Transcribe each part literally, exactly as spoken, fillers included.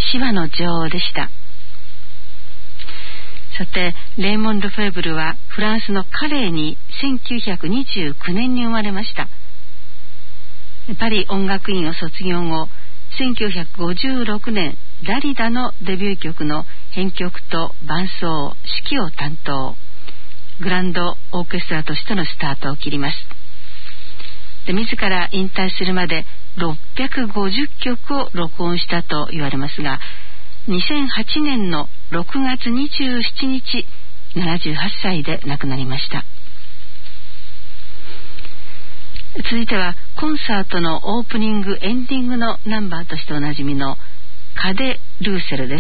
シバの女王でした。さて、レイモン・ルフェーブルはフランスのカレーにせんきゅうひゃくにじゅうきゅうねんに生まれました。パリ音楽院を卒業後、せんきゅうひゃくごじゅうろくねんラリダのデビュー曲の編曲と伴奏、指揮を担当、グランドオーケストラとしてのスタートを切ります。で、自ら引退するまでろっぴゃくごじゅっきょくを録音したと言われますが、にせんはちねんのろくがつにじゅうしちにち、ななじゅうはっさいで亡くなりました。続いてはコンサートのオープニングエンディングのナンバーとしておなじみのカデ・ルーセルです。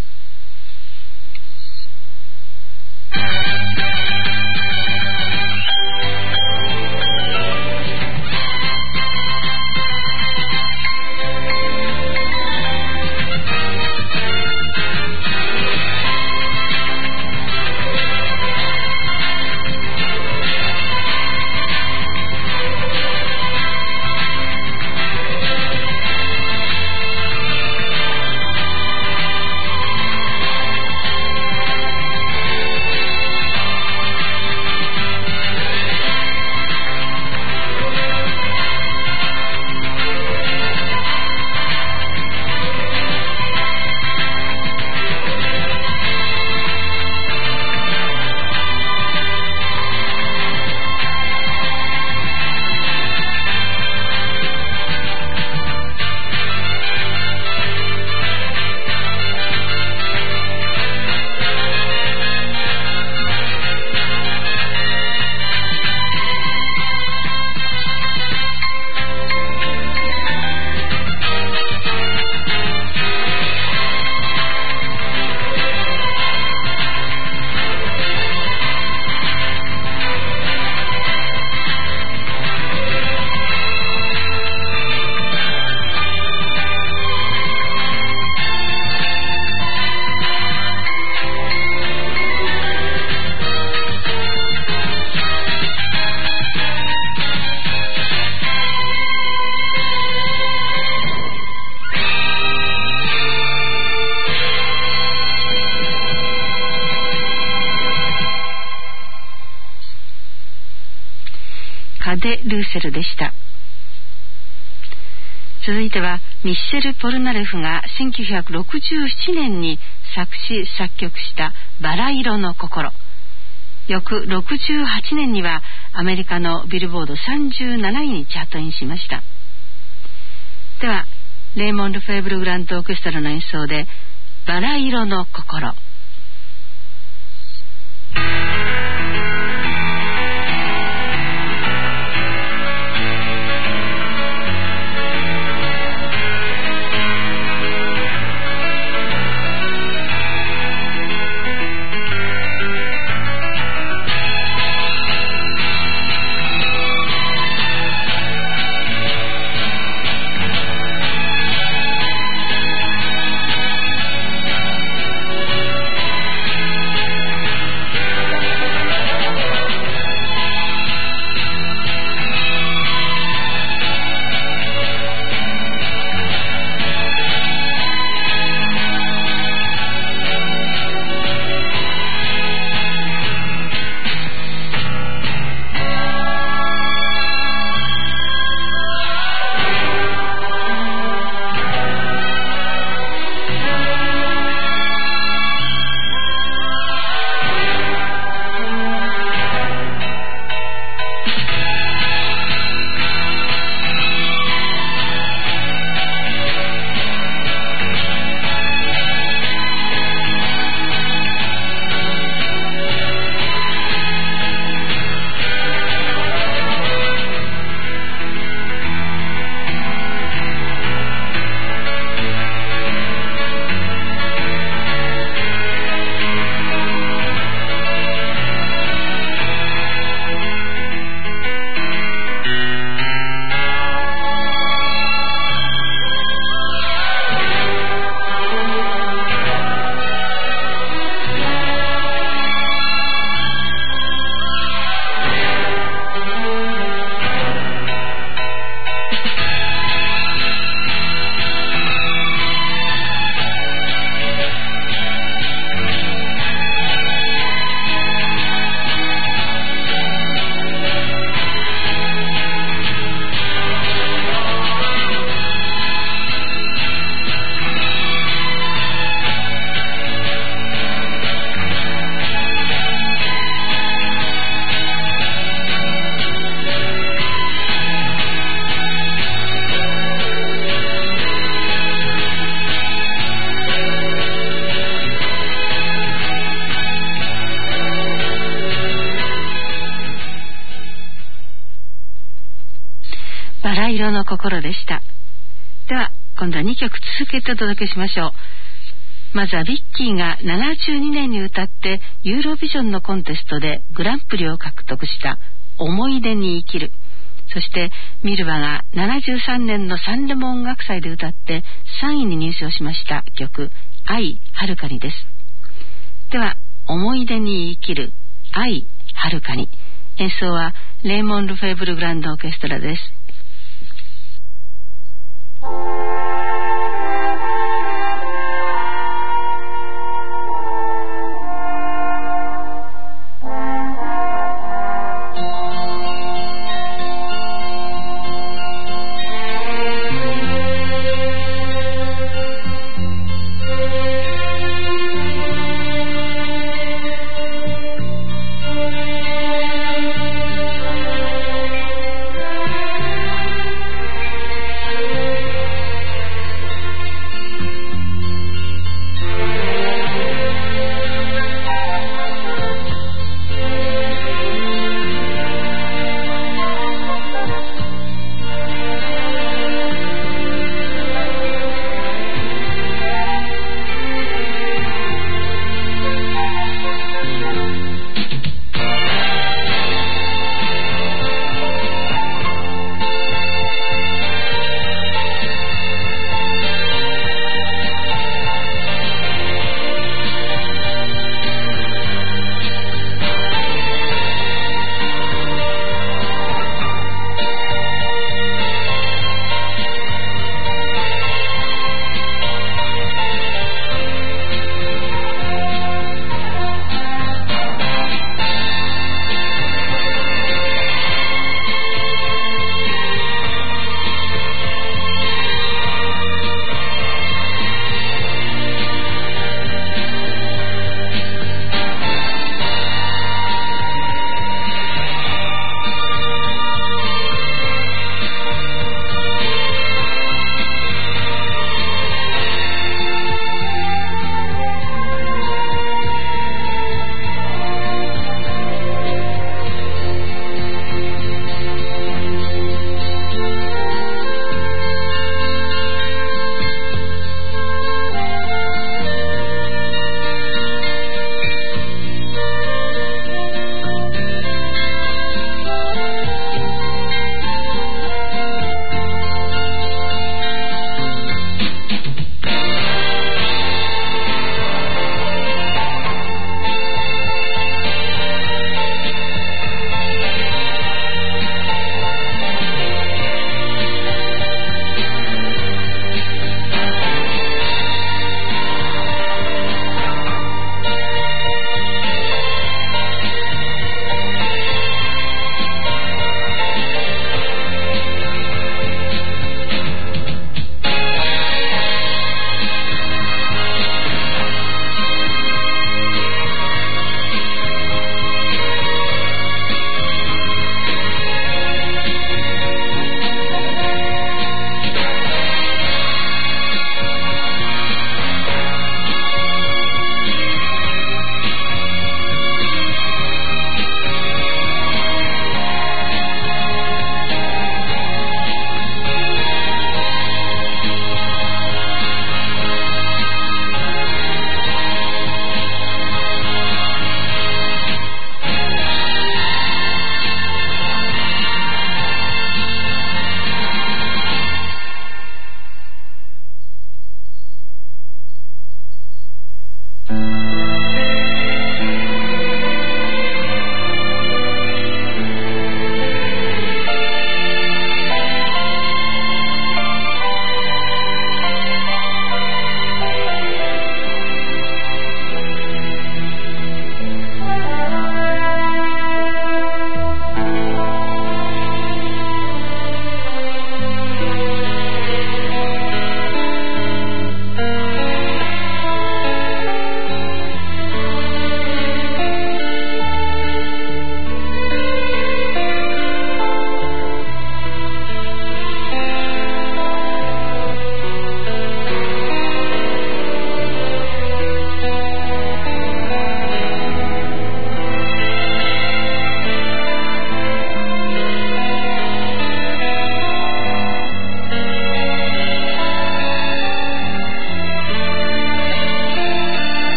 カデ・ルーセルでした。続いてはミッシェル・ポルナレフがせんきゅうひゃくろくじゅうななねんに作詞作曲したバラ色の心。翌ろくじゅうはちねんにはアメリカのビルボードさんじゅうなないにチャートインしました。ではレイモン・ルフェーブル・グランドオーケストラの演奏でバラ色の心。 「 心でした。では今度はにきょく続けてお届けしましょう。まずはビッキーがななじゅうにねんに歌ってユーロビジョンのコンテストでグランプリを獲得した思い出に生きる。そしてミルバがななじゅうさんねんのサンレモ音楽祭で歌ってさんいに入賞しました曲愛はるかにです。では思い出に生きる愛はるかに、演奏はレイモン・ルフェーブル・グランドオーケストラです。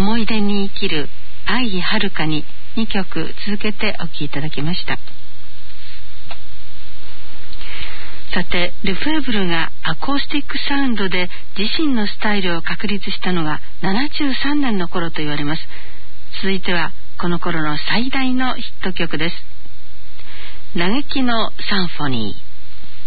思い出に生きる愛はるかににきょく続けてお聴きいただきました。さて、ルフェーブルがアコースティックサウンドで自身のスタイルを確立したのはななじゅうさんねんの頃と言われます。続いてはこの頃の最大のヒット曲です。嘆きのサンフォニー。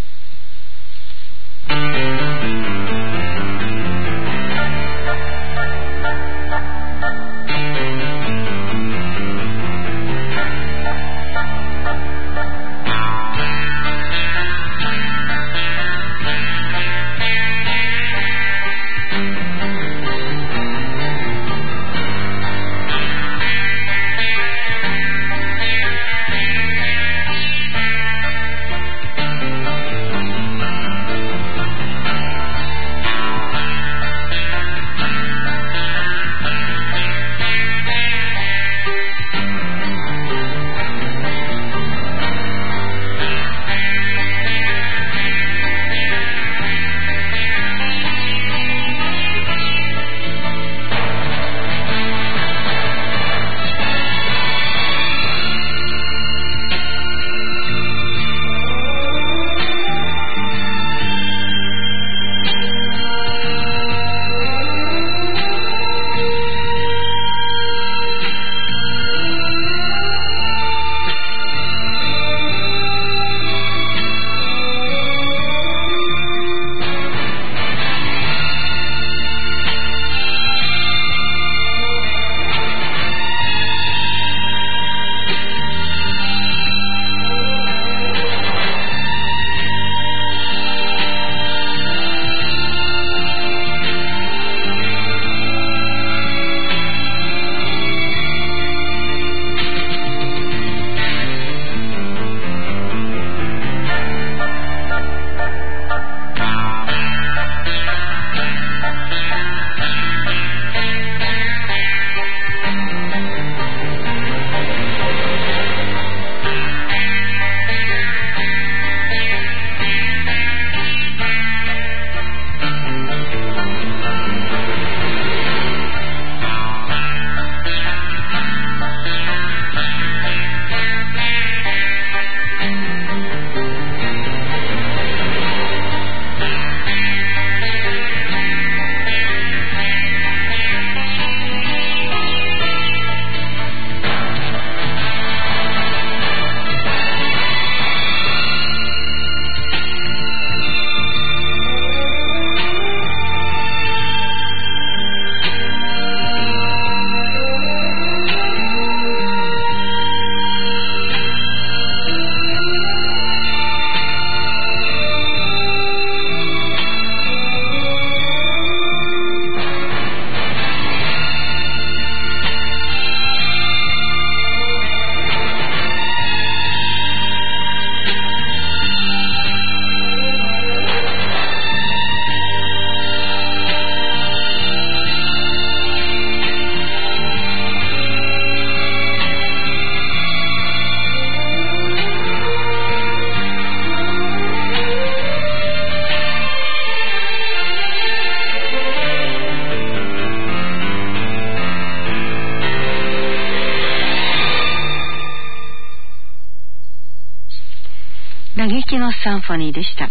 嘆きのサンフォニーでした。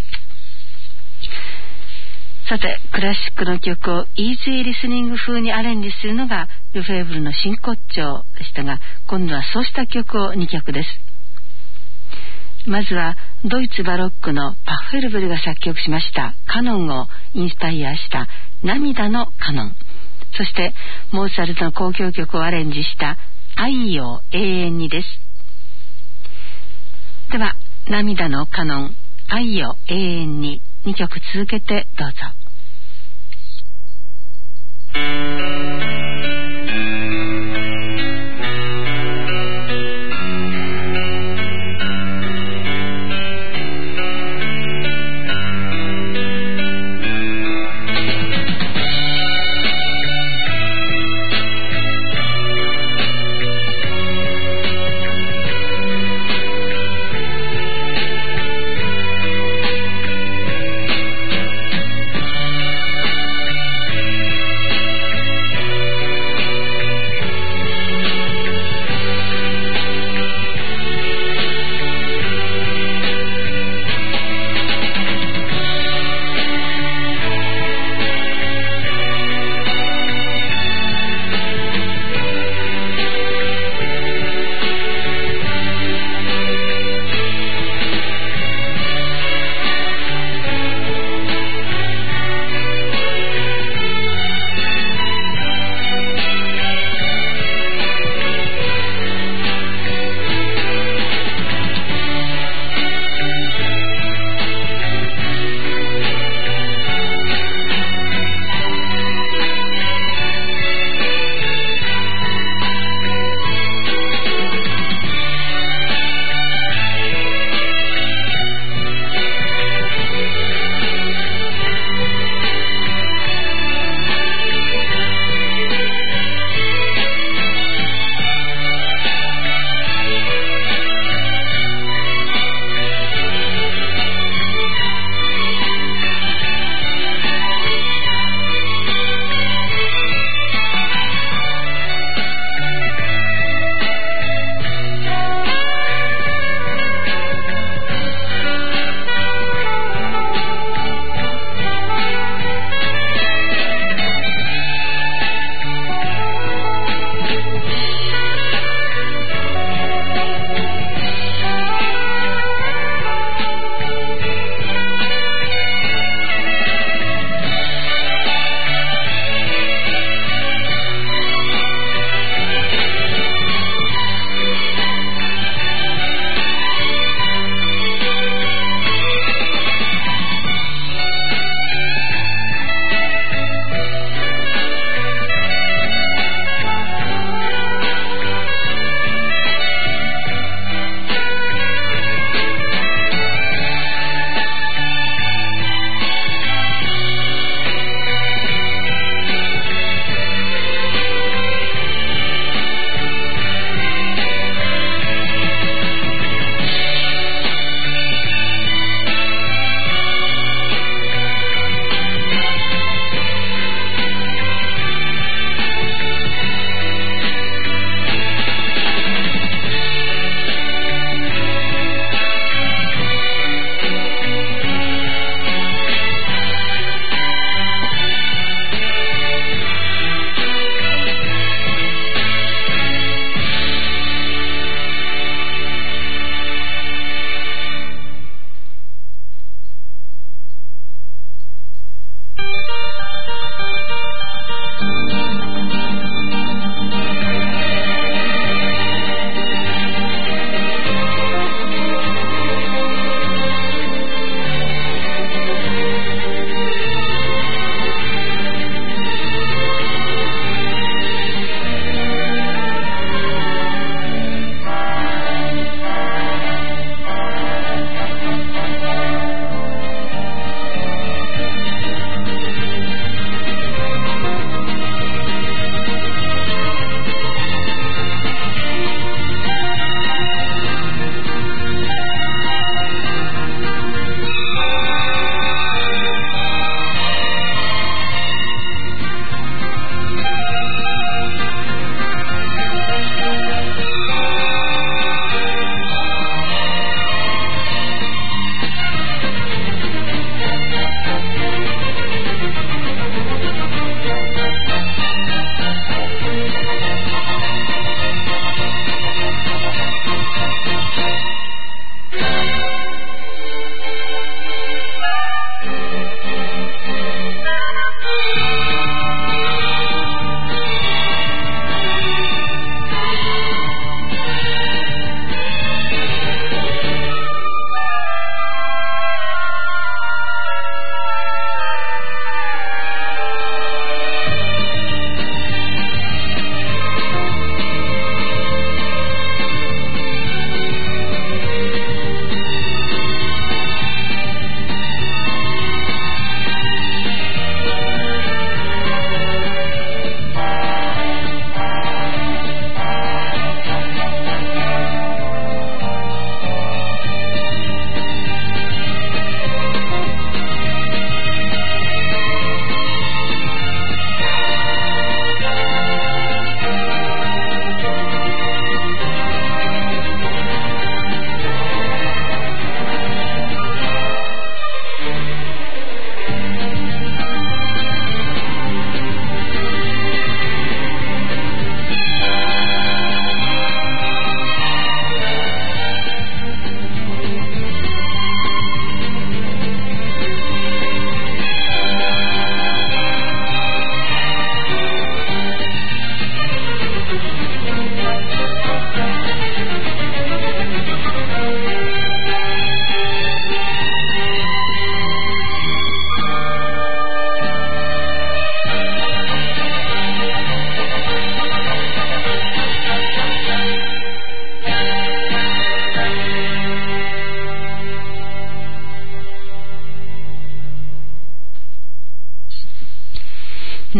さて、クラシックの曲をイージーリスニング風にアレンジするのがルフェーブルの真骨頂でしたが、今度はそうした曲をにきょくです。まずはドイツバロックのパッフェルブルが作曲しましたカノンをインスパイアした涙のカノン、そしてモーツァルトの交響曲をアレンジした愛よ永遠にです。では涙のカノン、愛よ永遠ににきょく続けてどうぞ。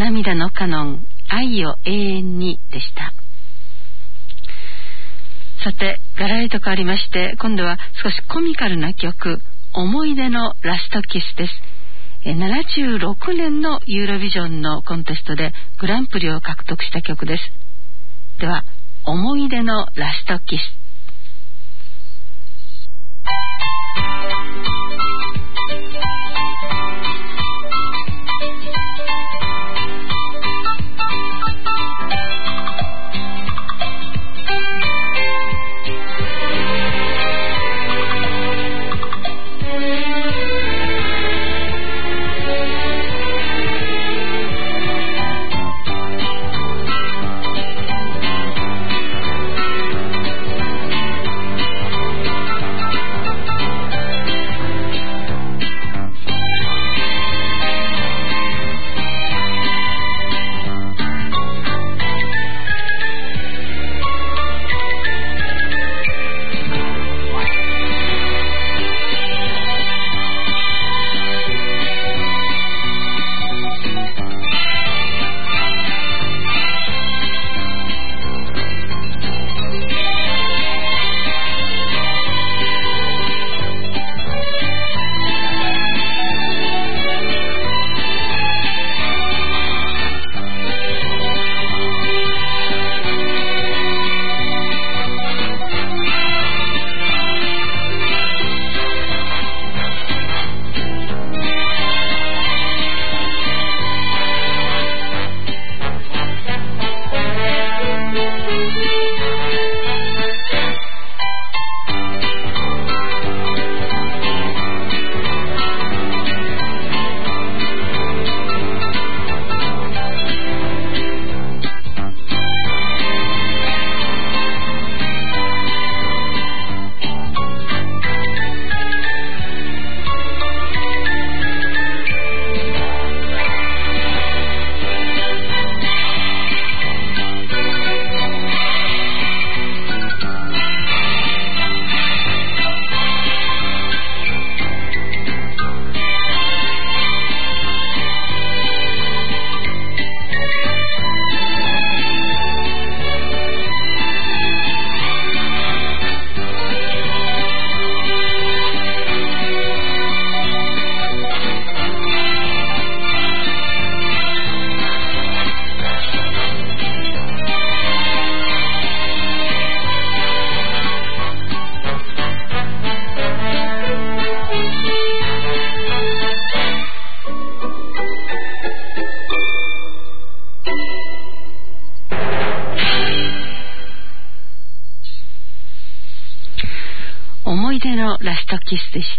涙のカノン、愛を永遠にでした。さて、ガラリと変わりまして、今度は少しコミカルな曲、思い出のラストキスです。ななじゅうろくねんのユーロビジョンのコンテストでグランプリを獲得した曲です。では、思い出のラストキス。思い出のラストキスでした。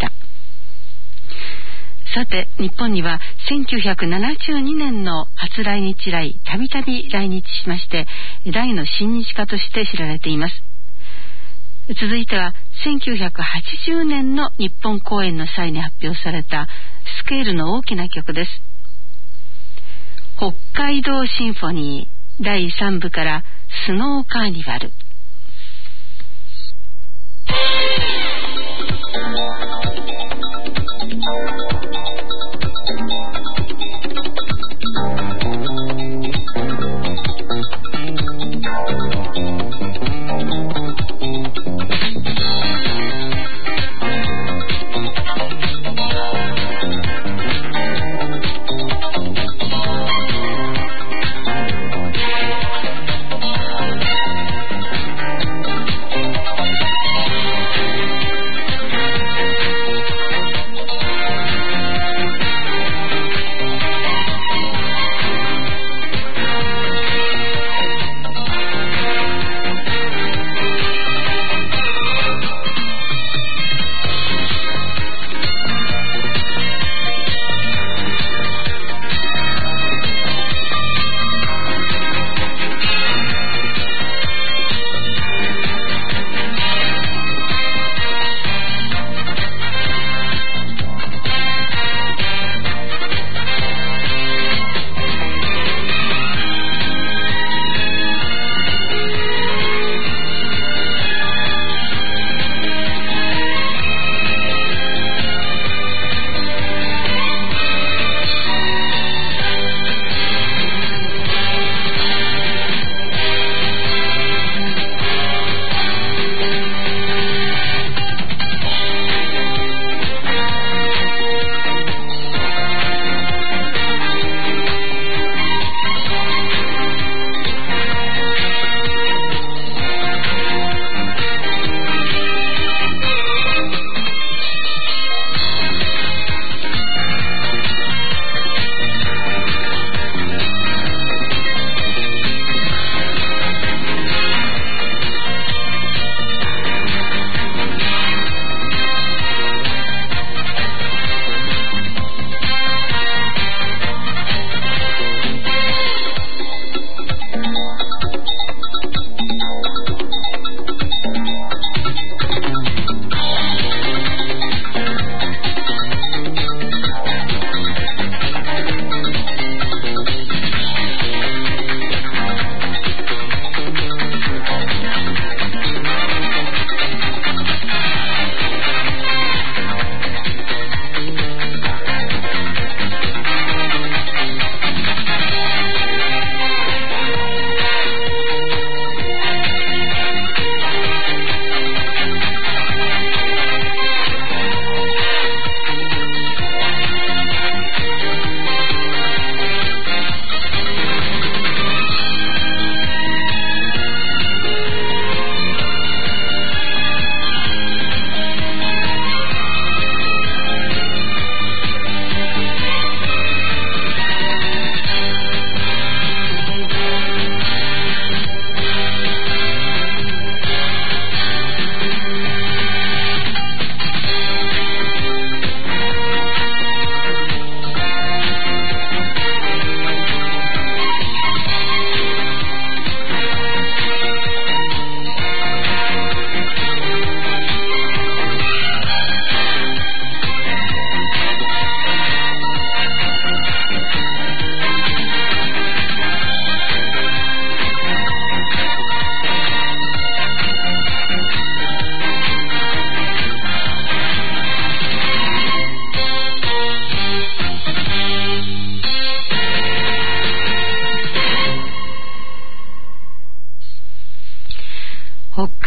さて、日本にはせんきゅうひゃくななじゅうにねんの初来日以来、たびたび来日しまして、大の親日家として知られています。続いてはせんきゅうひゃくはちじゅうねんの日本公演の際に発表されたスケールの大きな曲です。北海道シンフォニーだいさんぶからスノーカーニバル。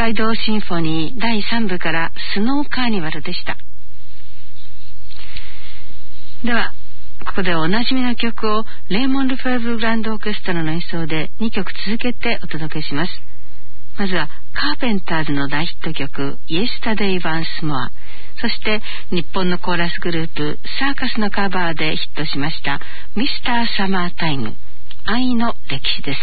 海道シンフォニーだいさん部からスノーカーニバルでした。ではここでおなじみの曲をレイモン・ルフェーブル・グランドオーケストラの演奏でにきょく続けてお届けします。まずはカーペンターズの大ヒット曲 Yesterday Once More、 そして日本のコーラスグループサーカスのカバーでヒットしましたミスターサマータイム、愛の歴史です。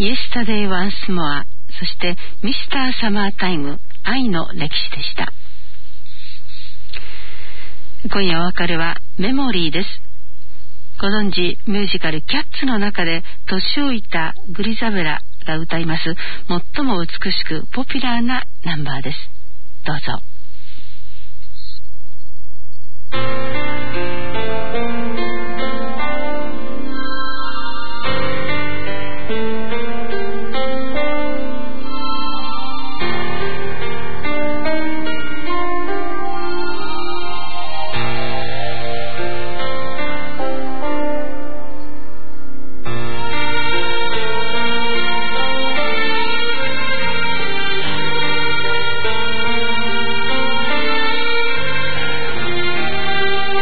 イエスタデイ・ワンスモア、そしてミスター・サマータイム、愛の歴史でした。今夜お別れはメモリーです。ご存知、ミュージカルキャッツの中で年老いたグリザベラが歌います最も美しくポピュラーなナンバーです。どうぞ。 「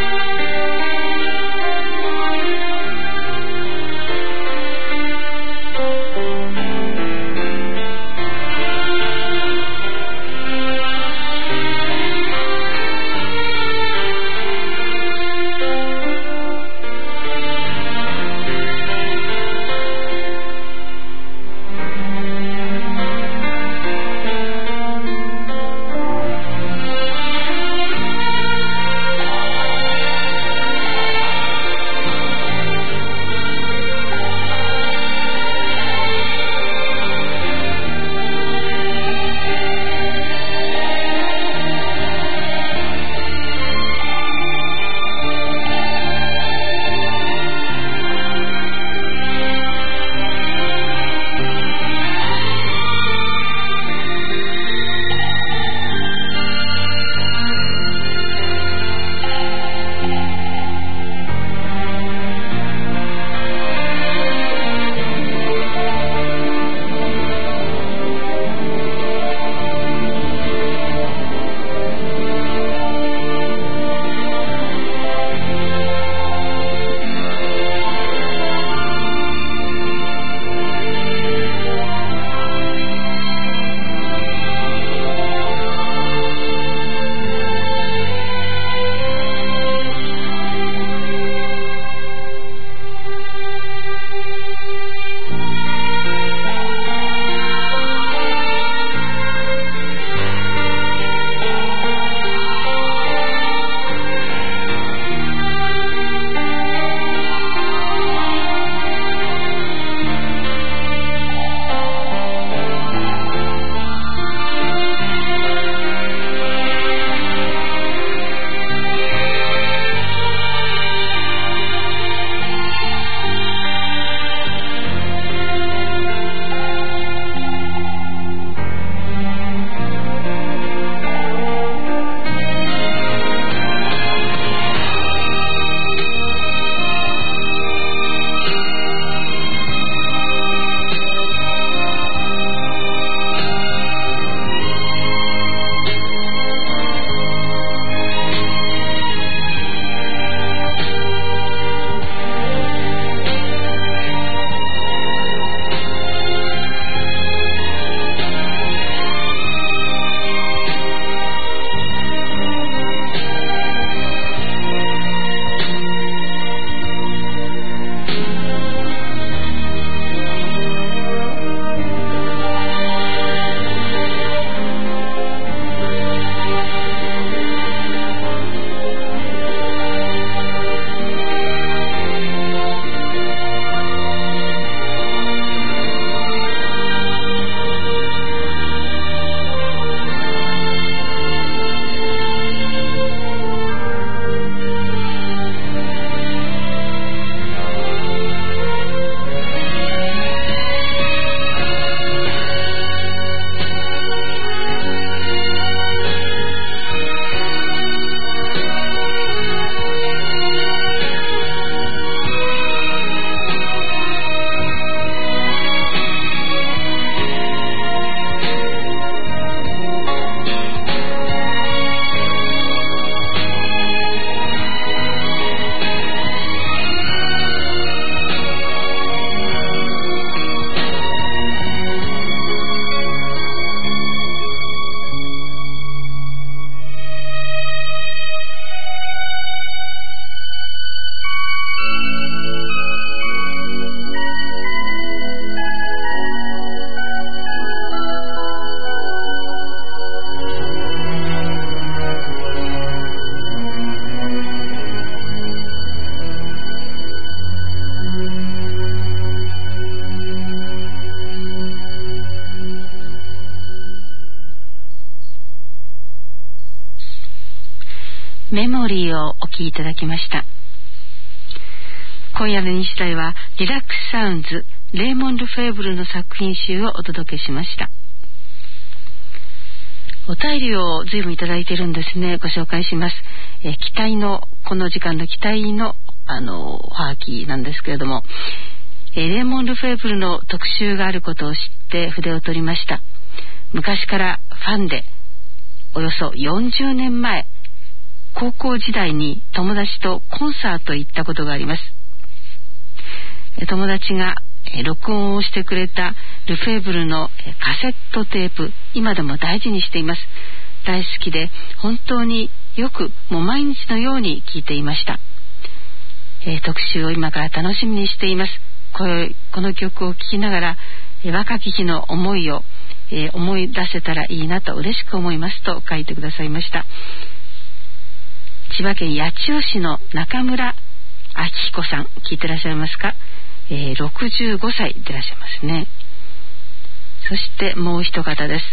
モリーをお聴きいただきました。今夜のにじ台はリラックスサウンズレイモンド・フェーブルの作品集をお届けしました。お便りを随分いただいているんですね。ご紹介します。えー、期待のこの時間の期待のあのおはがきなんですけれども、えー、レイモンド・フェーブルの特集があることを知って筆を取りました。昔からファンでおよそよんじゅうねんまえ、高校時代に友達とコンサートへ行ったことがあります。友達が録音をしてくれたルフェーブルのカセットテープ、今でも大事にしています。大好きで本当によくもう毎日のように聴いていました。えー、特集を今から楽しみにしています。これこの曲を聴きながら、えー、若き日の思いを、えー、思い出せたらいいなと嬉しく思いますと書いてくださいました。千葉県八千代市の中村明彦さん、聞いてらっしゃいますか？えー、ろくじゅうごさいでいらっしゃいますね。そしてもう一方です。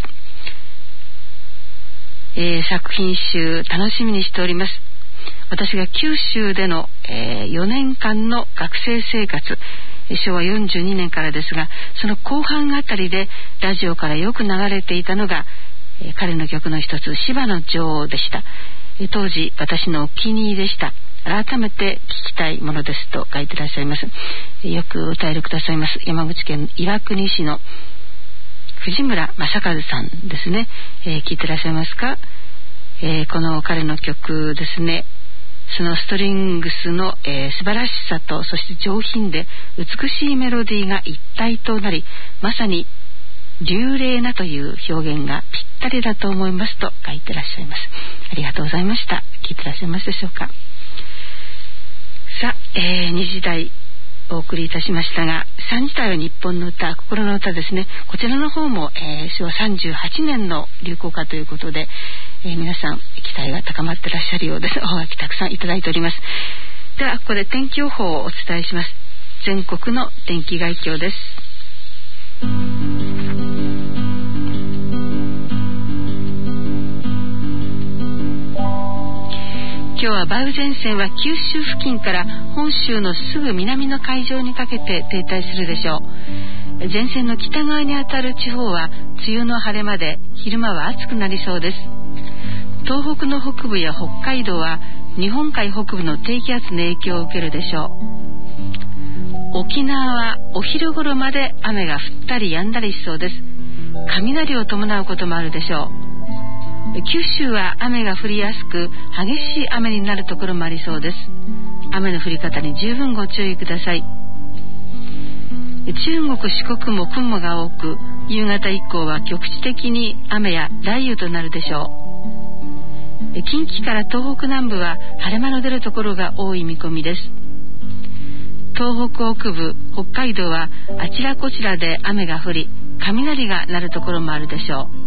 えー、作品集楽しみにしております。私が九州での、えー、よねんかんの学生生活、しょわよんじゅうにねんからですが、その後半あたりでラジオからよく流れていたのが、えー、彼の曲の一つ、芝の女王でした。えー、当時私のお気に入りでした。改めて聞きたいものですと書いてらっしゃいます。よくお便りくださいます。山口県岩国市の藤村正和さんですね。えー、聞いてらっしゃいますか？えー、この彼の曲ですね、そのストリングスの、えー、素晴らしさと、そして上品で美しいメロディーが一体となり、まさに流麗なという表現がぴったりだと思いますと書いてらっしゃいます。ありがとうございました。聞いてらっしゃいますでしょうか？さあ、えー、にじ台お送りいたしましたが、さんじ台は日本の歌、心の歌ですね。こちらの方も、えー、しょわさんじゅうはちねんの流行歌ということで、えー、皆さん期待が高まってらっしゃるようです。おはがきたくさんいただいております。ではここで天気予報をお伝えします。全国の天気概況です。今日は梅雨前線は九州付近から本州のすぐ南の海上にかけて停滞するでしょう。前線の北側にあたる地方は梅雨の晴れ間で昼間は暑くなりそうです。東北の北部や北海道は日本海北部の低気圧の影響を受けるでしょう。沖縄はお昼頃まで雨が降ったり止んだりしそうです。雷を伴うこともあるでしょう。九州は雨が降りやすく激しい雨になるところもありそうです。雨の降り方に十分ご注意ください。中国四国も雲が多く、夕方以降は局地的に雨や雷雨となるでしょう。近畿から東北南部は晴れ間の出るところが多い見込みです。東北北部、北海道はあちらこちらで雨が降り、雷が鳴るところもあるでしょう。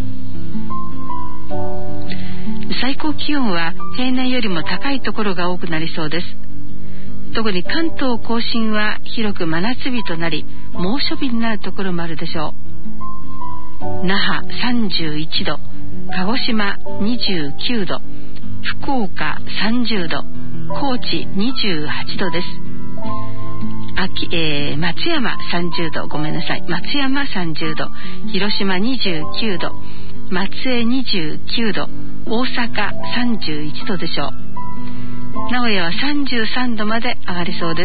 最高気温は平年よりも高いところが多くなりそうです。特に関東甲信は広く真夏日となり、猛暑日になるところもあるでしょう。那覇さんじゅういちど、鹿児島にじゅうきゅうど、福岡さんじゅうど、高知にじゅうはちどです。秋、えー、松山さんじゅうど、ごめんなさい、松山さんじゅうど、広島にじゅうきゅうど、松江にじゅうきゅうど、大阪さんじゅういちどでしょう。名古屋はさんじゅうさんどまで上がりそうです。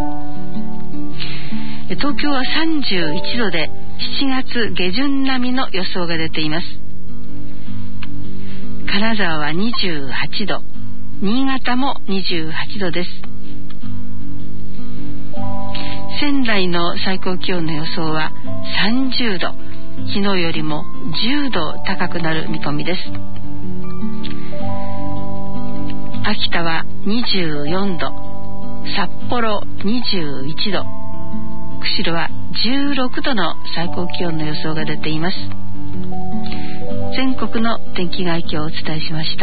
東京はさんじゅういちどでしちがつ下旬並みの予想が出ています。金沢はにじゅうはちど、新潟もにじゅうはちどです。仙台の最高気温の予想はさんじゅうど、昨日よりもじゅうど高くなる見込みです。秋田はにじゅうよんど、札幌にじゅういちど、釧路はじゅうろくどの最高気温の予想が出ています。全国の天気概況をお伝えしました。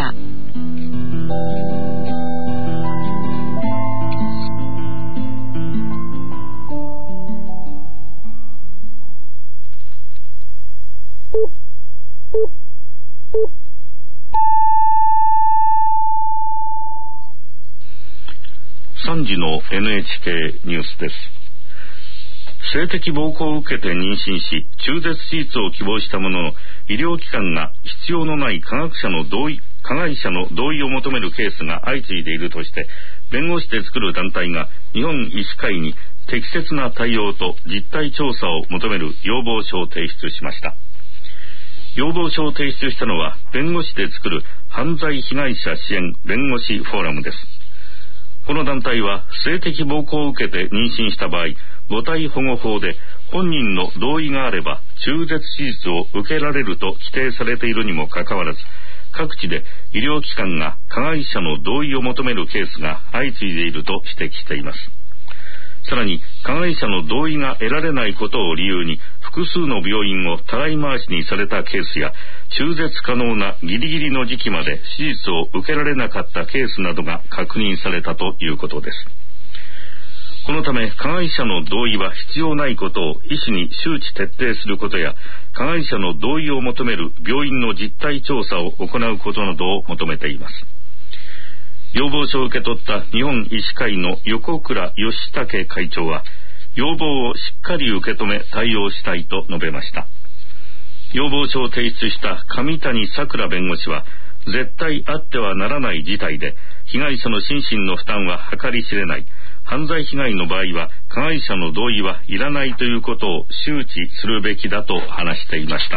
さんじの エヌエイチケー ニュースです。性的暴行を受けて妊娠し中絶手術を希望したものの、医療機関が必要のない科学者の同意加害者の同意を求めるケースが相次いでいるとして、弁護士で作る団体が日本医師会に適切な対応と実態調査を求める要望書を提出しました。要望書を提出したのは、弁護士で作る犯罪被害者支援弁護士フォーラムです。この団体は、性的暴行を受けて妊娠した場合、母体保護法で本人の同意があれば中絶手術を受けられると規定されているにもかかわらず、各地で医療機関が加害者の同意を求めるケースが相次いでいると指摘しています。さらに、加害者の同意が得られないことを理由に複数の病院をたらい回しにされたケースや、中絶可能なギリギリの時期まで手術を受けられなかったケースなどが確認されたということです。このため、加害者の同意は必要ないことを医師に周知徹底することや、加害者の同意を求める病院の実態調査を行うことなどを求めています。要望書を受け取った日本医師会の横倉義武会長は、要望をしっかり受け止め対応したいと述べました。要望書を提出した上谷さくら弁護士は、絶対あってはならない事態で、被害者の心身の負担は計り知れない。犯罪被害の場合は加害者の同意はいらないということを周知するべきだと話していました。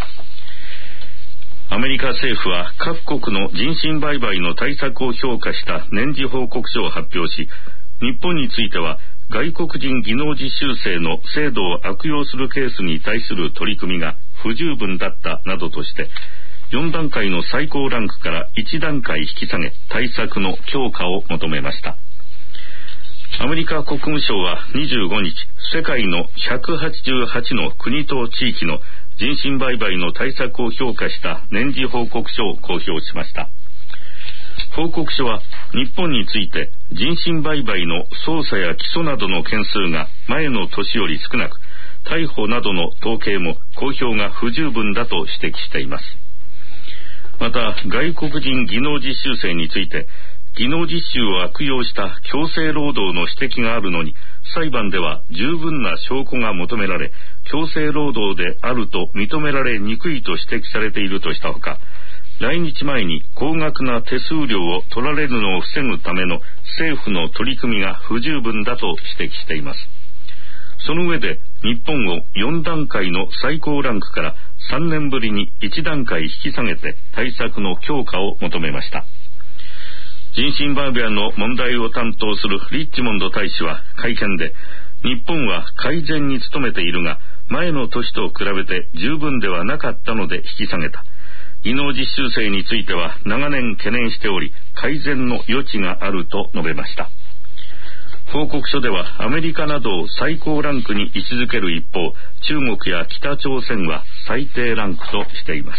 アメリカ政府は各国の人身売買の対策を評価した年次報告書を発表し、日本については外国人技能実習生の制度を悪用するケースに対する取り組みが不十分だったなどとして、よん段階の最高ランクからいち段階引き下げ、対策の強化を求めました。アメリカ国務省はにじゅうごにち、世界のひゃくはちじゅうはちの国と地域の人身売買の対策を評価した年次報告書を公表しました。報告書は日本について、人身売買の捜査や起訴などの件数が前の年より少なく、逮捕などの統計も公表が不十分だと指摘しています。また、外国人技能実習生について、技能実習を悪用した強制労働の指摘があるのに、裁判では十分な証拠が求められ、強制労働であると認められにくいと指摘されているとしたほか、来日前に高額な手数料を取られるのを防ぐための政府の取り組みが不十分だと指摘しています。その上で、日本をよん段階の最高ランクからさんねんぶりにいち段階引き下げて対策の強化を求めました。人身売買の問題を担当するリッチモンド大使は会見で、日本は改善に努めているが、前の年と比べて十分ではなかったので引き下げた。技能実習生については長年懸念しており、改善の余地があると述べました。報告書ではアメリカなどを最高ランクに位置づける一方、中国や北朝鮮は最低ランクとしています。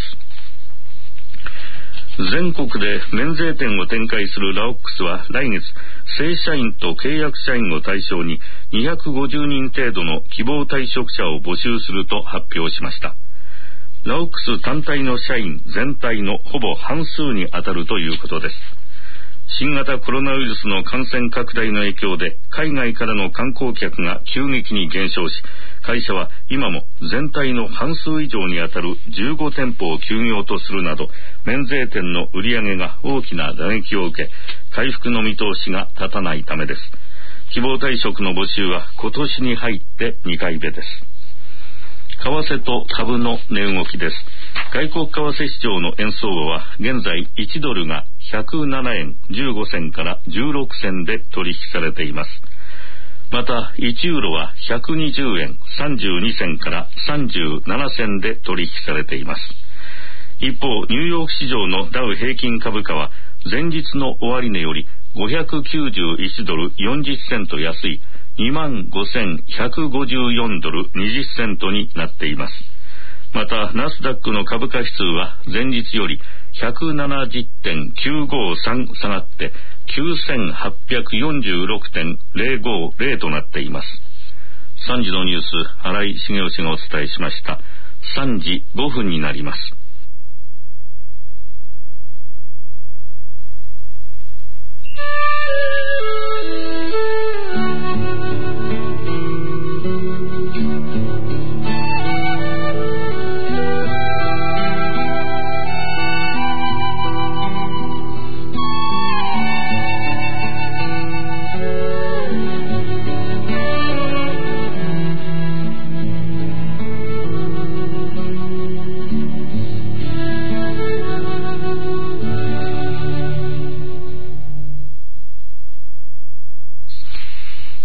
全国で免税店を展開するラオックスは来月、正社員と契約社員を対象ににひゃくごじゅうにん程度の希望退職者を募集すると発表しました。ラオックス単体の社員全体のほぼ半数に当たるということです。新型コロナウイルスの感染拡大の影響で海外からの観光客が急激に減少し、会社は今も全体の半数以上にあたるじゅうご店舗を休業とするなど、免税店の売り上げが大きな打撃を受け、回復の見通しが立たないためです。希望退職の募集は今年に入ってにかいめです。為替と株の値動きです。外国為替市場の円相場は現在いちドルがひゃくななえんじゅうごせんからじゅうろくせんで取引されています。またいちユーロはひゃくにじゅうえんさんじゅうにせんからさんじゅうななせんで取引されています。一方、ニューヨーク市場のダウ平均株価は前日の終値よりごひゃくきゅうじゅういちドルよんじゅっセント安い にまんごせんひゃくごじゅうよんドルにじゅっセントになっています。またナスダックの株価指数は前日より ひゃくななじゅってんきゅうごさん 下がってきゅうせんはっぴゃくよんじゅうろくてんゼロごゼロ となっています。さんじのニュース、新井茂雄氏がお伝えしました。さんじごふんになります。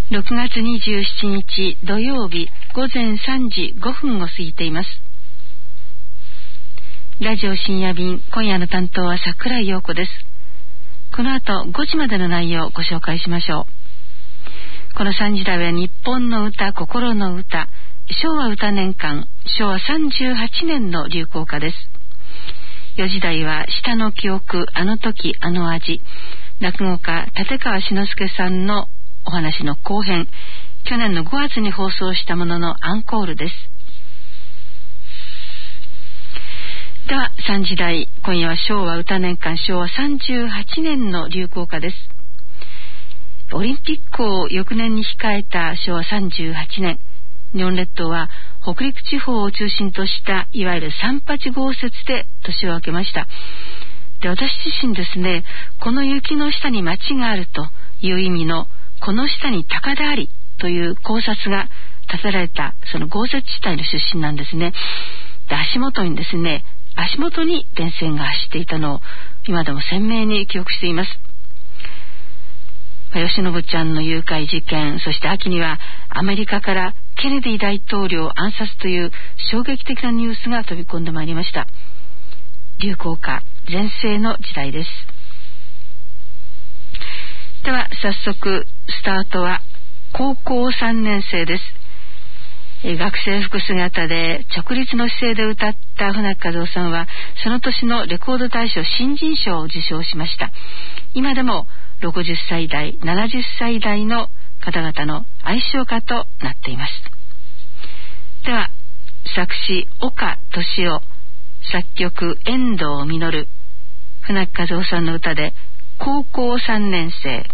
ろくがつにじゅうしちにち土曜日ごぜんさんじごふんを過ぎています。ラジオ深夜便、今夜の担当は桜井陽子です。この後ごじまでの内容をご紹介しましょう。このさんじ台は日本の歌、心の歌、昭和歌年間、昭和さんじゅうはちねんの流行歌です。よじ台は下の記憶、あの時あの味、落語家立川志の輔さんのお話の後編、去年のごがつに放送したもののアンコールです。ではさんじ台、今夜は昭和歌年間、昭和さんじゅうはちねんの流行歌です。オリンピックを翌年に控えた昭和さんじゅうはちねん、日本列島は北陸地方を中心としたいわゆる三八豪雪で年を明けました。で、私自身ですね、この雪の下に町があるという意味のこの下に高田ありという考察が立てられたその豪雪地帯の出身なんですね。で、足元にですね、足元に電線が走っていたのを今でも鮮明に記憶しています。吉信ちゃんの誘拐事件、そして秋にはアメリカからケネディ大統領暗殺という衝撃的なニュースが飛び込んでまいりました。流行歌全盛の時代です。では早速スタートは高校さんねん生です。学生服姿で直立の姿勢で歌った船木和夫さんはその年のレコード大賞新人賞を受賞しました。今でもろくじゅっさい代、ななじゅっさい代の方々の愛称歌となっています。では作詞岡俊夫、作曲遠藤実、船木和夫さんの歌で高校さんねん生。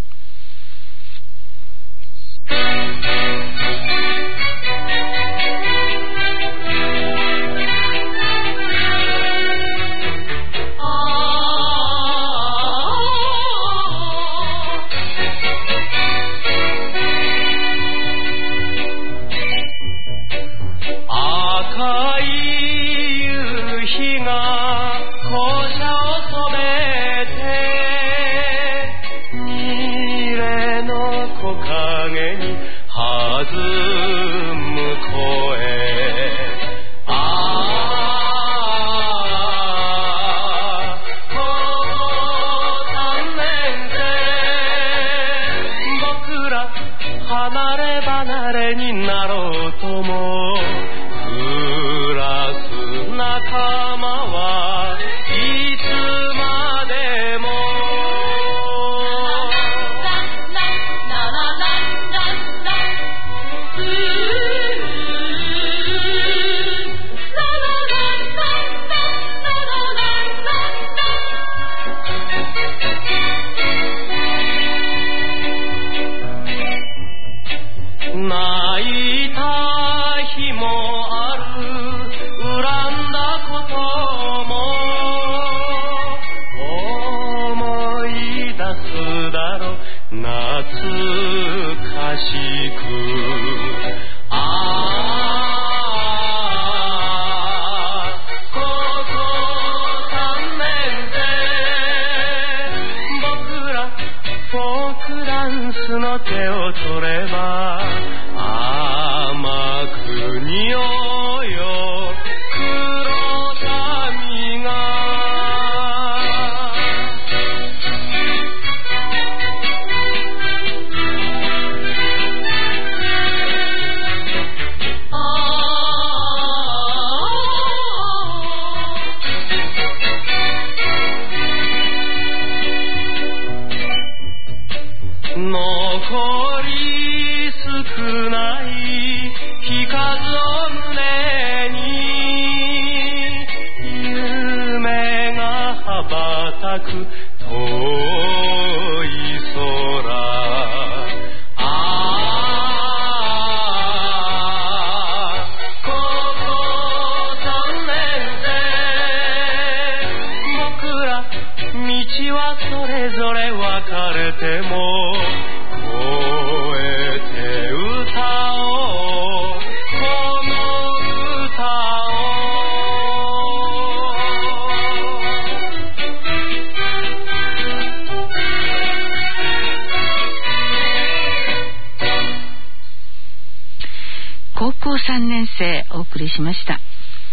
さんねん生お送りしました。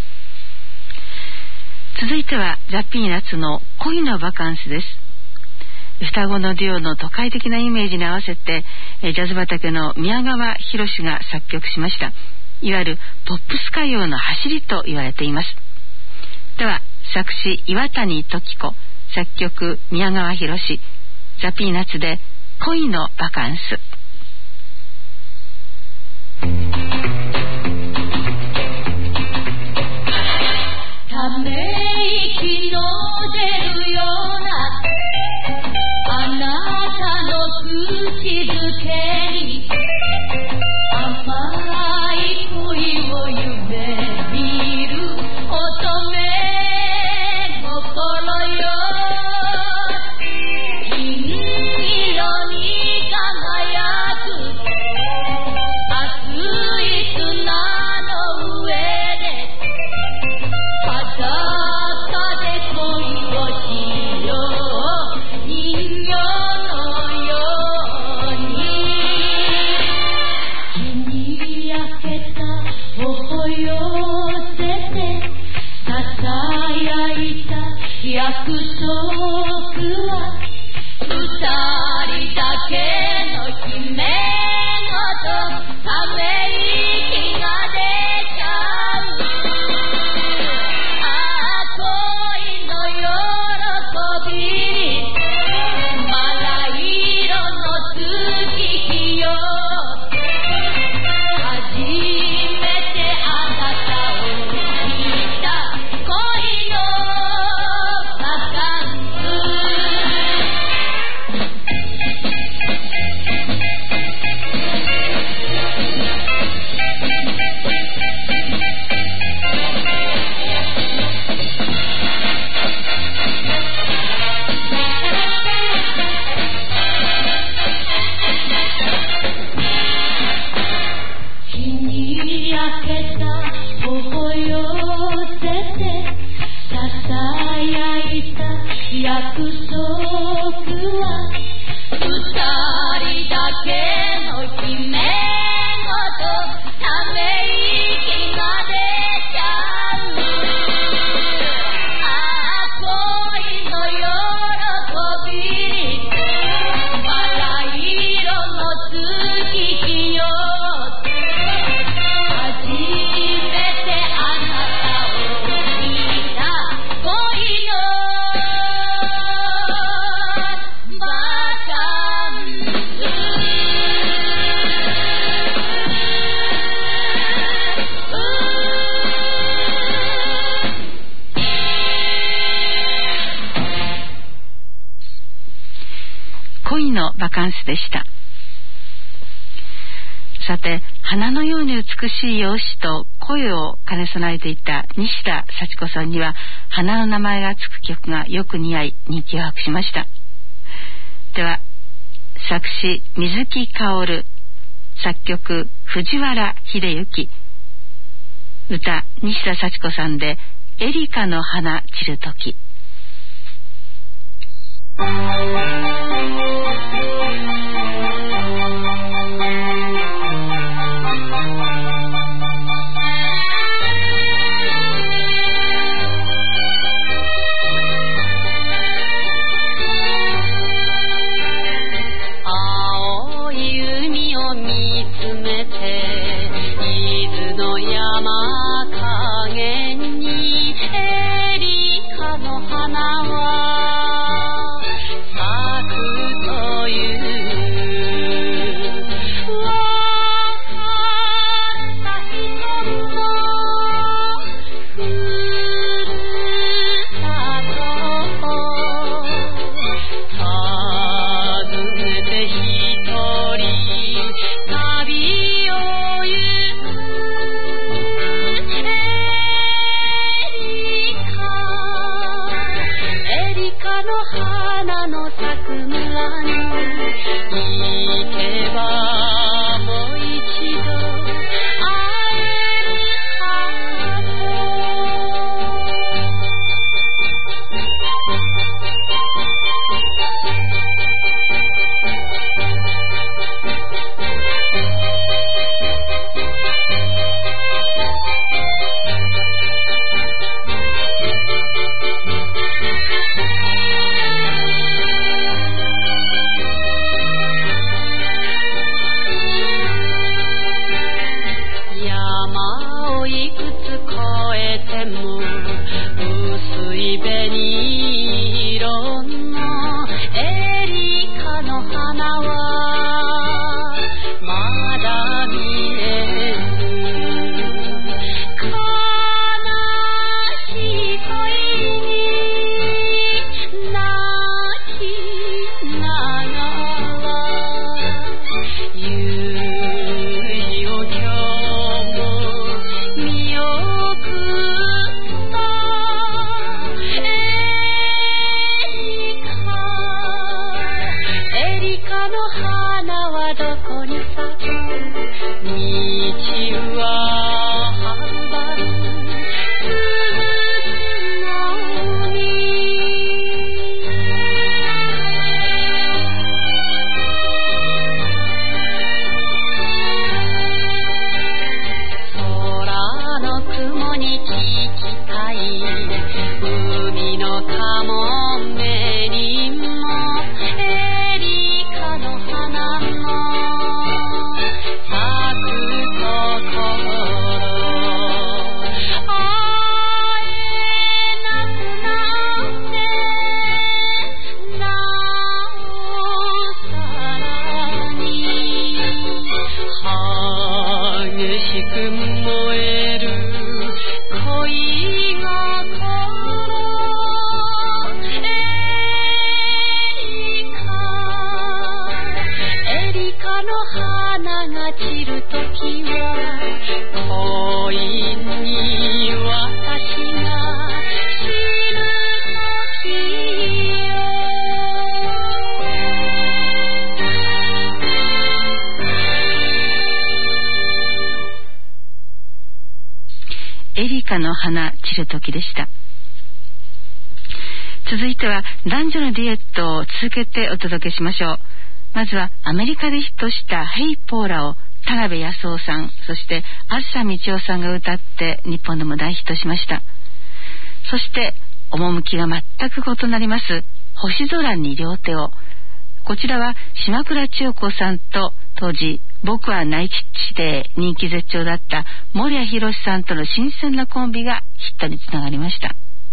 続いてはザ・ピーナッツの恋のバカンスです。双子のデュオの都会的なイメージに合わせてジャズ畑の宮川博が作曲しました。いわゆるポップス歌謡の走りと言われています。では作詞岩谷時子、作曲宮川博、ザ・ピーナッツで恋のバカンス。 ため息の出るようなあなたの口づけに甘い恋を夢見る乙女心よ、銀色に輝く熱い砂の上で裸で恋をしよう、人形のように日に焼けた頬寄せてささやいた約束は二人だけの姫ごとため息が出ちゃう。ああ恋の喜びにバラ色の月日よ、初めてあなたを見た恋のバカンス。日に焼けた頬寄せてささやいた約束は二人だけの姫ごとため息が出ちゃう。ああ恋の喜びにバラ色の月日よ、初めてあなたを見た恋のバカンス。 恋のバカンスでした。さて、花のように美しい容姿と声を兼ね備えていた西田幸子さんには花の名前がつく曲がよく似合い人気を博しました。では作詞水木かおる、作曲藤原秀幸、歌西田幸子さんでエリカの花散る時。 青い海を見つめて伊豆の山影にエリカの花は咲くという分かった人のふるさと訪ねて一人旅を花が散るときは恋に私が死ぬときよ。 エリカの花散るときでした。続いては男女のデュエットを続けてお届けしましょう。まずはアメリカでヒットしたヘイポーラを田辺康夫さん、そしてあずさみちおさんが歌って日本でも大ヒットしました。そして趣が全く異なります星空に両手を。こちらは島倉千代子さんと当時僕はナイチで人気絶頂だった守谷博さんとの新鮮なコンビがヒットにつながりました。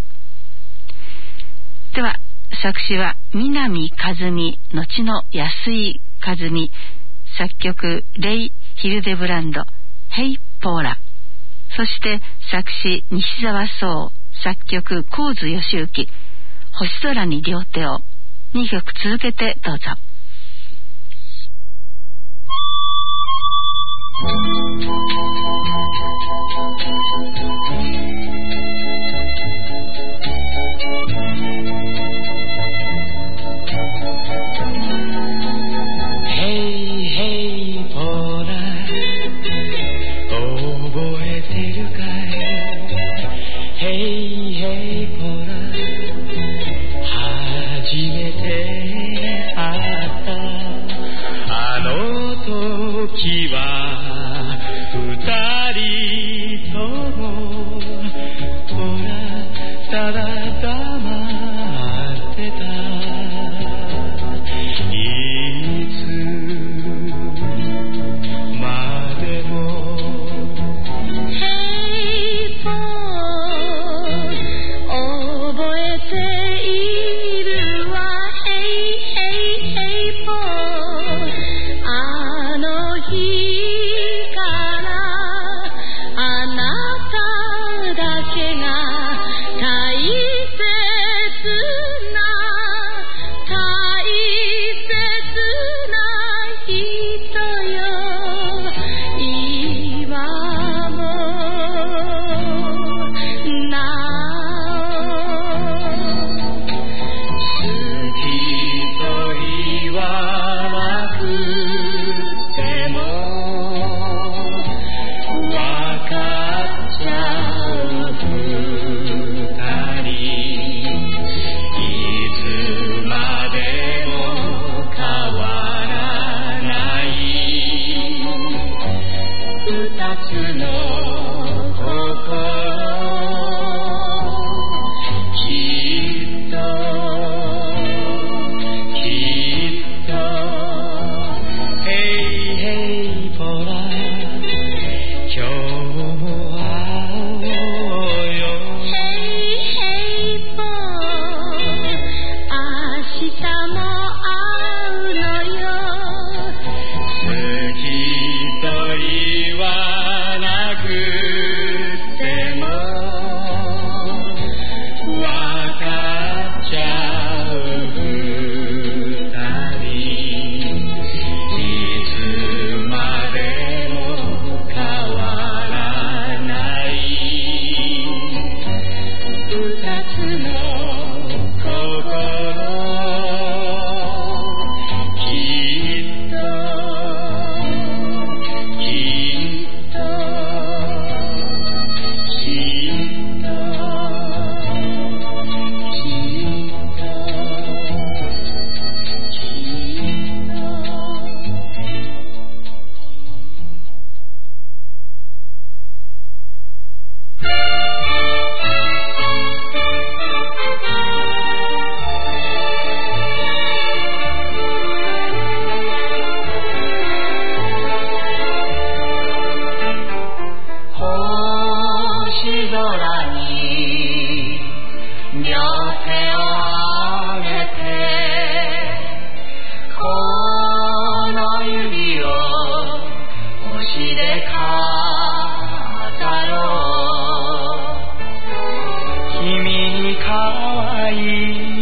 では作詞は南和美後の安井和美、作曲レイ・ヒルデブランドヘイポーラ、そして作詞西澤壮、作曲神津義行、星空に両手を。にきょく続けてどうぞ。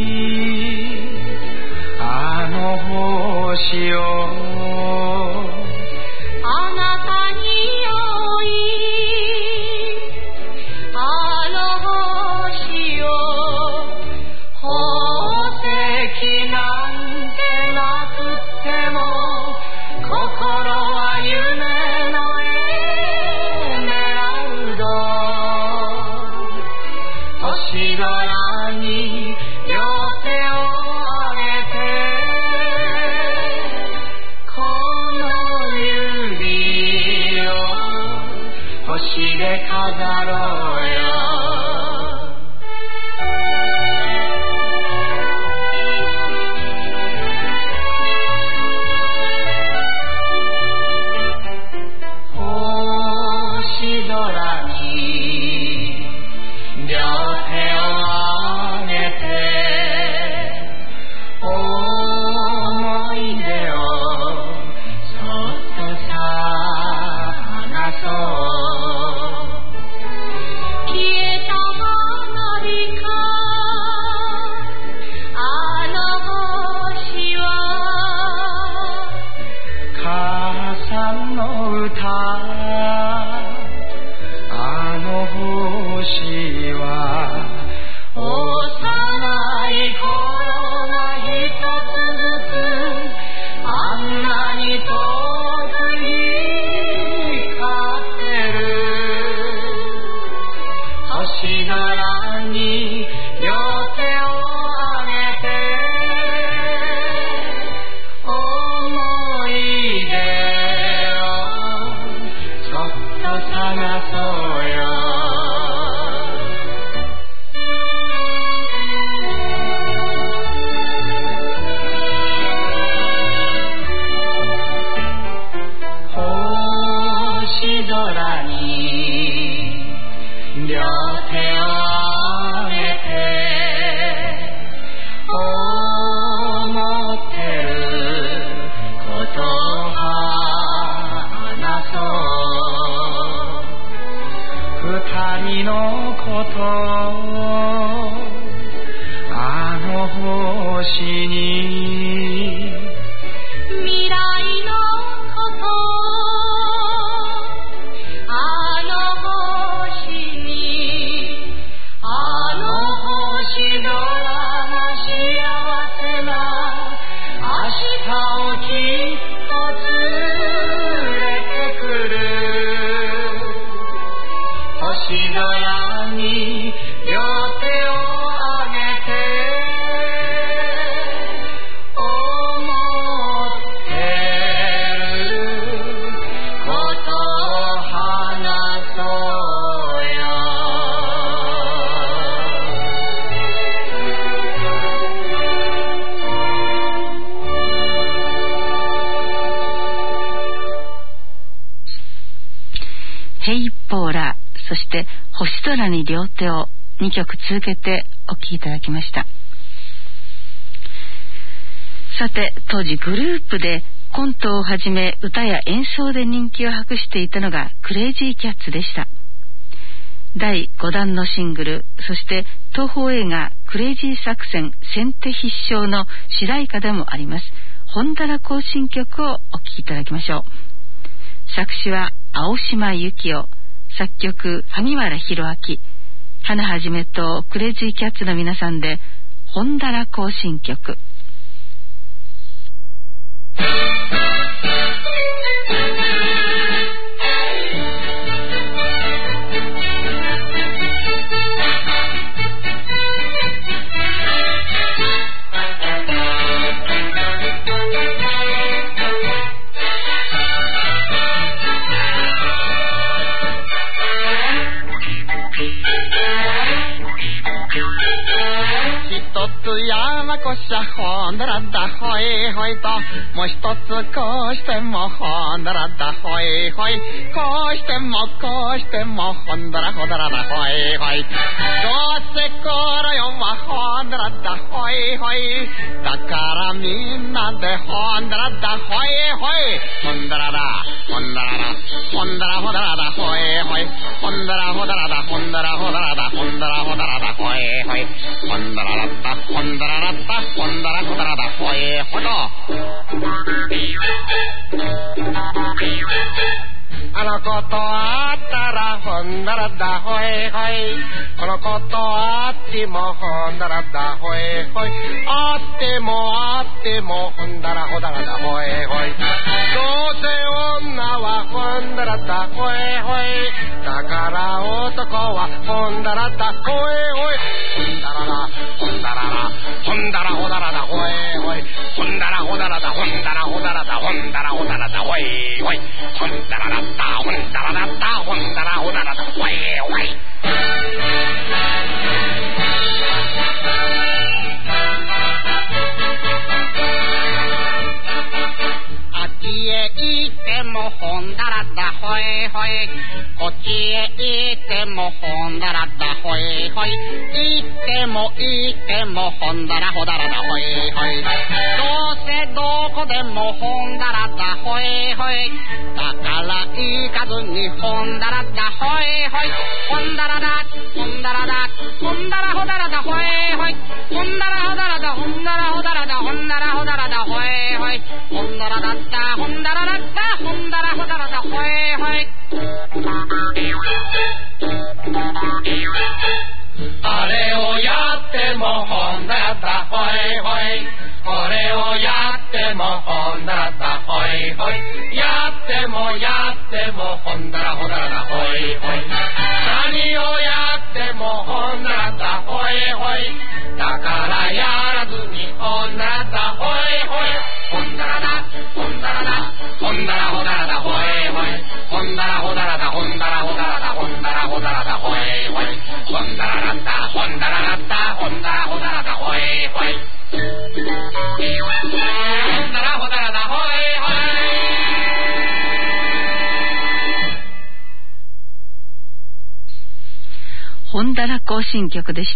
しよう星で飾ろうよ星空に両手を上げて思い出をそっと探そう消えた花火かあの星は母さんの歌あの星は幼い頃は一つずつあんなに遠くに光ってる星空に両手を上げて思い出をそっと探そうよ星空に両手を上げて思ってることを話そう二人のことあの星に未来のことあの星にあの星空が幸せな明日をきっと連れてくる星空に両手を上げて思ってることを話そうよヘイポーラ、そして星空に両手をにきょく続けてお聴きいただきました。さて、当時グループでコントをはじめ歌や演奏で人気を博していたのがクレイジーキャッツでした。だいごだんのシングル、そして東宝映画クレイジー作戦先手必勝の主題歌でもあります本棚行進曲をお聴きいただきましょう。作詞は青島由紀夫、作曲萩原弘明、花はじめとクレイジーキャッツの皆さんで本棚行進曲。 山こしゃほんだらだほいほいともう一つこうしてもほんだらだほいほいこうしてもこうしてもほんだらほだらだほいほいどうせこの世はほんだらだほいほいだからみんなでほんだらだほいほいほんだらだほんだらだほんだらほだらだほいほいほんだらほだらだほんだらほだらだほんだらほだらだほいほいほんだらだったほんだらだったほんだらほだらだほいほどあのことあったらほんだらだほいほいこのことあってもほんだらだほいほいあってもあってもほんだらほだらだほいほいどうせ女はほんだらだほいほいだから男はほんだらだほいほいほんだらだほんだらだほんだらほだらだほいほいほんだらほだらだほんだらほだらだほんだらほだらだほいほいほんだらだったほんだらだったほんだらほだらってもほんだらだほいほい、こっちへ行ってもほんだらだほいほい、行っても行ってもほんだらほだらだほいほい、どうせどこでもほんだらだほいほい、だから行かずにほんだらだほいほい、ほんだらだほんだらだほんだらほだらだほいほい、ほんだらほだらだほんだらほだらだほんだらほだらだほいほい、ほんだらだったほんだらだったほんだらほだらだほいほい。あれをやってもほんだらだほいほい、これをやってもほんだらだほいほい、やってもやってもほんだらほだらだほいほい、何をやってもほんだらだほいほい、だからやらずにほんだらだほいほい、ほんだらだほんだらだほんだらほだらだほいほい、ほんだらほだらだほんだらほだらだほんだらほだらだほいほい、ほんだらだったほんだらだったほんだらほだらだほいほい、ほんだらほだらだほいほい。 ほんだら行進曲でした。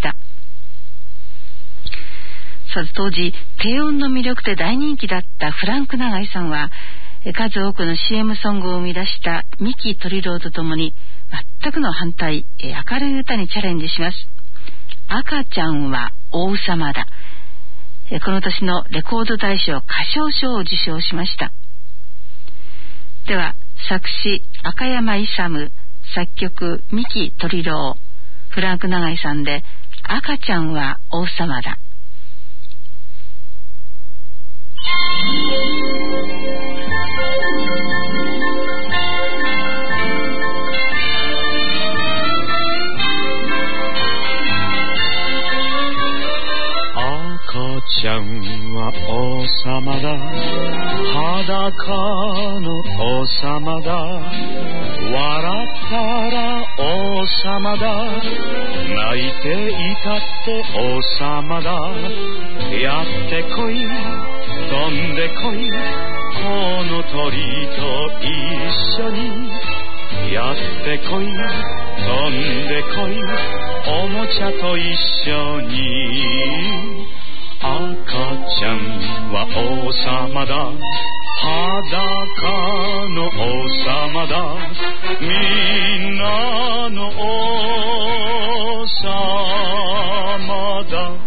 さて当時低音の魅力で大人気だったフランク永井さんは数多くの シーエム ソングを生み出した三木鳥郎とともに全くの反対明るい歌にチャレンジします。赤ちゃんは王様だ。この年のレコード大賞歌唱賞を受賞しました。では作詞赤山勇、作曲三木鳥郎、フランク永井さんで赤ちゃんは王様だ。 赤ちゃんは王様だ、裸の王様だ、笑ったら王様だ、泣いていたって王様だ、やってこい飛んでこいこの鳥と一緒に、やってこい飛んでこいおもちゃと一緒に、赤ちゃんは王様だ、裸の王様だ、みんなの王様だ。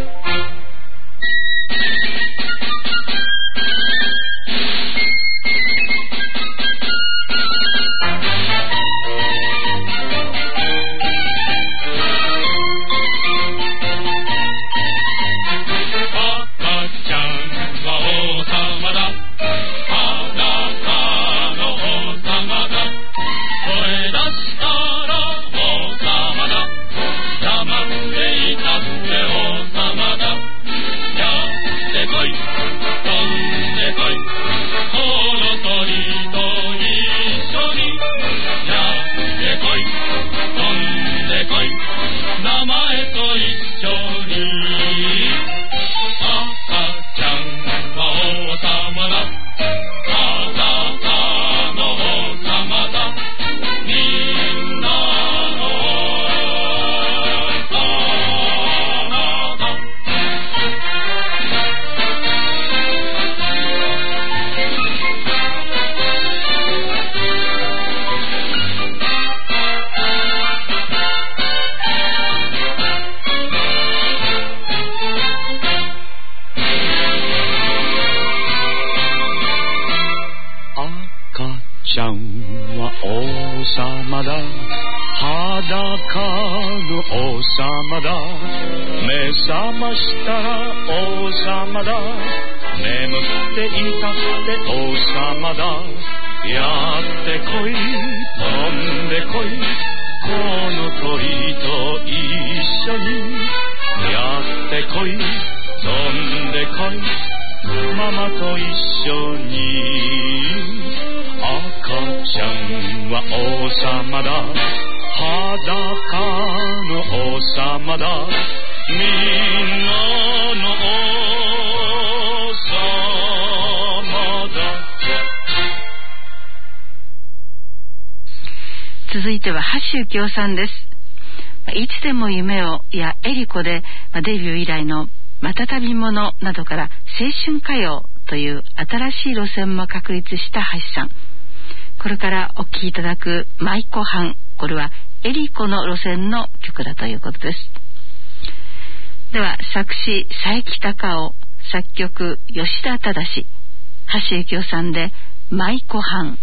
目覚ましたら王様だ、眠っていたって王様だ、やってこい飛んでこいこの鳥と一緒に、やってこい飛んでこいママと一緒に、赤ちゃんは王様だ、裸の王様だ、みんなの王様だ。 続いては橋幸夫さんです。いつでも夢をやエリコでデビュー以来のまたたびものなどから青春歌謡という新しい路線も確立した橋さん。これからお聴きいただく舞妓班、これはエリコの路線の曲だということです。では作詞佐伯隆夫、作曲吉田忠、橋幸夫さんで舞妓班。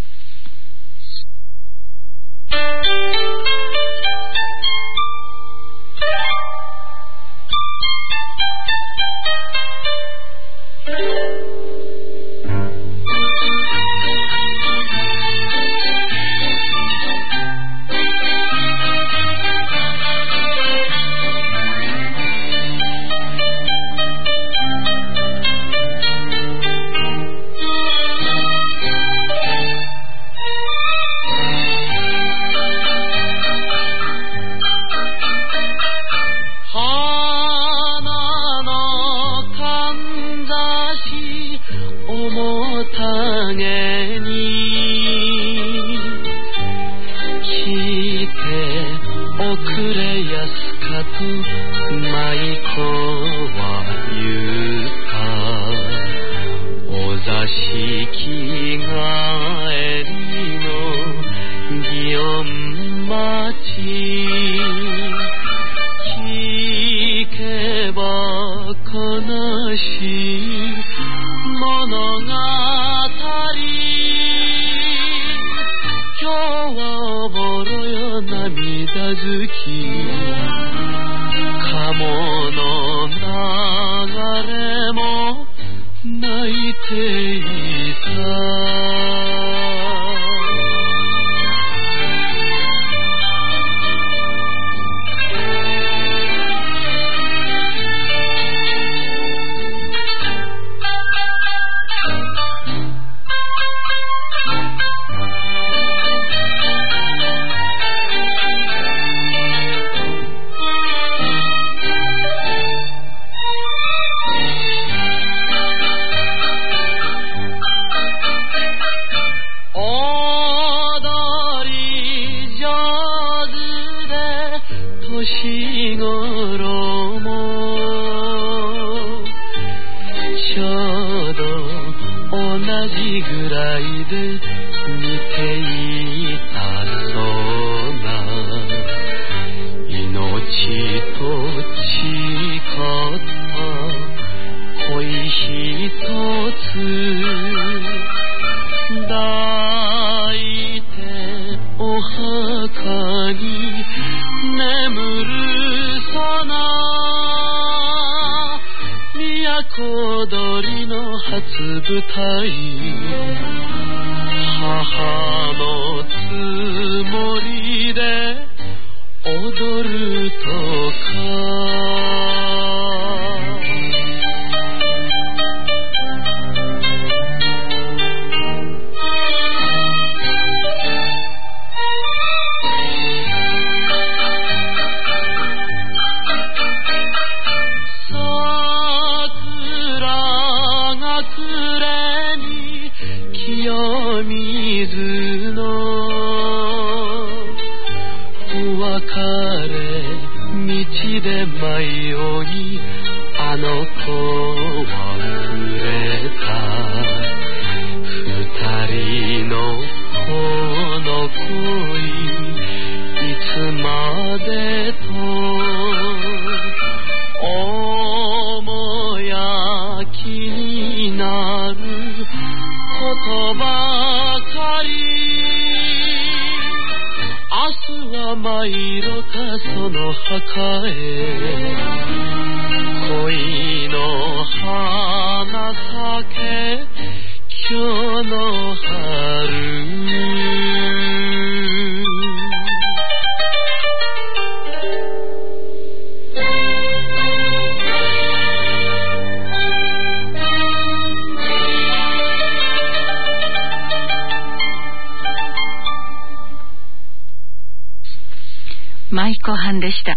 舞妓班でした。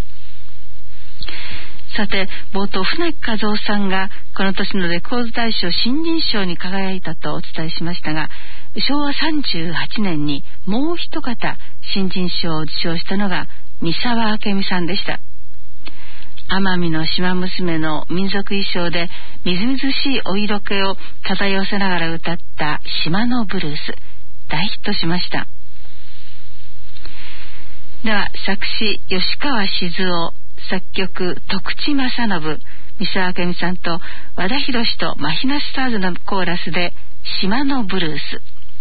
さて、冒頭船木和夫さんがこの年のレコード大賞新人賞に輝いたとお伝えしましたが、しょうわさんじゅうはちねんにもう一方新人賞を受賞したのが三沢明美さんでした。奄美の島娘の民族衣装でみずみずしいお色気を漂わせながら歌った島のブルース、大ヒットしました。では作詞吉川静夫、作曲徳地正信、三沢明美さんと和田博とマヒナスターズのコーラスで島のブルース。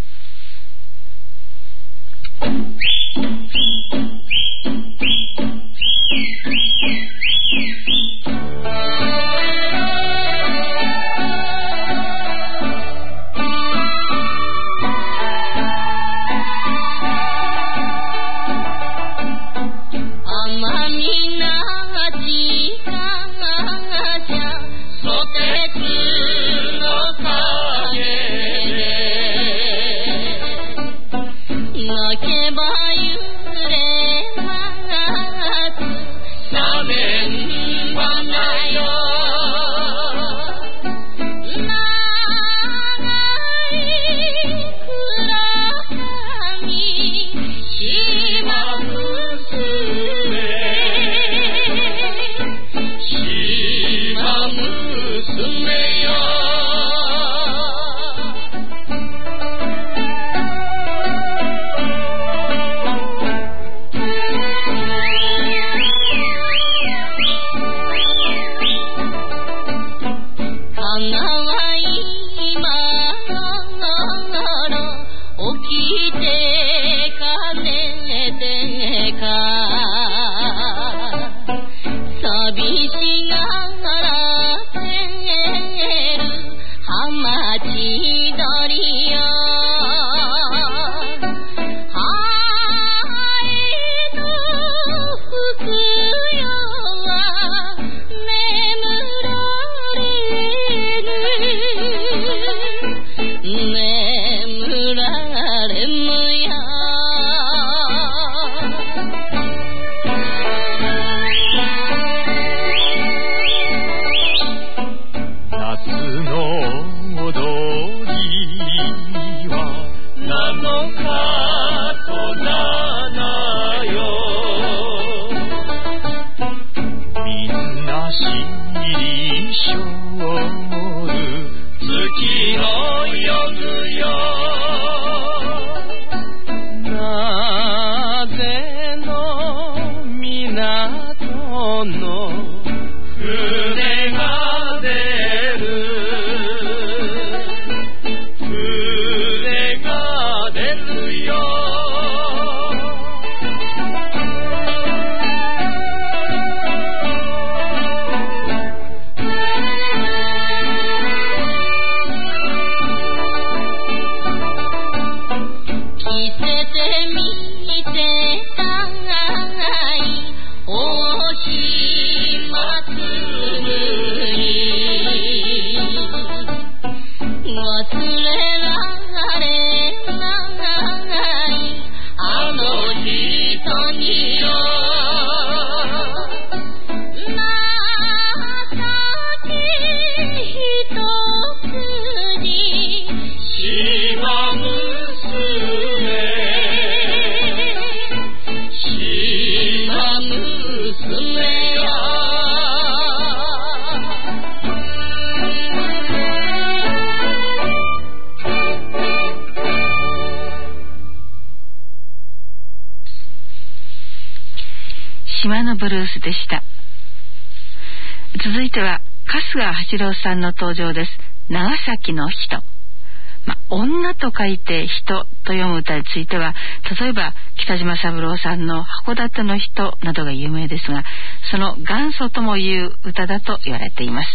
島のブルースでした。続いては春日八郎さんの登場です。長崎の人。ま、女と書いて人と読む歌については、例えば北島三郎さんの函館の人などが有名ですが、その元祖ともいう歌だと言われています。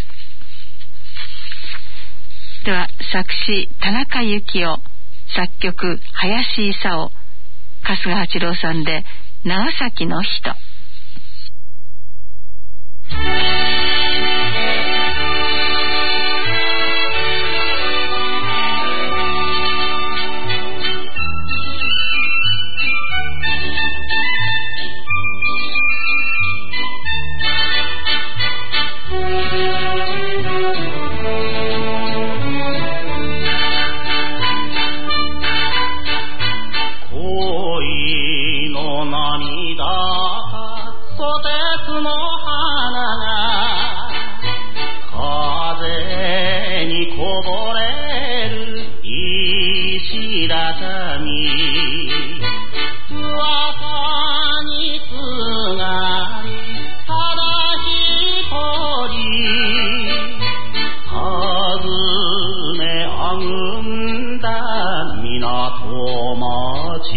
では作詞田中幸雄、作曲林勲、春日八郎さんで長崎の人。 こ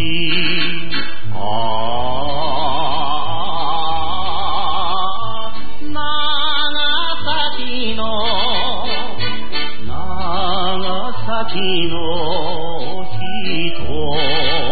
ああ長崎の長崎の人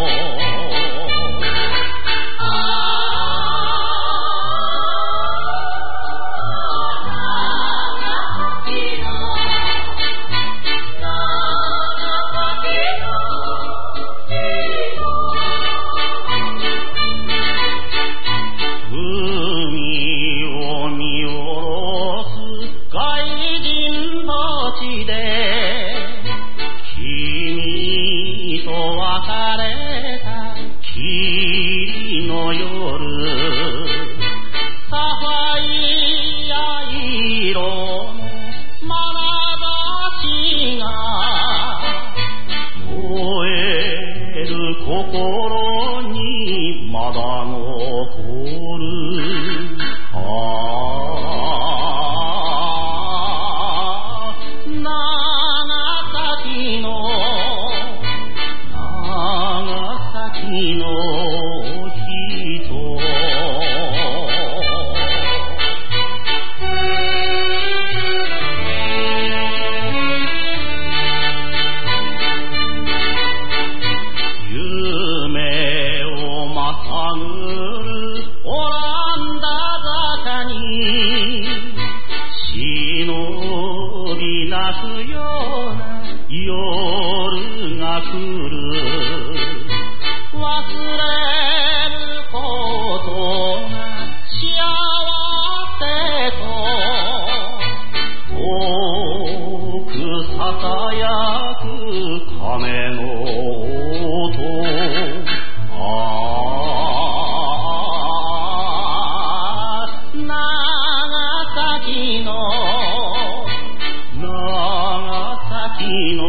心にまだ残るああ長崎の長崎の人夜が来る忘れることが幸せと遠くささやく鐘の音ああ長崎の長崎の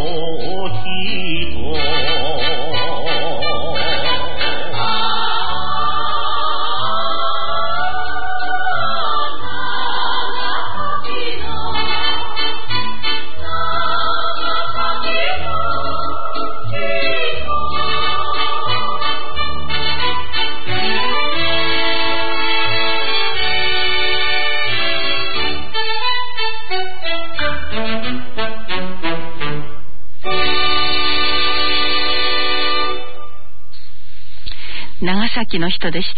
長崎の人でした。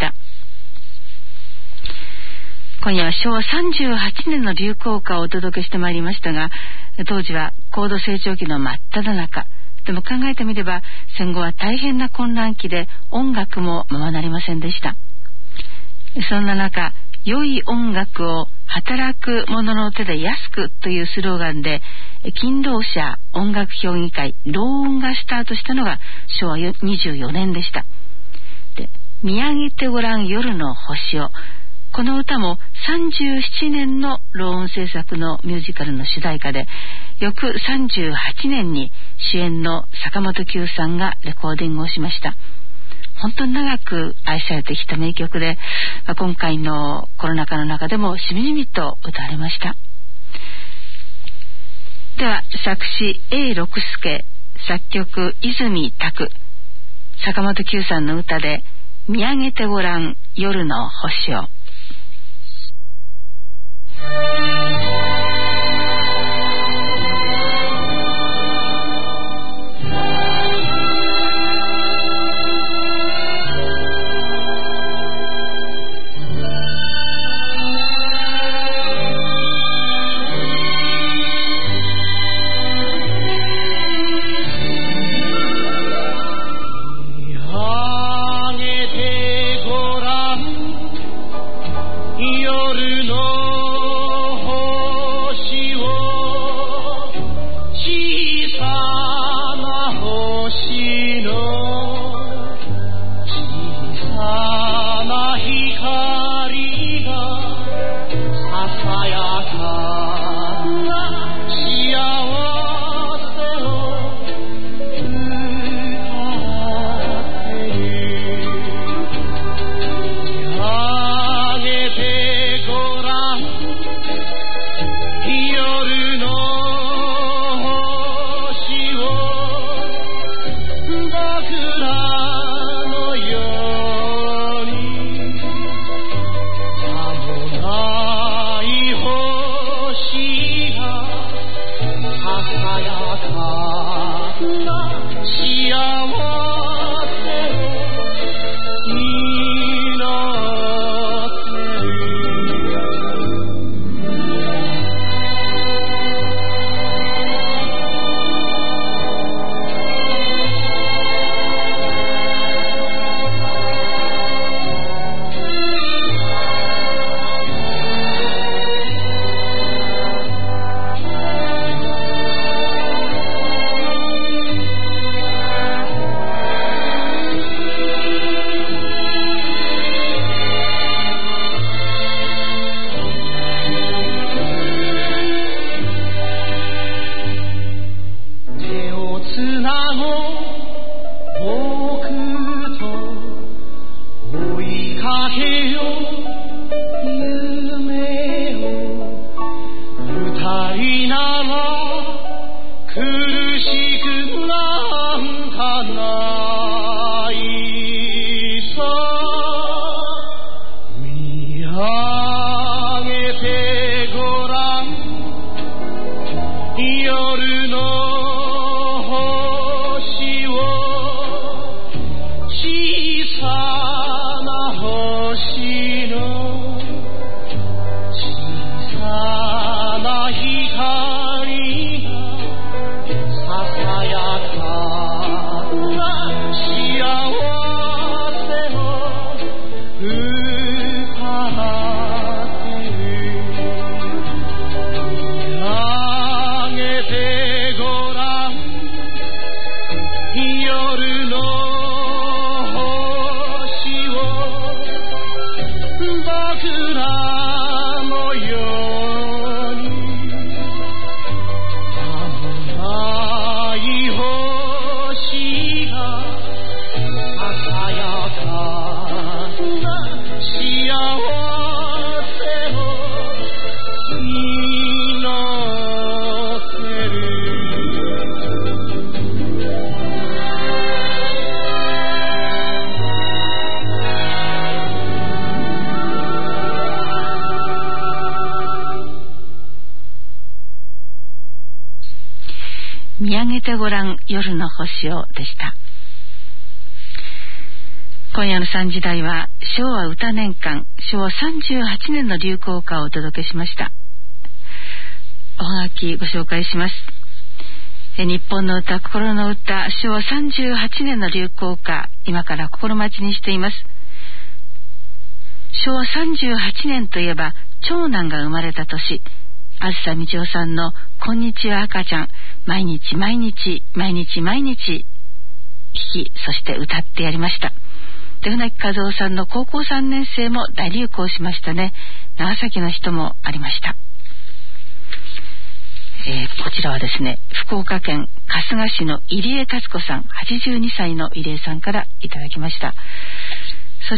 今夜はしょうわさんじゅうはちねんの流行歌をお届けしてまいりましたが、当時は高度成長期の真っ只中でも考えてみれば戦後は大変な混乱期で音楽もままなりませんでした。そんな中、良い音楽を働く者の手で安くというスローガンで勤労者音楽評議会労音がスタートしたのがしょうわにじゅうよねんでした。で、見上げてごらん夜の星を、この歌もさんじゅうななねんの労音制作のミュージカルの主題歌で、翌さんじゅうはちねんに主演の坂本九さんがレコーディングをしました。本当に長く愛されてきた名曲で、今回のコロナ禍の中でもしみじみと歌われました。では作詞 エーろく 助、作曲泉拓、坂本九さんの歌で見上げてごらん夜の星を。 見上げてごらん夜の星をでした。今夜のさんじ台は昭和歌年間昭和さんじゅうはちねんの流行歌をお届けしました。おはがきご紹介します。日本の歌、心の歌、昭和さんじゅうはちねんの流行歌、今から心待ちにしています。昭和さんじゅうはちねんといえば長男が生まれた年、あずさみちおさんのこんにちは赤ちゃん、毎日毎日毎日毎日弾き、そして歌ってやりました。で船木和夫さんの高校さんねん生も大流行しましたね。長崎の人もありました。えー、こちらはですね、福岡県春日市の入江達子さん、はちじゅうにさいの入江さんからいただきました。そして、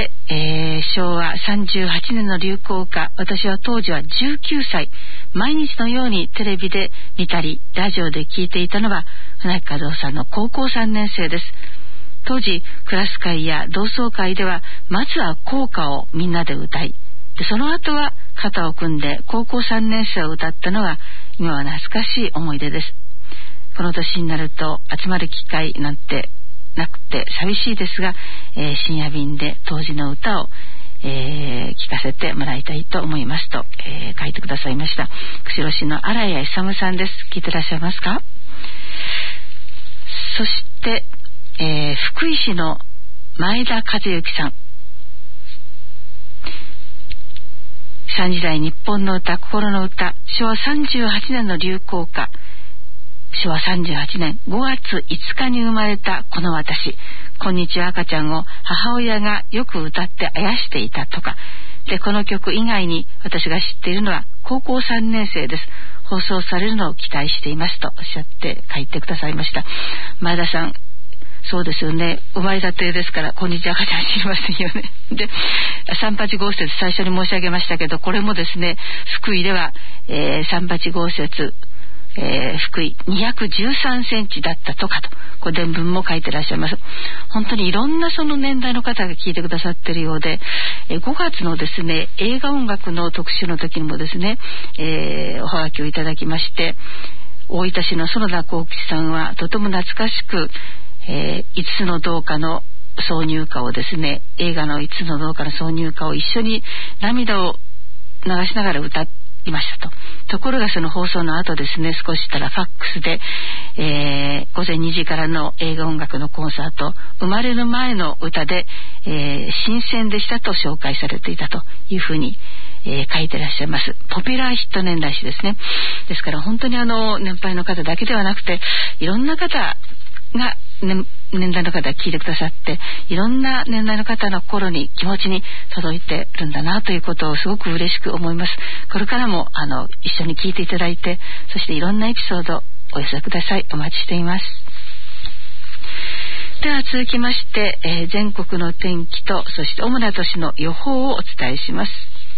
えー、昭和さんじゅうはちねんの流行歌、私は当時はじゅうきゅうさい、毎日のようにテレビで見たりラジオで聞いていたのは船木和夫さんの高校さんねん生です。当時クラス会や同窓会ではまずは校歌をみんなで歌い、でその後は肩を組んで高校さんねん生を歌ったのが今は懐かしい思い出です。この年になると集まる機会なんてなくて寂しいですが、えー、深夜便で当時の歌を、えー、聞かせてもらいたいと思いますと、えー、書いてくださいました。釧路市の新谷勇さんです。聞いてらっしゃいますか？そして、えー、福井市の前田和幸さん、さんじ台日本の歌、心の歌、昭和さんじゅうはちねんの流行歌、昭和さんじゅうはちねんごがついつかに生まれたこの私、こんにちは赤ちゃんを母親がよく歌ってあやしていたとかで、この曲以外に私が知っているのは高校さんねん生です。放送されるのを期待していますとおっしゃって書いてくださいました。前田さん、そうですよね、生まれたてですからこんにちは赤ちゃん知りませんよね。で三八豪雪、最初に申し上げましたけど、これもですね、福井では、えー、三八豪雪、えー、福井にひゃくじゅうさんセンチだったとかと、こう伝聞も書いてらっしゃいます。本当にいろんなその年代の方が聞いてくださっているようで、えー、ごがつのですね映画音楽の特集の時にもですね、えー、おはがきをいただきまして、大分市の園田幸吉さんはとても懐かしく、えー、いつつのどうかの挿入歌をですね、映画のいつつのどうかの挿入歌を一緒に涙を流しながら歌っていましたと。ところがその放送の後ですね、少ししたらファックスで、えー、ごぜんにじからの映画音楽のコンサート、生まれる前の歌で、えー、新鮮でしたと紹介されていたというふうに、えー、書いてらっしゃいます。ポピュラーヒット年代誌ですね。ですから本当にあの年配の方だけではなくて、いろんな方が、ね、年代の方が聞いてくださって、いろんな年代の方の心に気持ちに届いてるんだなということをすごく嬉しく思います。これからもあの一緒に聞いていただいて、そしていろんなエピソードお寄せください。お待ちしています。では続きまして、えー、全国の天気とそして主な都市の予報をお伝えします。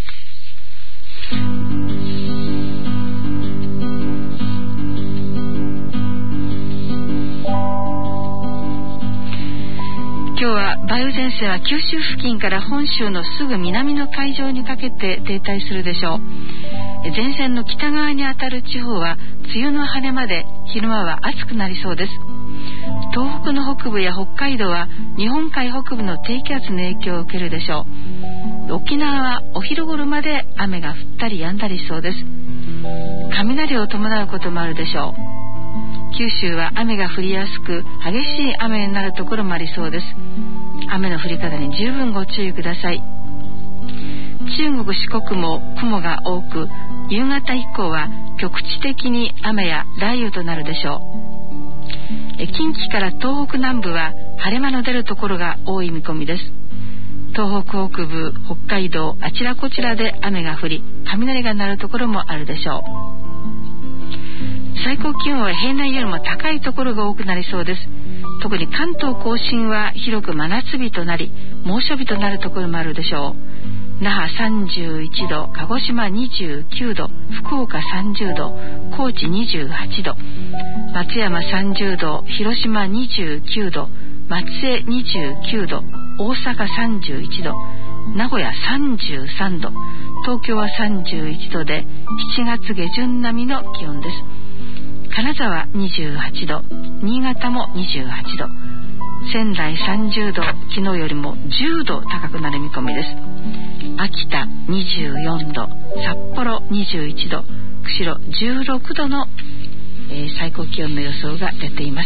今日は梅雨前線は九州付近から本州のすぐ南の海上にかけて停滞するでしょう。前線の北側にあたる地方は梅雨の晴れ間で昼間は暑くなりそうです。東北の北部や北海道は日本海北部の低気圧の影響を受けるでしょう。沖縄はお昼頃まで雨が降ったり止んだりしそうです。雷を伴うこともあるでしょう。九州は雨が降りやすく激しい雨になるところもありそうです。雨の降り方に十分ご注意ください。中国四国も雲が多く、夕方以降は局地的に雨や雷雨となるでしょう。近畿から東北南部は晴れ間の出るところが多い見込みです。東北北部、北海道あちらこちらで雨が降り、雷が鳴るところもあるでしょう。最高気温は平年よりも高いところが多くなりそうです。 特に関東甲信は広く真夏日となり、猛暑日となるところもあるでしょう。那覇さんじゅういちど、鹿児島にじゅうきゅうど、福岡さんじゅうど、高知にじゅうはちど、松山さんじゅうど、広島にじゅうきゅうど、松江にじゅうきゅうど、大阪さんじゅういちど、名古屋さんじゅうさんど、東京はさんじゅういちどでしちがつ下旬並みの気温です。金沢にじゅうはちど、新潟もにじゅうはちど、仙台さんじゅうど、昨日よりもじゅうど高くなる見込みです。秋田にじゅうよんど、札幌にじゅういちど、釧路じゅうろくどの、えー、最高気温の予想が出ています。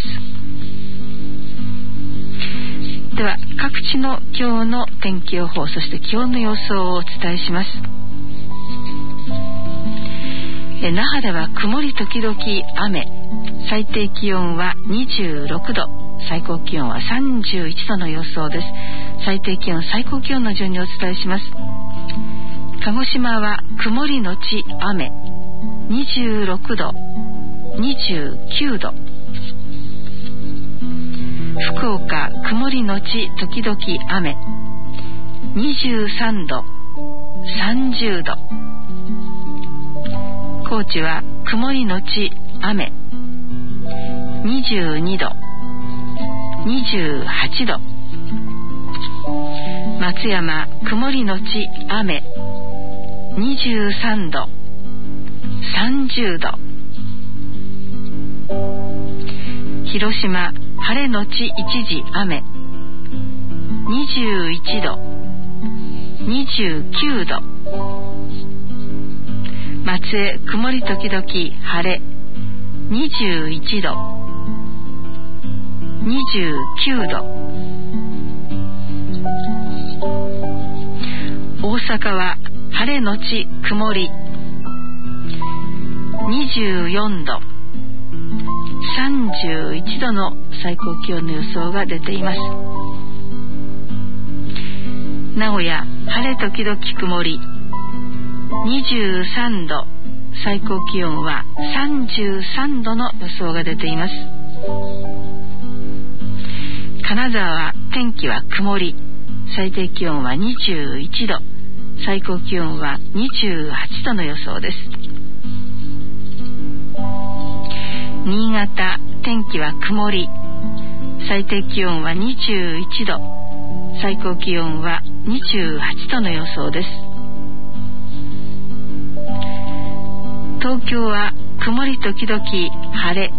では各地の今日の天気予報、そして気温の予想をお伝えします。え那覇では曇り時々雨、最低気温はにじゅうろくど、最高気温はさんじゅういちどの予想です。最低気温最高気温の順にお伝えします。鹿児島は曇りのち雨、にじゅうろくど、にじゅうきゅうど。福岡曇りのち時々雨、にじゅうさんど、さんじゅうど。高知は曇りのち雨、にじゅうにど、にじゅうはちど。松山曇りのち雨、にじゅうさんど、さんじゅうど。広島晴れのち一時雨、にじゅういちど、にじゅうきゅうど。松江曇り時々晴れ、にじゅういちど、にじゅうきゅうど。大阪は晴れのち曇り、にじゅうよんど、さんじゅういちどの最高気温の予想が出ています。名古屋晴れ時々曇り、にじゅうさんど、最高気温はさんじゅうさんどの予想が出ています。金沢は天気は曇り、最低気温はにじゅういちど、最高気温はにじゅうはちどの予想です。新潟天気は曇り、最低気温はにじゅういちど、最高気温はにじゅうはちどの予想です。東京は曇り時々晴れ、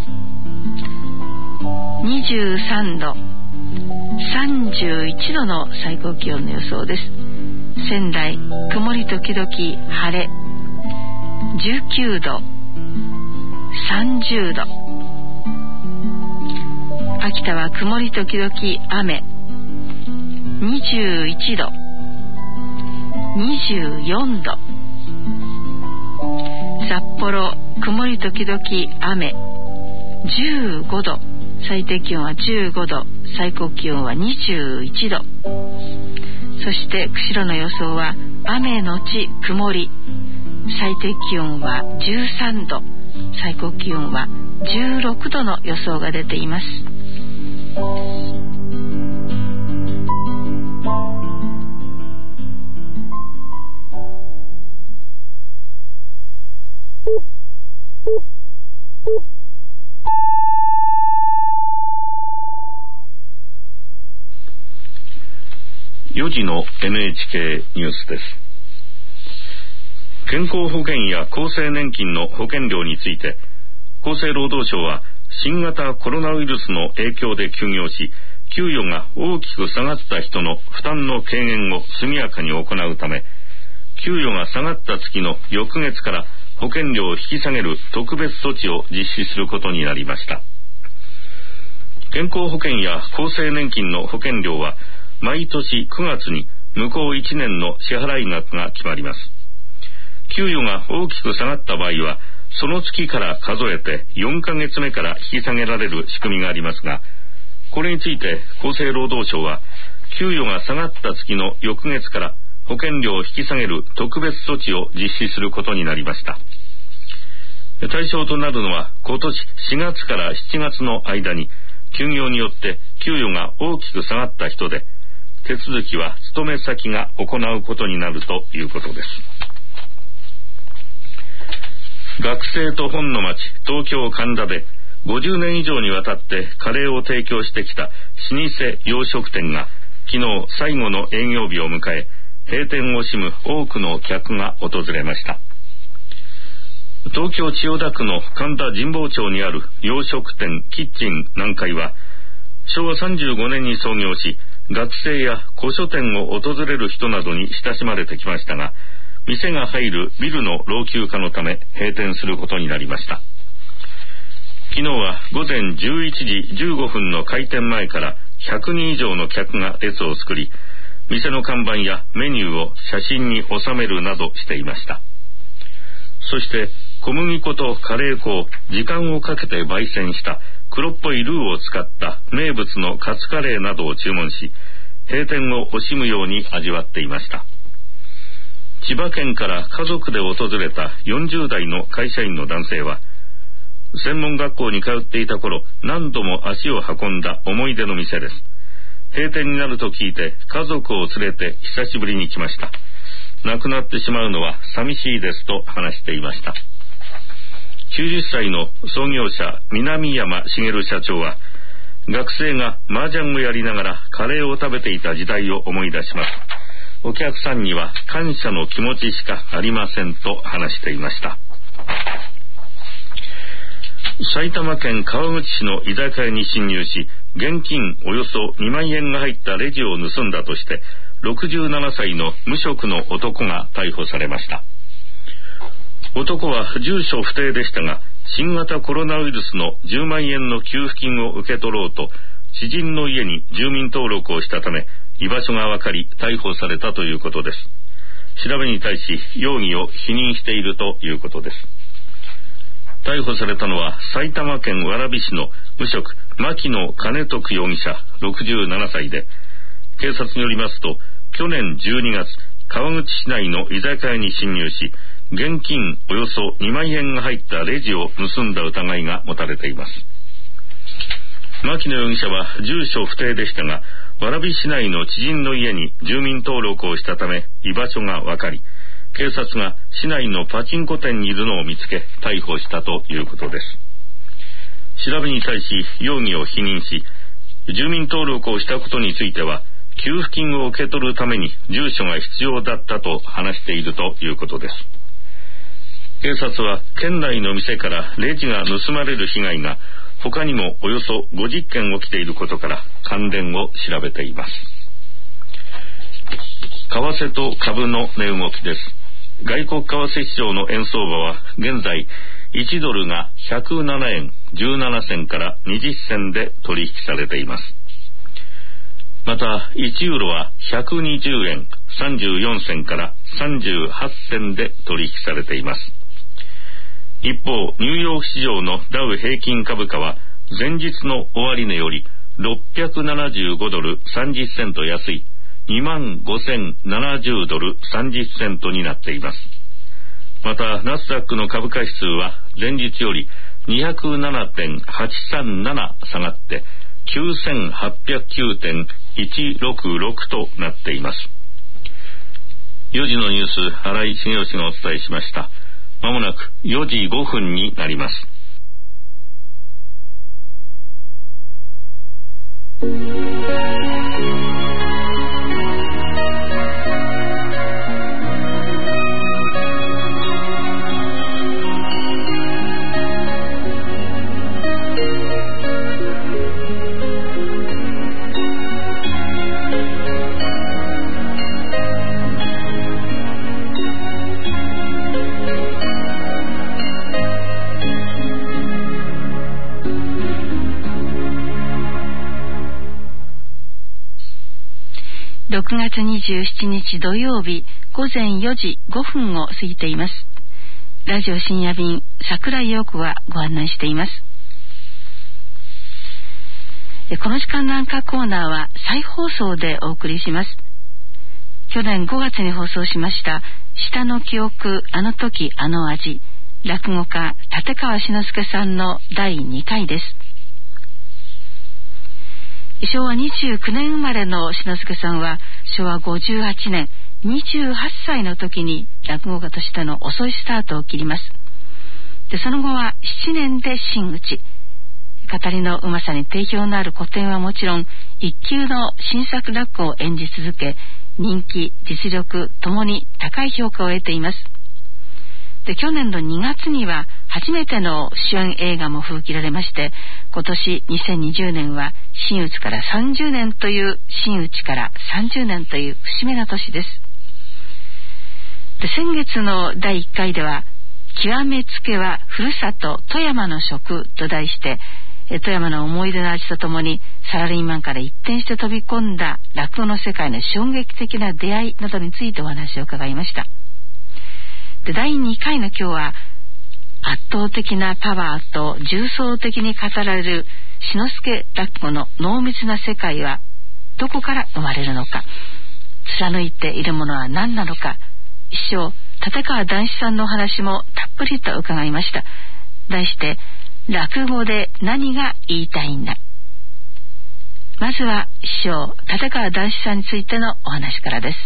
にじゅうさんど、さんじゅういちどの最高気温の予想です。仙台曇り時々晴れ、じゅうきゅうど、さんじゅうど。秋田は曇り時々雨、にじゅういちど、にじゅうよんど。札幌曇り時々雨、じゅうごど、最低気温はじゅうごど、最高気温はにじゅういちど。そして釧路の予想は雨のち曇り、最低気温はじゅうさんど、最高気温はじゅうろくどの予想が出ています。 よじの エヌエイチケー ニュースです。健康保険や厚生年金の保険料について、厚生労働省は新型コロナウイルスの影響で休業し、給与が大きく下がった人の負担の軽減を速やかに行うため、給与が下がった月の翌月から保険料を引き下げる特別措置を実施することになりました。健康保険や厚生年金の保険料は毎年くがつに向こういちねんの支払い額が決まります。給与が大きく下がった場合は、その月から数えてよんかげつめから引き下げられる仕組みがありますが、これについて厚生労働省は、給与が下がった月の翌月から保険料を引き下げる特別措置を実施することになりました。対象となるのは、今年しがつからしちがつの間に休業によって給与が大きく下がった人で、手続きは勤め先が行うことになるということです。学生と本の町東京神田でごじゅうねん以上にわたってカレーを提供してきた老舗洋食店が昨日最後の営業日を迎え、閉店を惜しむ多くの客が訪れました。東京千代田区の神田神保町にある洋食店キッチン南海はしょうわさんじゅうごねんに創業し、学生や古書店を訪れる人などに親しまれてきましたが、店が入るビルの老朽化のため閉店することになりました。昨日は午前じゅういちじじゅうごふんの開店前からひゃくにん以上の客が列を作り、店の看板やメニューを写真に収めるなどしていました。そして小麦粉とカレー粉を時間をかけて焙煎した黒っぽいルーを使った名物のカツカレーなどを注文し、閉店を惜しむように味わっていました。千葉県から家族で訪れたよんじゅう代の会社員の男性は、専門学校に通っていた頃何度も足を運んだ思い出の店です。閉店になると聞いて家族を連れて久しぶりに来ました。亡くなってしまうのは寂しいですと話していました。きゅうじゅっさいの創業者南山茂社長は、学生が麻雀をやりながらカレーを食べていた時代を思い出します。お客さんには感謝の気持ちしかありませんと話していました。埼玉県川口市の居酒屋に侵入し、現金およそにまんえんが入ったレジを盗んだとしてろくじゅうななさいの無職の男が逮捕されました。男は住所不定でしたが、新型コロナウイルスのじゅうまんえんの給付金を受け取ろうと知人の家に住民登録をしたため、居場所が分かり逮捕されたということです。調べに対し容疑を否認しているということです。逮捕されたのは埼玉県蕨市の無職牧野金徳容疑者ろくじゅうななさいで、警察によりますと去年じゅうにがつ、川口市内の居酒屋に侵入し、現金およそにまんえんが入ったレジを盗んだ疑いが持たれています。牧野容疑者は住所不定でしたが、蕨市内の知人の家に住民登録をしたため居場所が分かり、警察が市内のパチンコ店にいるのを見つけ逮捕したということです。調べに対し容疑を否認し、住民登録をしたことについては給付金を受け取るために住所が必要だったと話しているということです。警察は県内の店からレジが盗まれる被害が他にもおよそごじゅっけん起きていることから関連を調べています。為替と株の値動きです。外国為替市場の円相場は現在いちドルがひゃくななえんじゅうななせんからにじゅっせんで取引されています。またいちユーロはひゃくにじゅうえんさんじゅうよんせんからさんじゅうはっせんで取引されています。一方、ニューヨーク市場のダウ平均株価は前日の終値よりろっぴゃくななじゅうごドルさんじゅっセント安い にまんごせんななじゅうドルさんじゅっセントになっています。またナスダックの株価指数は前日より にひゃくななてんはちさんなな 下がってきゅうせんはっぴゃくきゅうてんいちろくろく となっています。よじのニュース、新井茂義がお伝えしました。まもなくよじごふんになります。 ろくがつにじゅうしちにち土曜日午前よじごふんを過ぎています。ラジオ深夜便、桜井陽子がご案内しています。この時間のアンカーコーナーは再放送でお送りします。去年ごがつに放送しました下の記憶あの時あの味、落語家立川志の輔さんのだいにかいです。 しょうわにじゅうきゅうねん生まれの志の輔さんはしょうわごじゅうはちねんにじゅうはっさいの時に落語家としての遅いスタートを切ります。でその後はななねんで真打ち、語りのうまさに定評のある古典はもちろん一級の新作落語を演じ続け、人気実力ともに高い評価を得ています。で去年のにがつには初めての主演映画も封切られまして、今年にせんにじゅうねんは真打ちからさんじゅうねんという真打ちからさんじゅうねんという節目の年です。で先月のだいいっかいでは極めつけはふるさと富山の食と題して、富山の思い出の味とともにサラリーマンから一転して飛び込んだ落語の世界の衝撃的な出会いなどについてお話を伺いました。でだいにかいの今日は圧倒的なパワーと重層的に語られる志の輔落語の濃密な世界はどこから生まれるのか、貫いているものは何なのか、師匠立川談志さんのお話もたっぷりと伺いました。題して落語で何が言いたいんだ。まずは師匠立川談志さんについてのお話からです。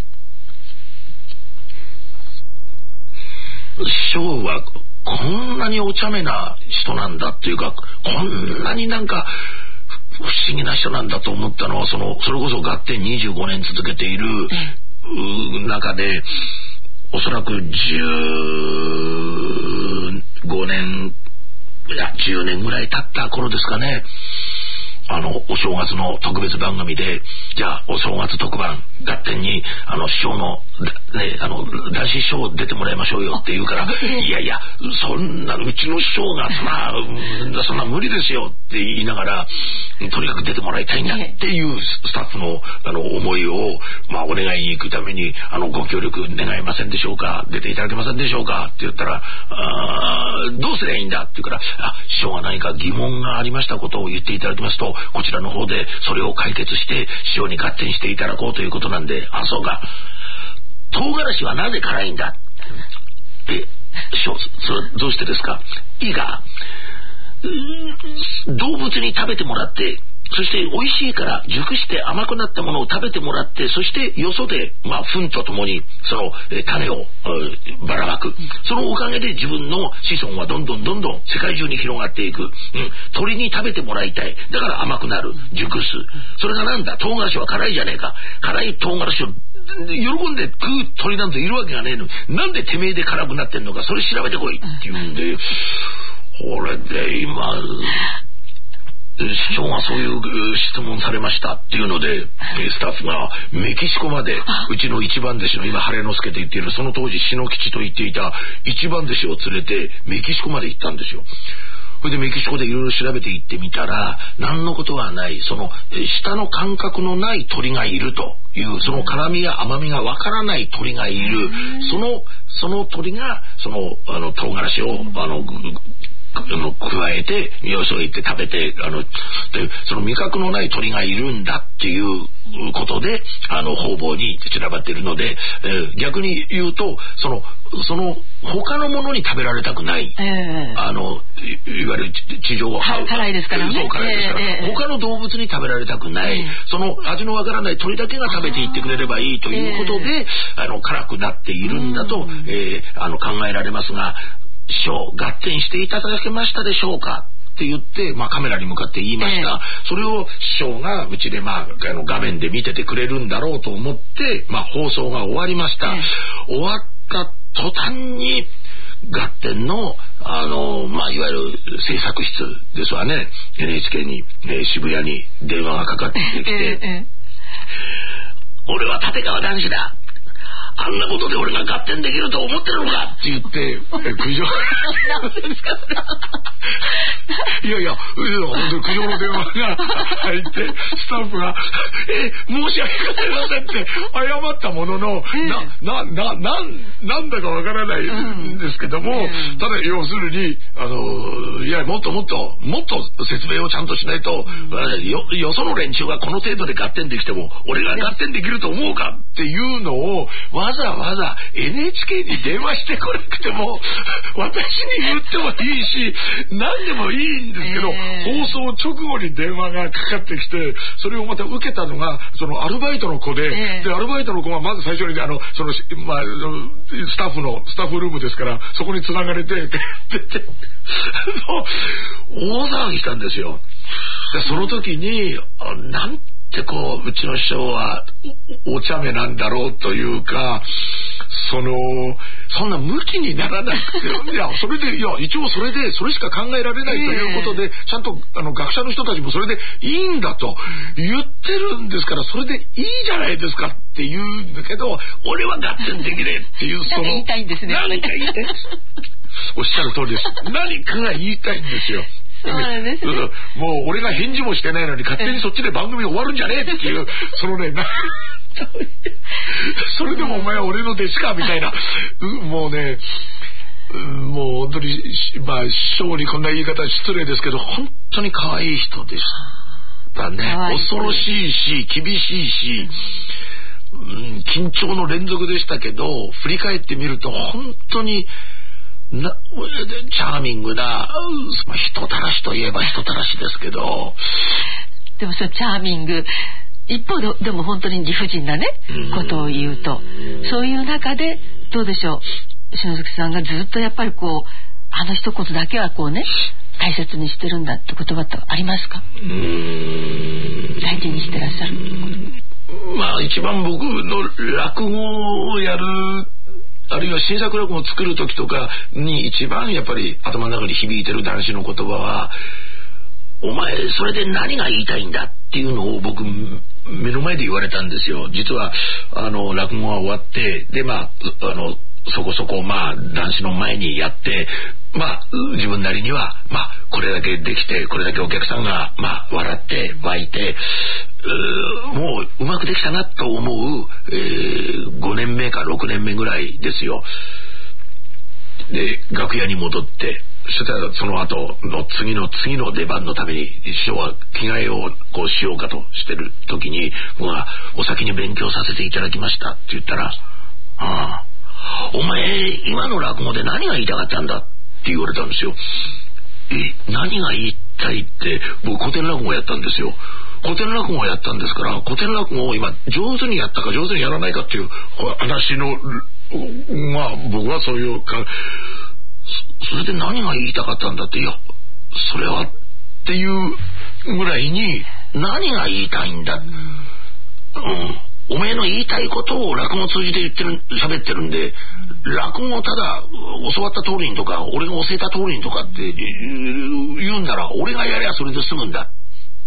師匠はこんなにお茶目な人なんだっていうか、こんなになんか不思議な人なんだと思ったのは、そのそれこそ合点にじゅうごねん続けている中で、おそらくじゅうごねんいやじゅうねんぐらい経った頃ですかね。あのお正月の特別番組で、じゃあお正月特番合点にあの師匠のね、あの男子師匠出てもらいましょうよって言うから、いやいやそんなうちの師匠がそんなそんな無理ですよって言いながら、とにかく出てもらいたいんだっていうスタッフのあの思いを、まあ、お願いに行くために、あのご協力願えませんでしょうか、出ていただけませんでしょうかって言ったら、あどうすりゃいいんだって言うから、あ師匠が何か疑問がありましたことを言っていただきますと、こちらの方でそれを解決して師匠に合点していただこうということなんで、あそうか、唐辛子はなぜ辛いんだって師匠それどうしてですか。いいか、動物に食べてもらって、そして美味しいから熟して甘くなったものを食べてもらって、そしてよそでまあ糞とともにその種をばらまく、そのおかげで自分の子孫はどんどんどんどん世界中に広がっていく、うん、鳥に食べてもらいたい、だから甘くなる、熟す。それがなんだ、唐辛子は辛いじゃねえか、辛い唐辛子を喜んで食う鳥なんているわけがねえのに、なんでてめえで辛くなってんのか、それ調べてこいって言うんで、これで今師匠がそういう質問されましたっていうので、スタッフがメキシコまでうちの一番弟子の今晴之助と言っている、その当時篠吉と言っていた一番弟子を連れてメキシコまで行ったんですよ。それでメキシコでいろいろ調べていってみたら、何のことはない、その舌の感覚のない鳥がいるという、その辛みや甘みがわからない鳥がいる、そのその鳥がそのあの唐辛子をあの加えてよそへ行って食べて、あのでその味覚のない鳥がいるんだっていうことであの方々に散らばっているので、えー、逆に言うとそのその他のものに食べられたくない、えー、あの い, いわゆる地上は辛いですからね、 そう辛いですから、えー、他の動物に食べられたくない、えー、その味のわからない鳥だけが食べていってくれればいいということで、えー、あの辛くなっているんだと、えー、あの考えられますが、師匠合点していただけましたでしょうかって言って、まあ、カメラに向かって言いました、えー、それを師匠がうちで、まあ、あの画面で見ててくれるんだろうと思って、まあ、放送が終わりました、えー、終わった途端に合点の、あの、まあ、いわゆる制作室ですわね、 エヌエイチケー に、えー、渋谷に電話がかかってきて、えーえー、俺は立川談志だ、あんなことで俺が合点できると思ってるのかって言って苦情いやいや苦情の電話が入って、スタッフがえ申し訳ございませんって謝ったものの、ななななんだかわからないんですけども、うん、ただ要するにあのいやもっともっともっと説明をちゃんとしないと、うん、よ, よその連中がこの程度で合点できても俺が合点できると思うかっていうのをわわざわざ エヌエイチケー に電話してこなくても私に言ってもいいし何でもいいんですけど、えー、放送直後に電話がかかってきて、それをまた受けたのがそのアルバイトの子で、えー、でアルバイトの子がまず最初にあのその、まあ、スタッフのスタッフルームですからそこに繋がれて大騒ぎしたんですよ。でその時になんてこううちの師匠は お, お茶目なんだろうというか、そのそんな向きにならなくていやそれでいや一応それでそれしか考えられないということで、えー、ちゃんとあの学者の人たちもそれでいいんだと言ってるんですから、それでいいじゃないですかって言うんだけど、俺は合点できねえっていうその言いたいんですね。 何か言いたいおっしゃる通りです。何かが言いたいんですよ。 そうなんですね。 もう俺が返事もしてないのに勝手にそっちで番組終わるんじゃねえっていうそのねなそれでもお前は俺の弟子かみたいな、うん、もうね、うん、もう本当にまあ師匠にこんな言い方失礼ですけど本当に可愛い人でしたね。恐ろしいし厳しいし、うん、緊張の連続でしたけど振り返ってみると本当になチャーミングな人たらしといえば人たらしですけど、 でもそれチャーミング一方ででも本当に理不尽なねことを言うと、そういう中でどうでしょう、篠崎さんがずっとやっぱりこうあの一言だけはこうね大切にしてるんだって言葉ってありますか？うーん、大事にしてらっしゃること。 まあ一番僕の落語をやるあるいは新作落語を作る時とかに一番やっぱり頭の中に響いてる男子の言葉は、お前それで何が言いたいんだっていうのを僕目の前で言われたんですよ。実はあの落語が終わってでまああのそこそこまあ男子の前にやってまあ自分なりにはまあこれだけできてこれだけお客さんがまあ笑って湧いてもううまくできたなと思う、えー、ごねんめかろくねんめぐらいですよ。で楽屋に戻ってそしたらその後の次の次の出番のために師匠は着替えをこうしようかとしてる時に僕がお先に勉強させていただきましたって言ったら、ああお前今の落語で何が言いたかったんだって言われたんですよ。え何が言いたいって僕古典落語をやったんですよ。古典落語をやったんですから古典落語を今上手にやったか上手にやらないかっていう話のまあ僕はそういうかそれで何が言いたかったんだって、いやそれはっていうぐらいに何が言いたいんだ、うん、おめえの言いたいことを落語を通じて言ってる喋ってるんで、落語をただ教わった通りにとか俺が教えた通りにとかって言うんなら俺がやりゃそれで済むんだ。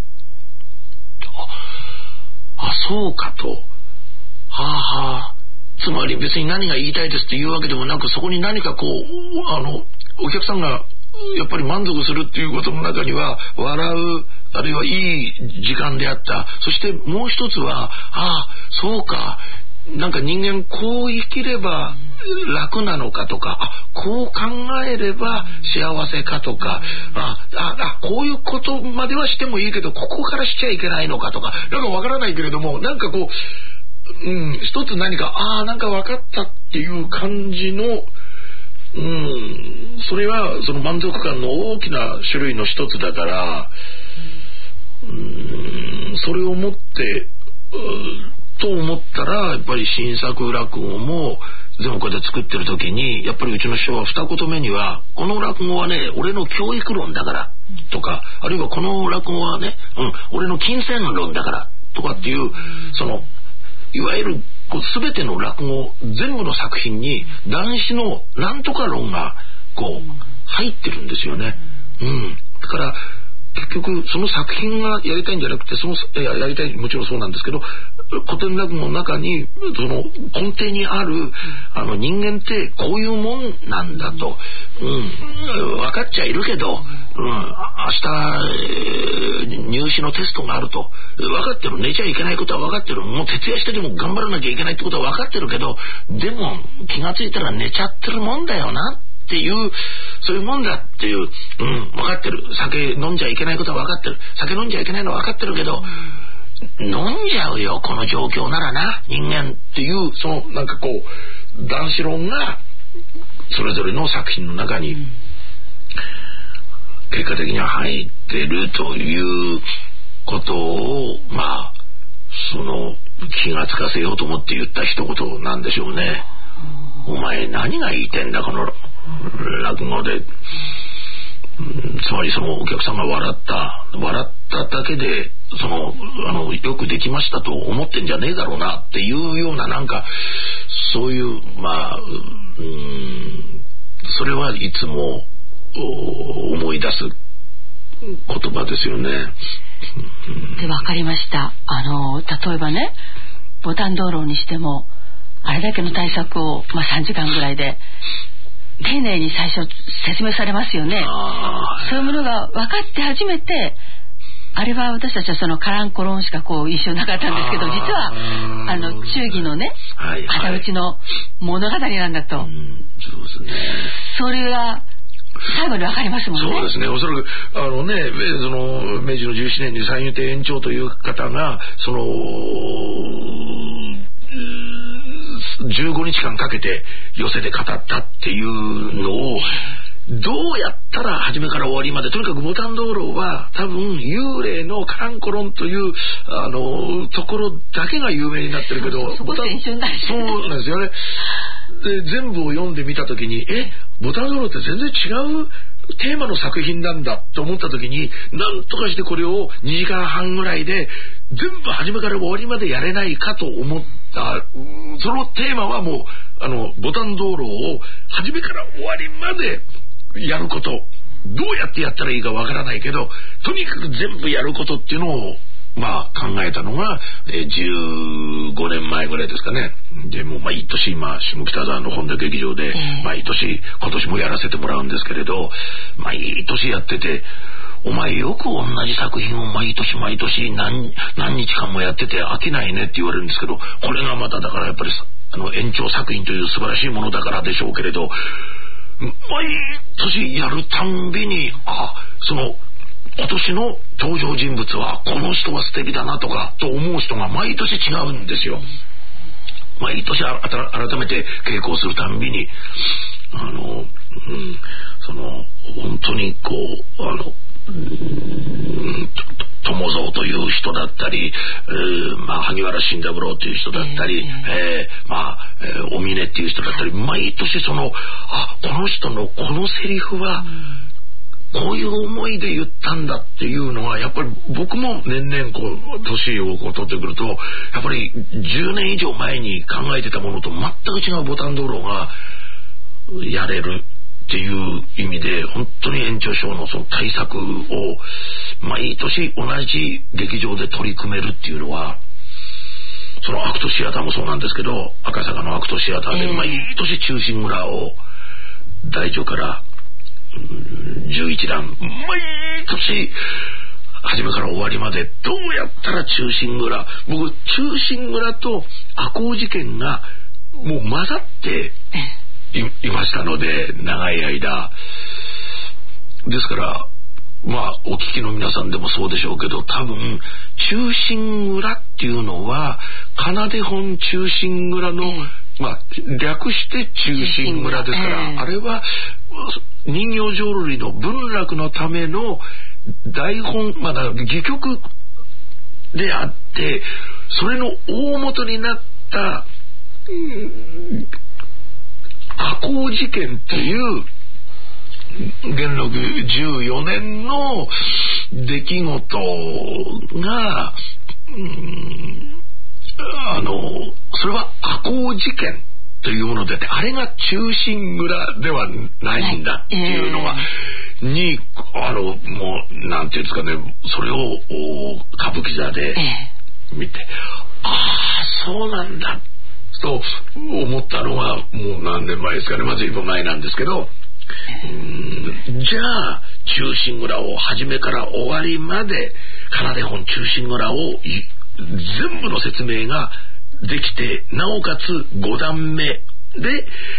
あ、そうかと。はあはあ。つまり別に何が言いたいですっていうわけでもなく、そこに何かこうあのお客さんがやっぱり満足するっていうことの中には笑うあるいはいい時間であった。そしてもう一つはああそうかなんか人間こう生きれば楽なのかとか、あこう考えれば幸せかとか、ああこういうことまではしてもいいけどここからしちゃいけないのかとか、なんかわからないけれどもなんかこううん、一つ何かああなんか分かったっていう感じの、うん、それはその満足感の大きな種類の一つだから、うん、それを持って、うんと思ったらやっぱり新作落語も全部こうやって作ってる時にやっぱりうちの師匠は二言目にはこの落語はね俺の教育論だからとか、あるいはこの落語はね、うん、俺の金銭論だからとかっていうそのいわゆるこう全ての落語全部の作品に男子のなんとか論がこう入ってるんですよね、うん、だから結局その作品がやりたいんじゃなくてそのややりたいもちろんそうなんですけど古典落語の中にその根底にあるあの人間ってこういうもんなんだと、うん、分かっちゃいるけど、うん、明日入試のテストがあると分かってる、寝ちゃいけないことは分かってる、もう徹夜してでも頑張らなきゃいけないってことは分かってるけどでも気がついたら寝ちゃってるもんだよなっていうそういうもんだっていう、うん、分かってる、酒飲んじゃいけないことは分かってる、酒飲んじゃいけないのは分かってるけど飲んじゃうよこの状況ならな人間っていう、そのなんかこう男子論がそれぞれの作品の中に結果的には入ってるということを、まあその気がつかせようと思って言った一言なんでしょうね。お前何が言いてんだこの落語で。つまりそのお客さんが笑った笑っただけでそのあのよくできましたと思ってんじゃねえだろうなっていうような、なんかそういうまあうーんそれはいつも思い出す言葉ですよね。 で、わかりました。あの例えばね、ボタン道路にしてもあれだけの対策を、まあ、さんじかんぐらいで丁寧に最初説明されますよね。そういうものが分かって初めて、あれは私たちはそのカランコロンしかこう印象なかったんですけど、実はあの忠義のね、はいはい、仇討ちの物語なんだと。うん、そうですね。それが最後に分かりますもんね。 そうですね。おそらくあのね、その明治のじゅうななねんに三遊亭圓朝という方がそのじゅうごにちかんかけて寄せで語ったっていうのをどうやったら初めから終わりまで、とにかくボタン道路は多分幽霊のカランコロンというあのところだけが有名になってるけど、 そこで一緒になる。 そうなんですよね。で全部を読んでみた時に、えボタン道路って全然違うテーマの作品なんだと思った時に、なんとかしてこれをにじかんはんぐらいで全部初めから終わりまでやれないかと思った。そのテーマはもうあのボタン道路を初めから終わりまでやること、どうやってやったらいいかわからないけどとにかく全部やることっていうのをまあ考えたのが、えー、じゅうごねんまえぐらいですかね。でもう毎年今下北沢の本田劇場で毎年今年もやらせてもらうんですけれど、毎年やってて、お前よく同じ作品を毎年毎年 何, 何日間もやってて飽きないねって言われるんですけど、これがまただからやっぱりあの延長作品という素晴らしいものだからでしょうけれど、毎年やるたんびにあその今年の登場人物はこの人は素敵だなとかと思う人が毎年違うんですよ。毎年改めて稽古をするたんびにあの、うん、その本当にこうあの友蔵という人だったり、えーまあ、萩原慎三郎という人だったり、えーえーまあえー、お峰っていう人だったり、毎年そのあこの人のこのセリフは、うんこういう思いで言ったんだっていうのはやっぱり僕も年々こう年をこう取ってくるとやっぱりじゅうねん以上前に考えてたものと全く違うボタン道路がやれるっていう意味で、本当に延長賞のその対策を毎年同じ劇場で取り組めるっていうのは、そのアクトシアターもそうなんですけど、赤坂のアクトシアターで毎年忠臣蔵を大序からじゅういちだん毎年初めから終わりまでどうやったら忠臣蔵、僕忠臣蔵と赤穂事件がもう混ざってい, いましたので長い間ですから、まあお聞きの皆さんでもそうでしょうけど、多分忠臣蔵っていうのは奏で本忠臣蔵の、まあ略して忠臣蔵ですから、えー、あれは人形浄瑠璃の文楽のための台本、まだ戯曲であって、それの大元になった、うん、赤穂事件という元禄じゅうよねんの出来事が、うん、あのそれは赤穂事件というものであって、あれが忠臣蔵ではないんだっていうのが、はいえー、にあのもうなんていうんですかね、それを歌舞伎座で見て、えー、ああそうなんだと思ったのはもう何年前ですかね、まあ随分前なんですけど、えー、うんじゃあ忠臣蔵を初めから終わりまで奏で本忠臣蔵を全部の説明ができて、なおかつごだんめで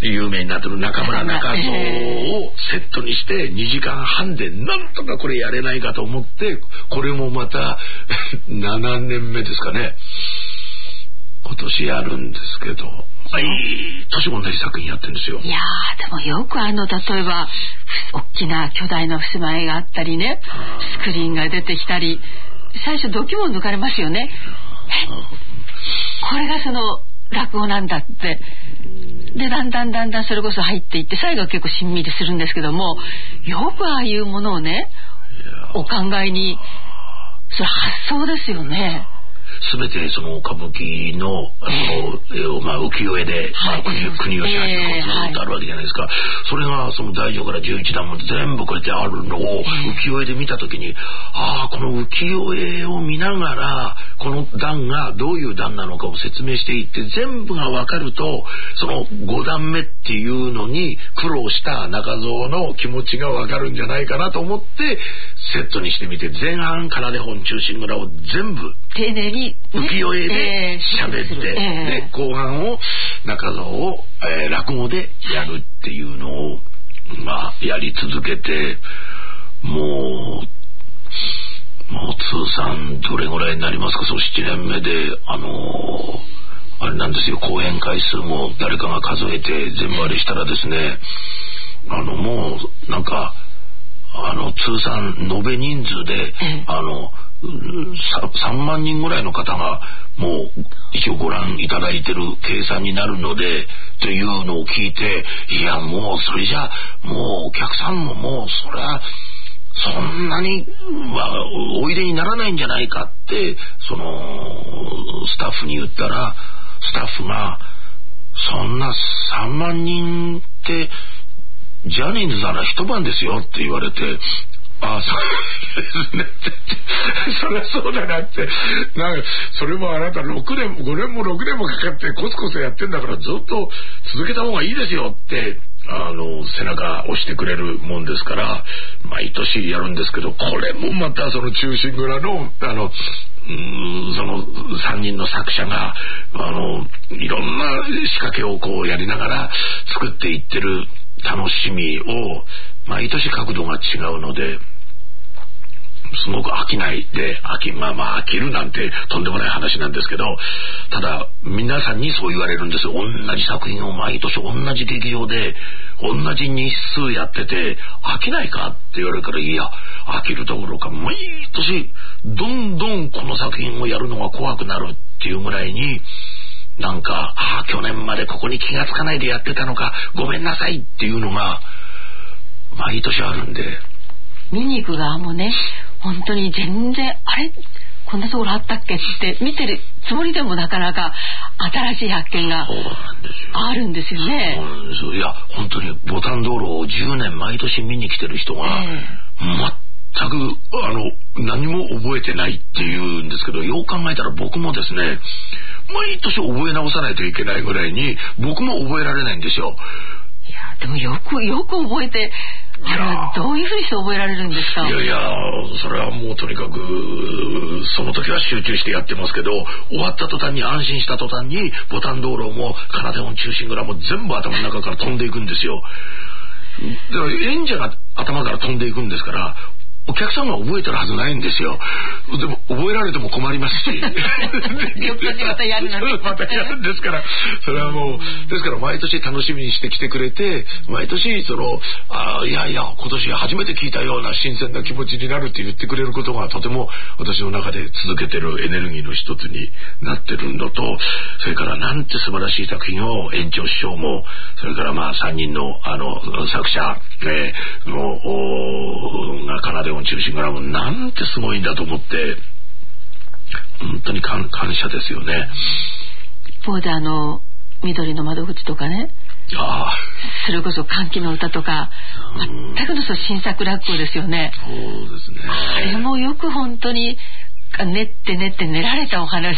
有名になってる中村中蔵をセットにしてにじかんはんでなんとかこれやれないかと思って、これもまたななねんめですかね、今年やるんですけど、毎年同じ作品やってるんですよ。 いやー、でもよくあの例えば大きな巨大な襖絵があったりね、スクリーンが出てきたり、最初度肝を抜かれますよね。これがその落語なんだって。でだんだんだんだんそれこそ入っていって、最後は結構しんみりするんですけども、よくああいうものをねお考えに、それ発想ですよね。 すべてその歌舞伎の、あの、えー、まあ浮世絵で、まあ、国吉橋にずっとあるわけじゃないですか、はい、それがその大序からじゅういちだんまで全部こうやってあるのを浮世絵で見たときに、ああこの浮世絵を見ながらこの段がどういう段なのかを説明していって、全部が分かるとそのごだんめっていうのに苦労した中蔵の気持ちが分かるんじゃないかなと思ってセットにしてみて、前半からで本中心蔵を全部丁寧に浮世絵で喋って、えー、で後半を中蔵を、えー、落語でやるっていうのを、まあ、やり続けて、もうもう通算どれぐらいになりますか、そうしちねんめで、あのー、あれなんですよ、公演回数も誰かが数えて全部あれしたらですね、あのもうなんかあの通算延べ人数で、あのさんまんにんぐらいの方がもう一応ご覧いただいてる計算になるのでというのを聞いて、いやもうそれじゃもうお客さんももうそれはそんなにはおいでにならないんじゃないかってそのスタッフに言ったら、スタッフがそんなさんまんにんってジャニーズなら一晩ですよって言われて、ああそうですねそりゃそうだなって、なんかそれもあなたろくねんもごねんもろくねんもかかってコツコツやってんだからずっと続けた方がいいですよってあの背中押してくれるもんですから毎年やるんですけど、これもまたその中心蔵のあのうーんそのさんにんの作者があのいろんな仕掛けをこうやりながら作っていってる楽しみを毎年角度が違うので、すごく飽きないで、飽きまあまあ飽きるなんてとんでもない話なんですけど、ただ皆さんにそう言われるんですよ。同じ作品を毎年同じ劇場で同じ日数やってて飽きないかって言われるから、いや飽きるどころか毎年どんどんこの作品をやるのが怖くなるっていうぐらいに、なんかああ去年までここに気がつかないでやってたのかごめんなさいっていうのが毎年あるんで、 見に行く側もね本当に全然あれこんなところあったっけって見てるつもりでもなかなか新しい発見があるんですよね。 そうなんですよ。いや本当にボタン道路をじゅうねん毎年見に来てる人が、えー、全くあの何も覚えてないっていうんですけど、よう考えたら僕もですね毎年覚え直さないといけないぐらいに僕も覚えられないんですよ。 いやでもよくよく覚えて、あれはどういうふうにして覚えられるんですか。 いやいやそれはもうとにかくその時は集中してやってますけど、終わった途端に安心した途端にボタン道路も奏で音中心蔵も全部頭の中から飛んでいくんですよ。だから演者が頭から飛んでいくんですからお客さんが覚えてるはずないんですよ。でも覚えられても困りますしまたやるのまたやるんですから、それはもうですから毎年楽しみにしてきてくれて、毎年そのあいやいや今年初めて聞いたような新鮮な気持ちになるって言ってくれることがとても私の中で続けてるエネルギーの一つになってるのと、それからなんて素晴らしい作品を園長師匠もそれからまあさんにんのあの作者、えー、のが奏で中心からもなんてすごいんだと思って本当に感謝ですよね。 一方であの緑の窓口とかね、あそれこそ歓喜の歌とか全くのそう新作落語ですよね。 そうですね。 あれもよく本当に練って練って練られたお話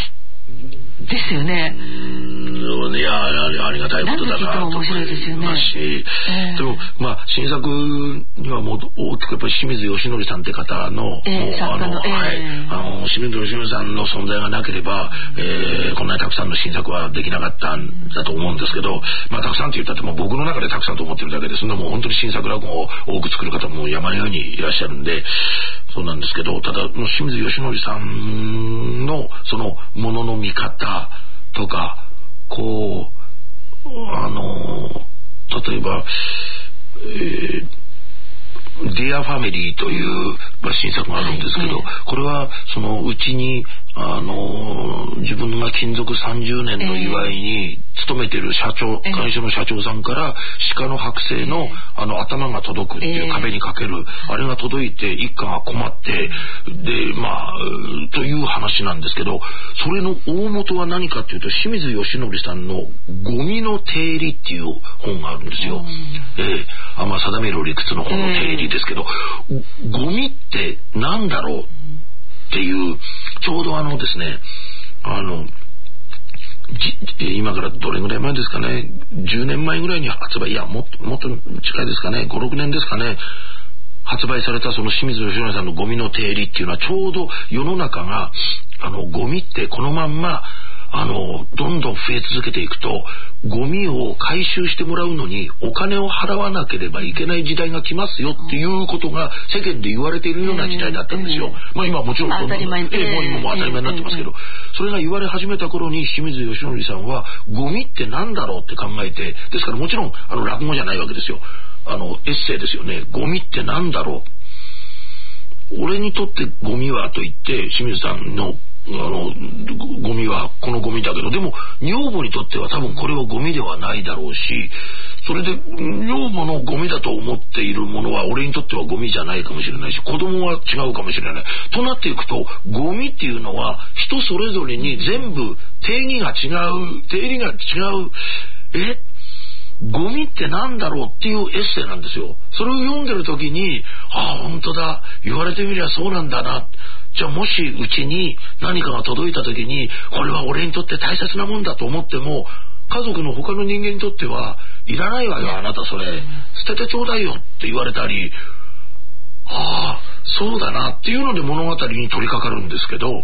ですよね。 いやありがたいことだなと思いますし、えー、でもまあ新作にはもう大きくやっぱり清水義則さんって方の、えー、あの、えー、はい、あの清水義則さんの存在がなければ、えー、こんなにたくさんの新作はできなかったんだと思うんですけど、まあたくさんって言ったってもう僕の中でたくさんと思ってるだけで、そんなもう本当に新作落語を多く作る方も山のようにいらっしゃるんでそうなんですけど、ただ清水義則さんのそのものの見方とかこうあの例えば、えー、ディアファミリーという、まあ、新作があるんですけど、はい、これはそのうちにあの自分が勤続さんじゅうねんの祝いに勤めている社長、えー、会社の社長さんから鹿の剥製の、えー、あの頭が届くっていう壁にかける、えー、あれが届いて一家が困ってでまあという話なんですけど、それの大元は何かっていうと清水義則さんのゴミの定理っていう本があるんですよ。えー、あまあ定める理屈の本の定理ですけど、えー、ゴミって何だろうっていうちょうどあのですねあの今からどれぐらい前ですかねじゅうねんまえぐらいに発売いやもっともっと近いですかねごろくねんですかね発売されたその清水義則さんのゴミの定理っていうのはちょうど世の中があのゴミってこのまんまあのどんどん増え続けていくとゴミを回収してもらうのにお金を払わなければいけない時代が来ますよっていうことが世間で言われているような時代だったんですよ。まあ今もちろん当たり前、えー、もう今も当たり前になってますけど、それが言われ始めた頃に清水義則さんはゴミって何だろうって考えて、ですからもちろんあの落語じゃないわけですよ。あのエッセイですよね。ゴミって何だろう、俺にとってゴミはと言って清水さんのあのゴミはこのゴミだけど、でも女房にとっては多分これはゴミではないだろうし、それで女房のゴミだと思っているものは俺にとってはゴミじゃないかもしれないし、子供は違うかもしれないとなっていくと、ゴミっていうのは人それぞれに全部定義が違う定義が違うえゴミってなんだろうっていうエッセイなんですよ。それを読んでる時にああ本当だ言われてみりゃそうなんだな、じゃあもしうちに何かが届いた時にこれは俺にとって大切なもんだと思っても家族の他の人間にとってはいらないわよあなたそれ捨ててちょうだいよって言われたり、ああそうだなっていうので物語に取り掛かるんですけど、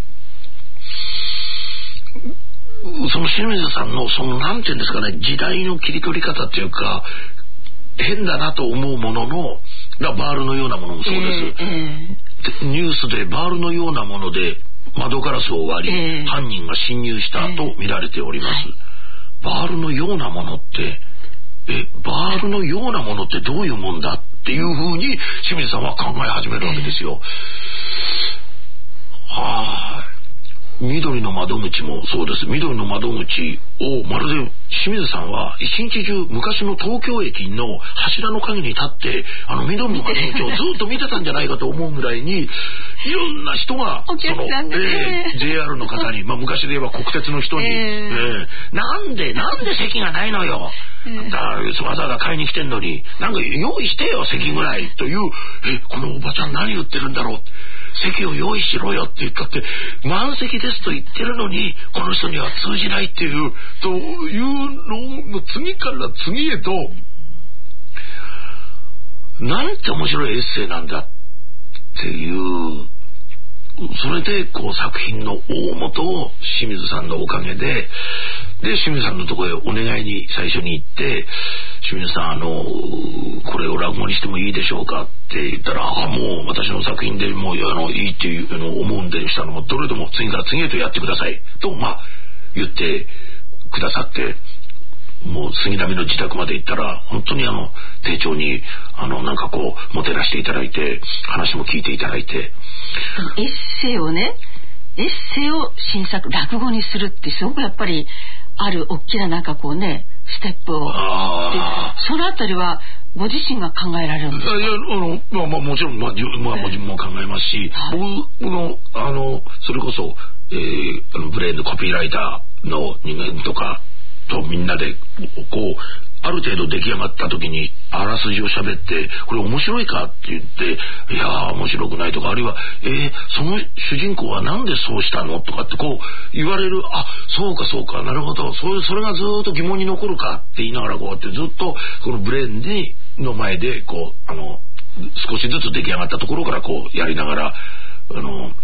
その清水さんのそのなんていうんですかね時代の切り取り方っていうか変だなと思うもののバールのようなものもそうです、えーえー、ニュースでバールのようなもので窓ガラスを割り、えー、犯人が侵入したと見られております、えーはい、バールのようなものってえバールのようなものってどういうもんだっていうふうに清水さんは考え始めるわけですよ、えー、はあ緑の窓口もそうです。緑の窓口をまるで清水さんは一日中昔の東京駅の柱の陰に立ってあの緑の窓口をずっと見てたんじゃないかと思うぐらいにいろんな人がその、えー、ジェイアール の方に、まあ、昔で言えば国鉄の人に、えーえー、なんでなんで席がないのよ、えー、だわざわざ買いに来てんのになんか用意してよ席ぐらいという、えこのおばちゃん何言ってるんだろう、席を用意しろよって言ったって満席ですと言ってるのにこの人には通じないっていうというのの次から次へとなんて面白いエッセイなんだっていう、それでこう作品の大元を清水さんのおかげでで清水さんのところへお願いに最初に行って清水さんあのこれを落語にしてもいいでしょうかって言ったらあもう私の作品でもうあのいいっていうのを思うんでしたのもどれでも次から次へとやってくださいとまあ言ってくださって、もう杉並の自宅まで行ったら本当にあの丁重にあのなんかこうもてなしていただいて話も聞いていただいて、エッセイをねエッセイを新作落語にするってすごくやっぱりある大きななんかこうねステップをあそのあたりはご自身が考えられるんですか？いやあの、まあ、まあもちろん、まあ、まあ、自分も考えますし、はい、僕のあのそれこそ、えー、あのブレインのコピーライターの人間とかとみんなでこうある程度出来上がった時にあらすじを喋ってこれ面白いかって言っていやー面白くないとかあるいはえー、その主人公はなんでそうしたのとかってこう言われるあそうかそうかなるほどそれ、それがずっと疑問に残るかって言いながらこうやってずっとこのブレーンにの前でこうあの少しずつ出来上がったところからこうやりながらあの、うん、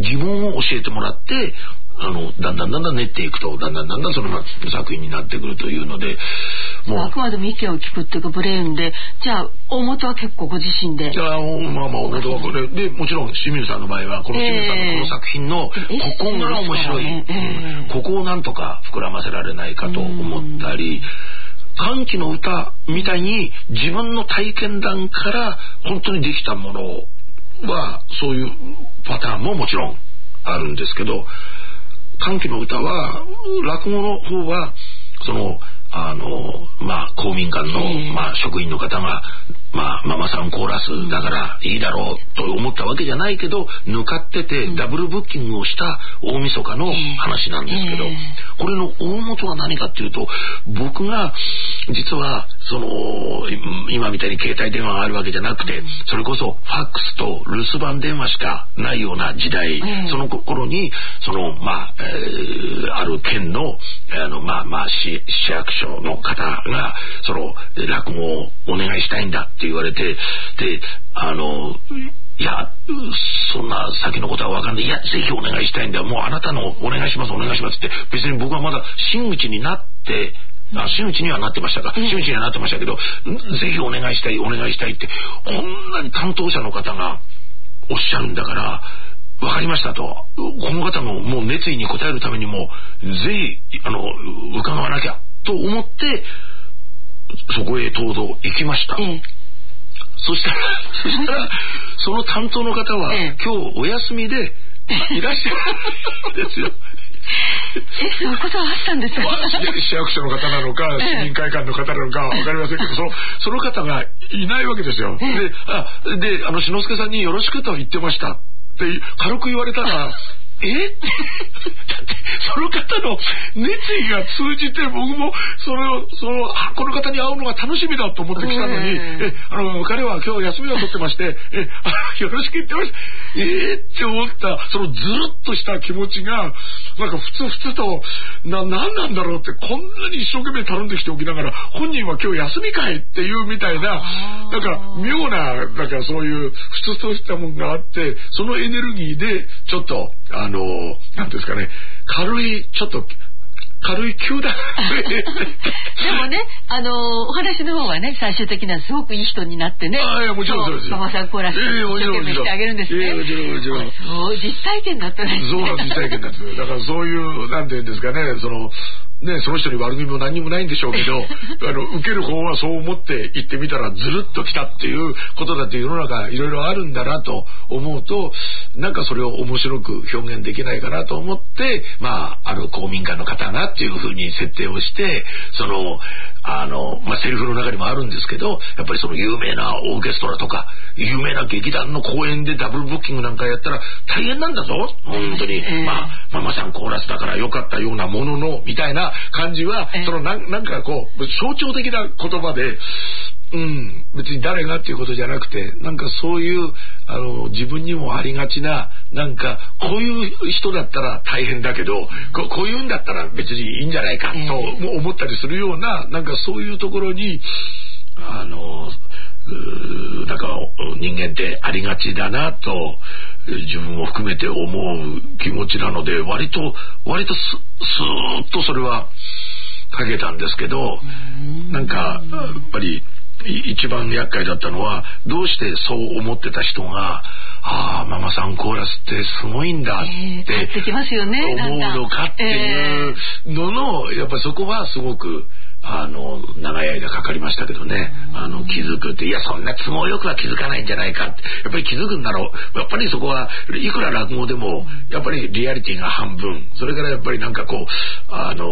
疑問を教えてもらってあのだんだんだんだん練っていくとだんだんだんだんその作品になってくるというのでもうあくまでも意見を聞くっていうかブレーンでじゃあ大元は結構ご自身でじゃあまあまあ大元はこれでもちろん清水さんの場合はこの清水さんのこの作品のここが面白い、えーうん、ここをなんとか膨らませられないかと思ったり歓喜の歌みたいに自分の体験談から本当にできたものはそういうパターンももちろんあるんですけど歓喜の歌は落語の方はそのあのまあ公民館の、まあ、職員の方が、まあ、ママさんコーラスだからいいだろうと思ったわけじゃないけど抜かっててダブルブッキングをした大晦日の話なんですけどこれの大元は何かっていうと僕が実はその今みたいに携帯電話があるわけじゃなくてそれこそファックスと留守番電話しかないような時代その頃にそのまあ、えー、ある県のあのまあまあ市役所の方がその落語をお願いしたいんだって言われてであのいやそんな先のことは分かんないいやぜひお願いしたいんだもうあなたのお願いしますお願いしますって別に僕はまだ真打ちになってあ真打ちにはなってましたか、うん、真打ちにはなってましたけどぜひお願いしたいお願いしたいってこんなに担当者の方がおっしゃるんだからわかりましたとこの方のもう熱意に応えるためにもぜひあの伺わなきゃと思ってそこへとうどう行きました、ええ、そしたらそしたらその担当の方は、ええ、今日お休みでいらっしゃるんですよえ、そういうことはあったんですか市役所の方なのか市民会館の方なのか分かりませんけどその、その方がいないわけですよ、ええ、で、あ、で、あの志の輔さんによろしくと言ってましたって軽く言われたらえだってその方の熱意が通じて僕もそれをそのこの方に会うのが楽しみだと思ってきたのに、えあの彼は今日休みを取ってましてえあよろしく言ってましたえー、って思ったそのずるっとした気持ちがなんかふつふつとな何なんだろうってこんなに一生懸命頼んできておきながら本人は今日休みかいっていうみたいななんか妙ななんかそういうふつとしたものがあってそのエネルギーでちょっとあのなんですかね軽いちょっと軽い球団でもねあのお話の方はね最終的にはすごくいい人になってねあいやもちろんそうですママさんコーラス一生懸命してあげるんですね、えー、もちろんもちろんそう実体験だったねそうなん実体験だっただからそういうなんていうんですかねそのね、その人に悪気も何にもないんでしょうけどあの受ける方はそう思って行ってみたらずるっと来たっていうことだって世の中いろいろあるんだなと思うとなんかそれを面白く表現できないかなと思ってまあある公民館の方がっていうふうに設定をしてそのあの、まあ、セリフの中にもあるんですけどやっぱりその有名なオーケストラとか有名な劇団の公演でダブルブッキングなんかやったら大変なんだぞ本当に、えー、まあママさんコーラスだからよかったようなもののみたいな感じは、えー、そのな ん, なんかこう象徴的な言葉でうん別に誰がっていうことじゃなくてなんかそういうあの自分にもありがちななんかこういう人だったら大変だけど こ, こういうんだったら別にいいんじゃないかと思ったりするようななんかそういうところにあのなんか人間ってありがちだなと自分を含めて思う気持ちなので割と割とス, スーッとそれはかけたんですけどなんかやっぱり一番厄介だったのはどうしてそう思ってた人がああママさんコーラスってすごいんだって思うのかっていうののやっぱりそこはすごくあの長い間かかりましたけどねあの気づくっていやそんな都合よくは気づかないんじゃないかってやっぱり気づくんだろうやっぱりそこはいくら落語でもやっぱりリアリティが半分それからやっぱりなんかこうあの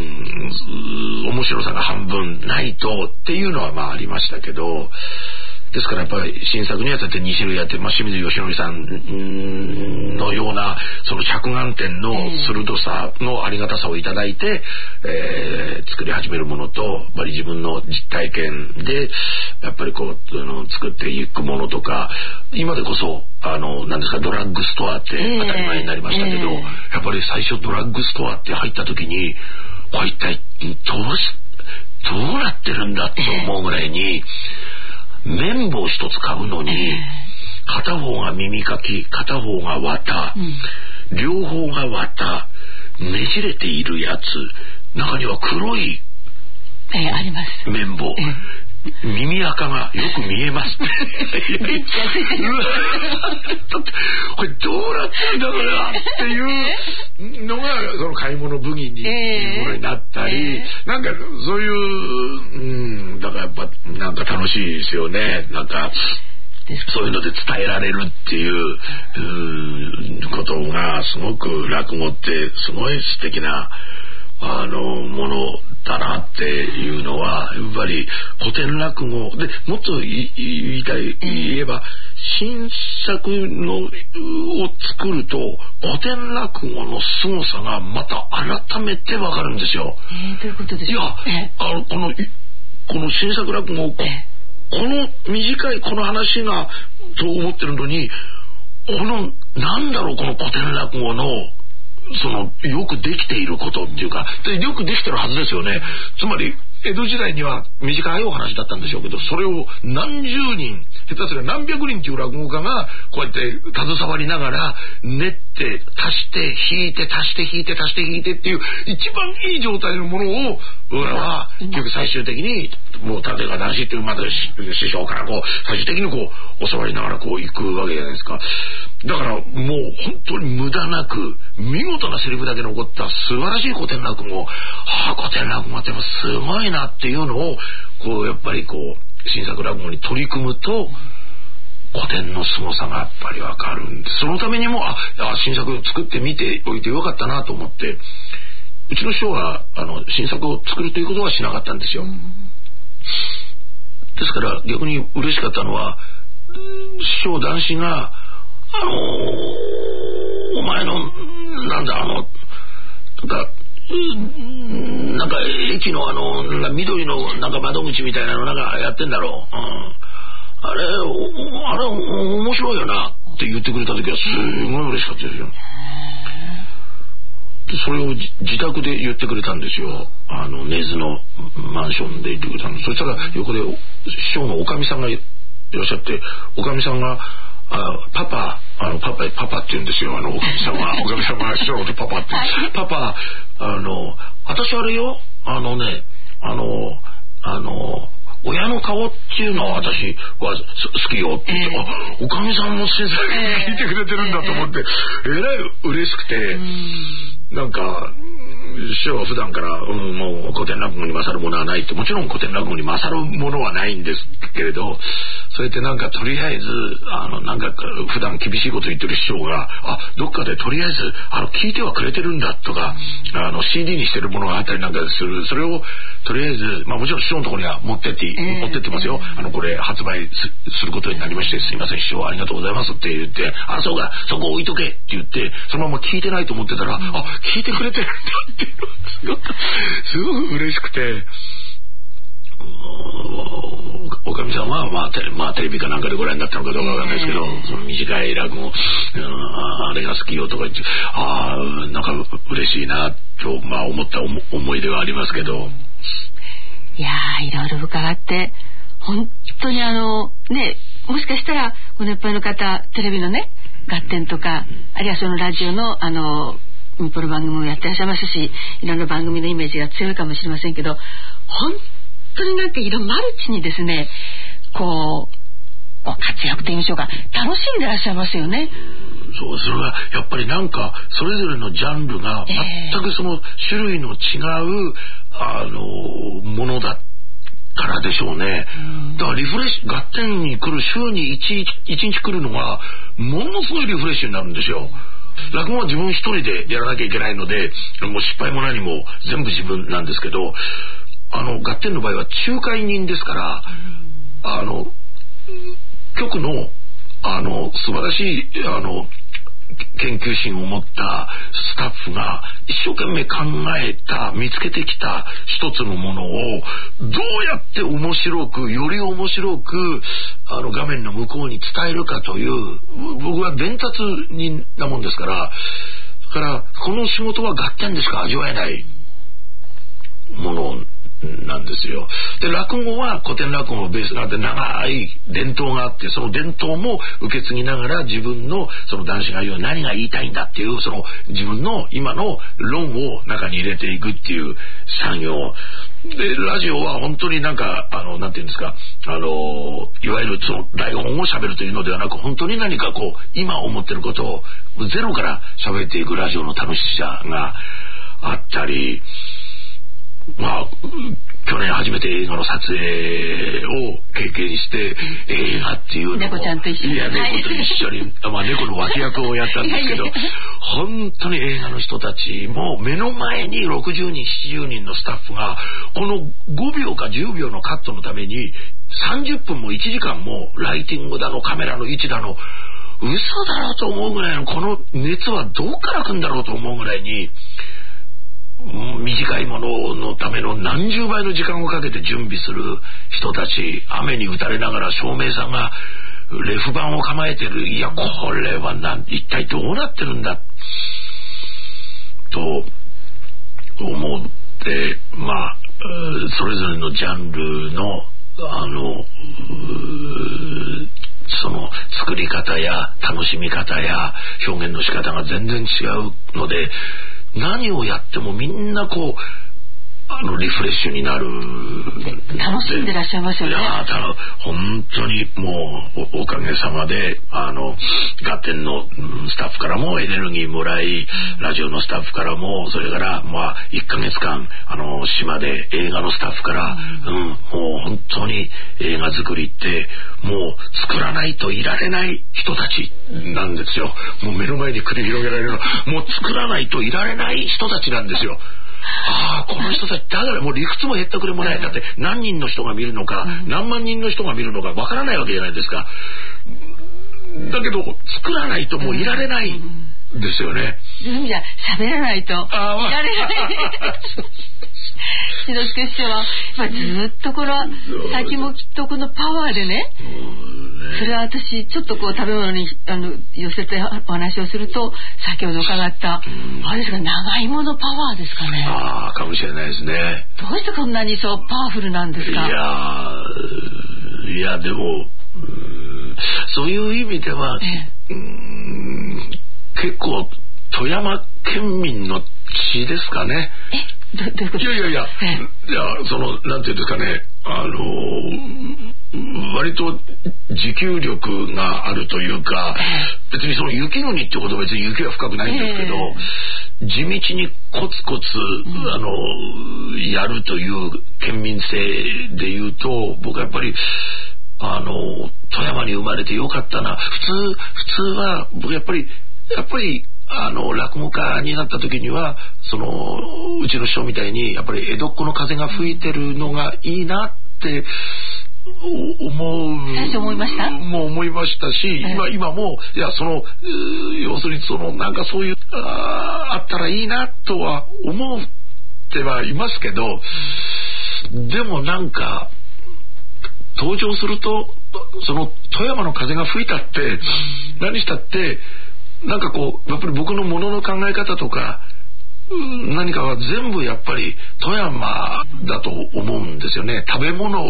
うん面白さが半分ないとっていうのはまあありましたけどですからやっぱり新作にあたってに種類やって、まあ、清水義則さんのようなその着眼点の鋭さのありがたさをいただいて、えー、作り始めるものと、やっぱり自分の実体験でやっぱりこうあの作っていくものとか、今でこそあの何ですかドラッグストアって当たり前になりましたけど、えーえー、やっぱり最初ドラッグストアって入った時にこれ一体どうしどうなってるんだって思うぐらいに、綿棒一つ買うのに片方が耳かき、片方が綿、うん、両方が綿、ねじれているやつ、中には黒い綿棒、えー、耳垢がよく見えますこれどうなってるんだからっていうのがその買い物ブギにいうものになったり、えー、なんかそういう、うん、だからやっぱなんか楽しいですよね。なんかそういうので伝えられるっていう、うことがすごく落語ってすごい素敵なあのものだなっていうのは、やっぱり古典落語でもっと言いたい言えば、新作のを作ると古典落語の凄さがまた改めてわかるんですよ。 えー、どういうことですか。いや、 えー、あのこのこの新作落語を、えー、この短いこの話がと思ってるのに、このなんだろうこの古典落語のそのよくできていることっていうか、でよくできてるはずですよね。つまり江戸時代には短いお話だったんでしょうけど、それを何十人下手すれば何百人という落語家がこうやって携わりながら練って足して引いて足して引いて足して引いてっていう一番いい状態のものを俺は結局最終的にもう立川談志っていうまで師匠からこう最終的にこう教わりながらこう行くわけじゃないですか。だからもう本当に無駄なく見事なセリフだけ残った素晴らしい古典落語、はあ、古典落語ってすごいなっていうのをこうやっぱりこう新作落語に取り組むと古典の凄さがやっぱりわかるんです。そのためにもああ新作作ってみておいてよかったなと思って、うちの師匠はあの新作を作るということはしなかったんですよ。ですから逆に嬉しかったのは師匠談志があのー、お前のなんだあのなんかなんか駅のあの緑のなんか窓口みたいなのなんかやってんだろう、うん、あれあれ面白いよなって言ってくれた時はすごい嬉しかったですよ。でそれを自宅で言ってくれたんですよ。あの根津のマンションで言ってくれたの。そしたら横で師匠のおかみさんがいらっしゃって、おかみさんがあパパあのパパパパって言うんですよ。あのおかみさんはおかみさんが師匠のことパパってパパあの私あれよあのねあのあの親の顔っていうのは私は好きよって言って、えー、おかみさんも新作聞いてくれてるんだと思って、えー、えらい嬉しくて、なんか師匠は普段から、うん、もう古典落語に勝るものはないって、もちろん古典落語に勝るものはないんですけれど、そうやってなんかとりあえずあのなんか普段厳しいこと言ってる師匠があどっかでとりあえずあの聞いてはくれてるんだとか、あの シーディー にしてるものがあったりなんかする、それをとりあえず、まあ、もちろん師匠のところには持ってって、えー、持ってってますよ。あのこれ発売 す, することになりまして、すいません師匠ありがとうございますって言って、あそうかそこ置いとけって言ってそのまま聞いてないと思ってたら、うん、あ聞いてくれてるんだってすごくすごく嬉しくて、おかみさんは、まあテレ、まあ、テレビかなんかでご覧になったのかどうかわかんないですけど、その短い落語、うん、あれが好きよとか言って、ああなんか嬉しいなと、まあ、思った思い出はありますけど、 いやーいろいろ伺って本当にあのね、もしかしたらご年配の方テレビのね合点とか、あるいはそのラジオのあの民放の番組もやってらっしゃいますし、いろんな番組のイメージが強いかもしれませんけど、本当になんかいろマルチにですねこう活躍と言いましょうか、楽しんでらっしゃいますよね。 そう、それはやっぱりなんかそれぞれのジャンルが全くその種類の違う、えー、あのものだからでしょうね。だからリフレッシュ合点に来る週に 1, 1日来るのがものすごいリフレッシュになるんですよ。落語は自分一人でやらなきゃいけないので、もう失敗も何も全部自分なんですけど、あの合点の場合は仲介人ですから、あの局のあの素晴らしいあの研究心を持ったスタッフが一生懸命考えた見つけてきた一つのものをどうやって面白くより面白くあの画面の向こうに伝えるかという僕は伝達人なもんですからだからこの仕事は合点でしか味わえないものなんですよ。で落語は古典落語のベースがあって長い伝統があってその伝統も受け継ぎながら自分のその男子が言う何が言いたいんだっていうその自分の今の論を中に入れていくっていう作業でラジオは本当になんかあのなんていうんですかあのいわゆるその台本を喋るというのではなく本当に何かこう今思ってることをゼロから喋っていくラジオの楽しさがあったりまあ去年初めて映画の撮影を経験して映画っていうのも猫ちゃんと一緒にいや猫と一緒にまあ猫の脇役をやったんですけど本当に映画の人たちも目の前にろくじゅうにんななじゅうにんのスタッフがこのごびょうかじゅうびょうのカットのためにさんじゅっぷんもいちじかんもライティングだのカメラの位置だの嘘だろうと思うぐらいのこの熱はどこから来るんだろうと思うぐらいに短いもののための何十倍の時間をかけて準備する人たち雨に打たれながら照明さんがレフ板を構えてるいやこれはなん一体どうなってるんだと思ってまあそれぞれのジャンルのあのその作り方や楽しみ方や表現の仕方が全然違うので何をやってもみんなこうあのリフレッシュになる楽しんでらっしゃいますよね。 いやただ本当にもう お, おかげさまであの合点のスタッフからもエネルギーもらいラジオのスタッフからもそれからまあいっかげつかんあの島で映画のスタッフから、うん、もう本当に映画作りってもう作らないといられない人たちなんですよ。もう目の前に繰り広げられるのもう作らないといられない人たちなんですよ。ああこの人たちだからもう理屈もへったくれもないだって何人の人が見るのか、うん、何万人の人が見るのかわからないわけじゃないですか。だけど作らないともういられないですよね。 そういう意味じゃ喋らないといられない志の輔師匠はやっぱずっとこの先もきっとこのパワーでね、それは私ちょっとこう食べ物にあの寄せてお話をすると先ほど伺ったあれですか長芋のパワーですかね。 ああかもしれないですね。 どうしてこんなにそうパワフルなんですか。 いやいやでもそういう意味では、ええ、うん結構富山県民の血ですかね。 えどどういうことですか。 いやいやいや、ええ、いやそのなんていうんですかねあの割と持久力があるというか、ええ、別にその雪国ってことは別に雪は深くないんですけど、ええ、地道にコツコツ、うん、あのやるという県民性でいうと僕はやっぱりあの富山に生まれてよかったな。普通普通は僕やっぱりやっぱりあの落語家になった時にはそのうちの師匠みたいにやっぱり江戸っ子の風が吹いてるのがいいなって思う最初思いましたもう思いましたし、えー、今, 今もいやその要するにそのなんかそういう あ, あったらいいなとは思ってはいますけど、でもなんか登場するとその富山の風が吹いたって何したってなんかこうやっぱり僕のものの考え方とか何かは全部やっぱり富山だと思うんですよね。食べ物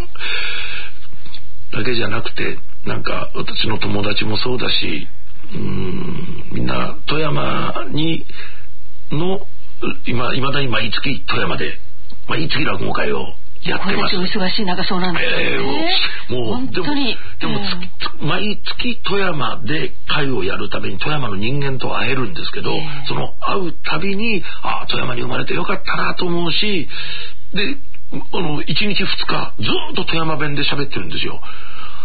だけじゃなくてなんか私の友達もそうだしうーんみんな富山にの今いまだに毎月富山で毎月落語会をやってます。 これだけお忙しい中そうなんですね、 えー、もう本当にでも、でもえー、毎月富山で会をやるたびに富山の人間と会えるんですけど、えー、その会うたびにあ富山に生まれてよかったなと思うしであのいちにちふつかずっと富山弁で喋ってるんですよ。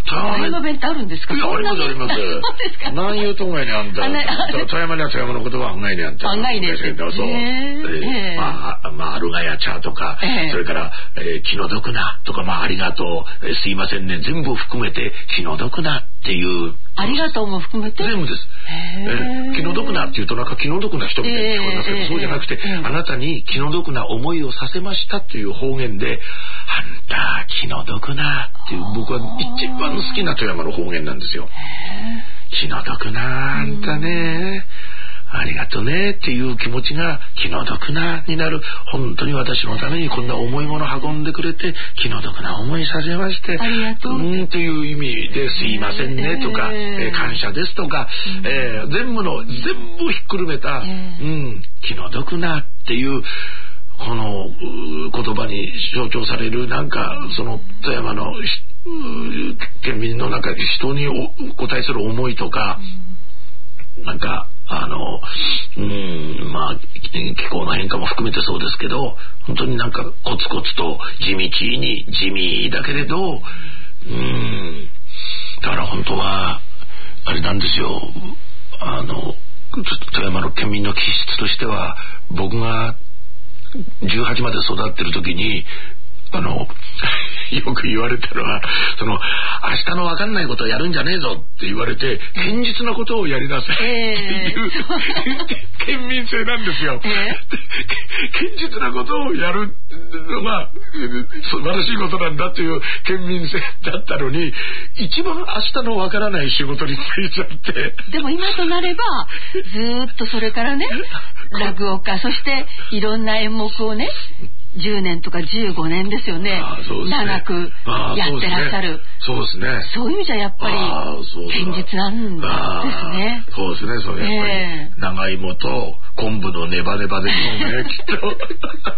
富山弁ってあるんですか？ いや、ありますあります。 そうですか。 何言うとんがいねあんた。富山には富山の言葉あんがいねあんた。 あんがいねって。 そう。えー、まあ、まあ、あるがやちゃとか、えー、それから、えー、気の毒なとか、まあ、ありがとう、えー、すいませんね、全部含めて気の毒なっていう。 ありがとうも含めて全部です。えー、気の毒なって言うとなんか気の毒な人みたいに聞こえますけど、えー、そうじゃなくて、えー、あなたに気の毒な思いをさせましたっていう方言で、あんた気の毒なっていう、僕は一番好きな富山の方言なんですよ。気の毒なあんたね、ありがとねっていう気持ちが気の毒なになる。本当に私のためにこんな重いもの運んでくれて気の毒な思いさせましてありがとううんという意味ですいませんねとか、えー、感謝ですとか、えー、全部の全部ひっくるめた、えー、うん気の毒なっていうこの言葉に象徴されるなんかその富山の県民のなんか人にお対する思いとか、うん、なんかあのうんまあ気候の変化も含めてそうですけど本当になんかコツコツと地道に地味だけれどうんだから本当はあれなんですよあの富山の県民の気質としては僕がじゅうはちまで育ってる時にあのよく言われたのはその明日の分かんないことをやるんじゃねえぞって言われて堅実なことをやりなさいっていう、えー、県民性なんですよ、えー、堅実なことをやるのが素晴らしいことなんだっていう県民性だったのに一番明日の分からない仕事に就いちゃってでも今となればずっとそれからね落語家そしていろんな演目をねじゅうねんとかじゅうごねんですよね。ああそうですね長くやってらっしゃる。 そうですね。 そういう意味じゃやっぱり堅実なんですね。 そうですね。それやっぱり、えー、長芋と昆布のネバネバでしょうねきっと。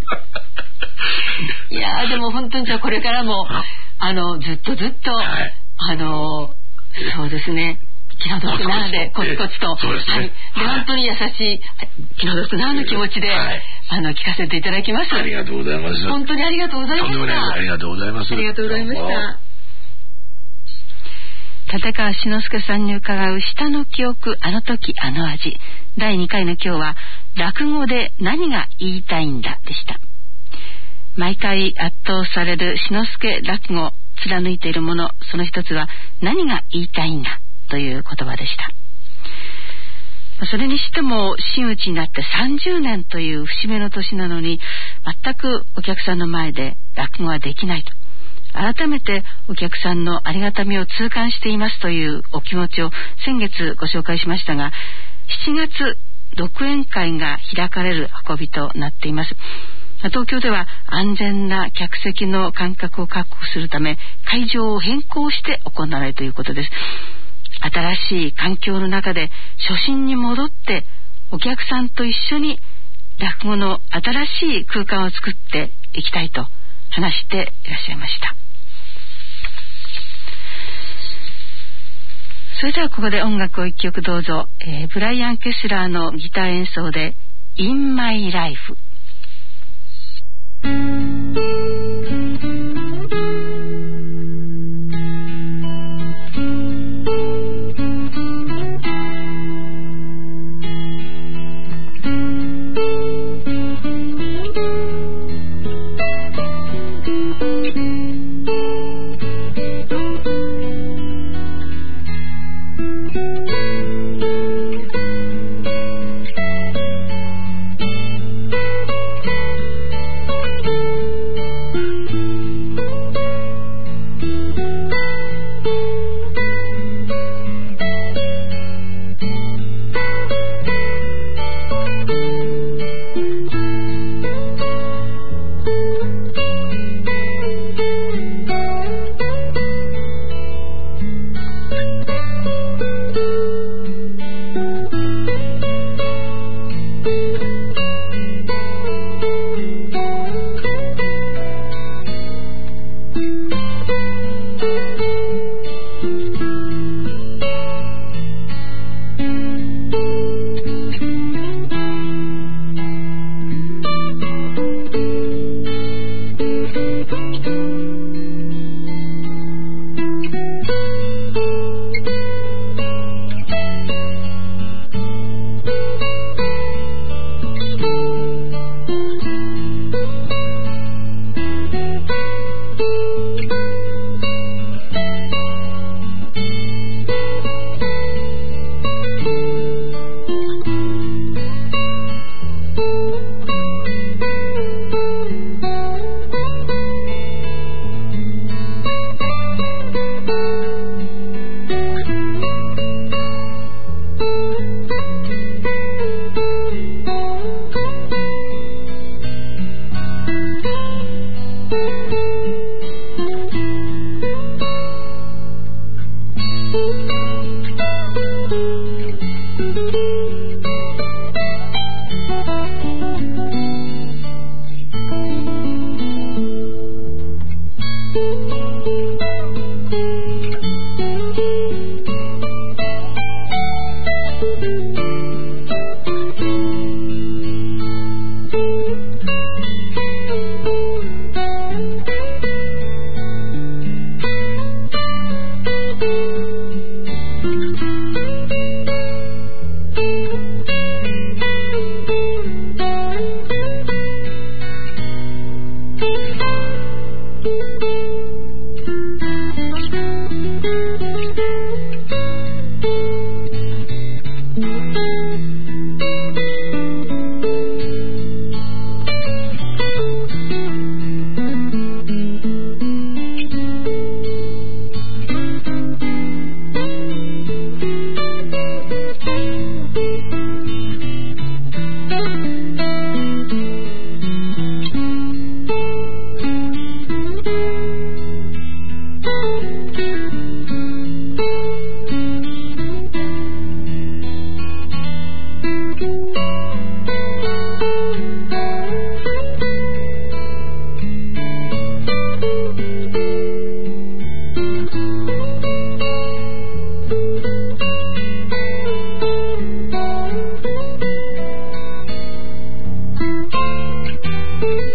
いやでも本当にじゃあこれからもあのずっとずっと、はい、あのそうですね。気の毒なでコツコツと、 そうですね、はい、で本当に優しい気の毒なの気持ちで、はい、あの聞かせていただきます。 ありがとうございます。 本当にありがとうございました。 ありがとうございます。 ありがとうございました。立川志の輔さんに伺う下の記憶あの時あの味だいにかいの今日は落語で何が言いたいんだでした。毎回圧倒される志の輔落語貫いているものその一つは何が言いたいんだという言葉でした。それにしても真打ちになってさんじゅうねんという節目の年なのに全くお客さんの前で落語はできないと改めてお客さんのありがたみを痛感していますというお気持ちを先月ご紹介しましたがしちがつ独演会が開かれる運びとなっています。東京では安全な客席の間隔を確保するため会場を変更して行われるということです。新しい環境の中で初心に戻ってお客さんと一緒に落語の新しい空間を作っていきたいと話していらっしゃいました。それではここで音楽を一曲どうぞ、えー、ブライアン・ケスラーのギター演奏で In My Life。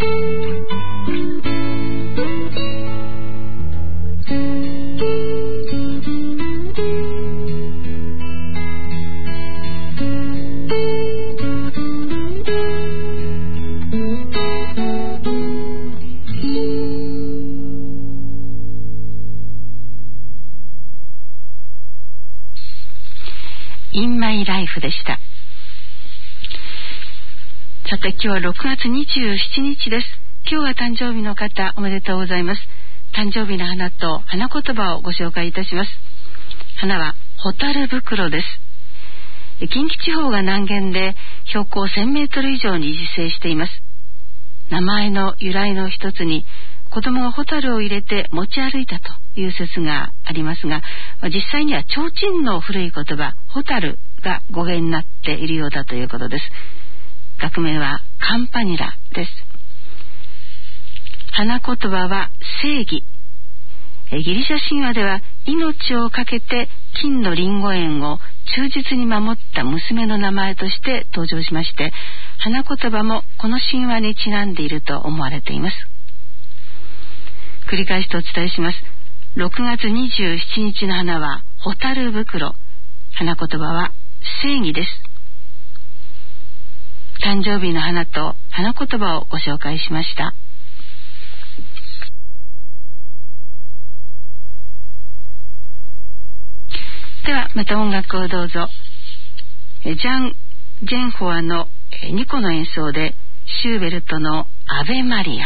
In My Life でした。さて今日はろくがつにじゅうしちにちです。今日は誕生日の方おめでとうございます。誕生日の花と花言葉をご紹介いたします。花はホタル袋です。近畿地方が南限で標高せんメートル以上に自生しています。名前の由来の一つに子供がホタルを入れて持ち歩いたという説がありますが、実際には提灯の古い言葉ホタルが語源になっているようだということです。学名はカンパニラです。花言葉は正義。ギリシャ神話では命を懸けて金のリンゴ園を忠実に守った娘の名前として登場しまして、花言葉もこの神話にちなんでいると思われています。繰り返してお伝えします。ろくがつにじゅうしちにちの花はホタル袋。花言葉は正義です。誕生日の花と花言葉をご紹介しました。ではまた音楽をどうぞ。ジャン・ジェンホアのにこの演奏でシューベルトのアベマリア。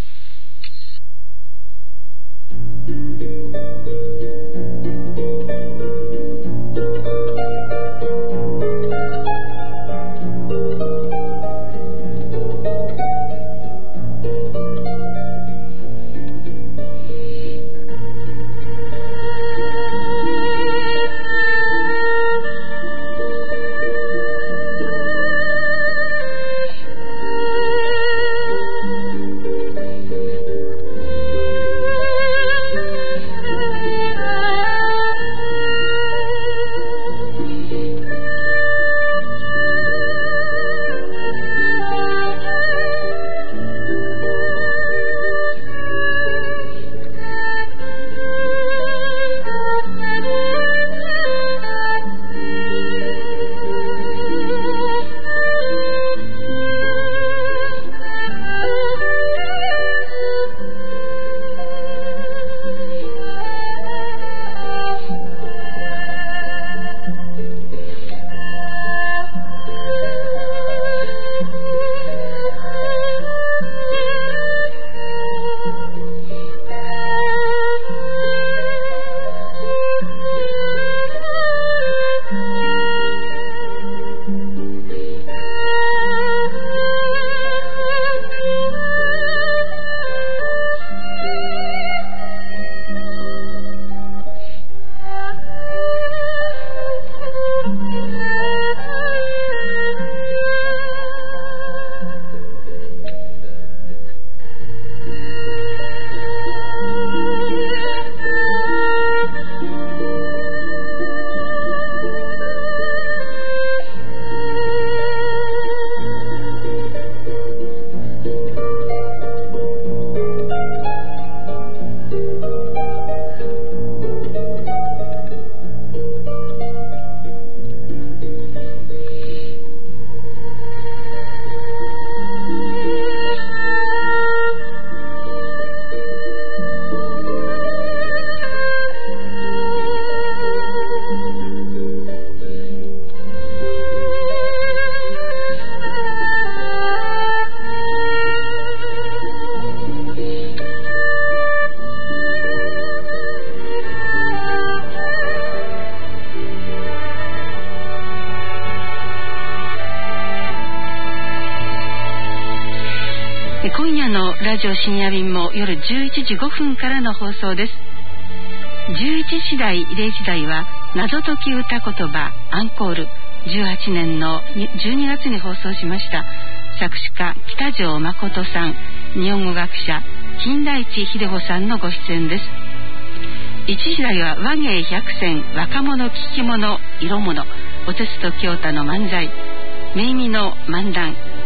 今夜のラジオ深夜便も夜じゅういちじごふんからの放送です。じゅういちじ台れいじ台は謎解き歌言葉アンコール。じゅうはちねんのじゅうにがつに放送しました。作詞家北条誠さん、日本語学者金田一秀穂さんのご出演です。いちじ台は和芸百選若者聞き物色物お鉄と京太の漫才めいみの漫談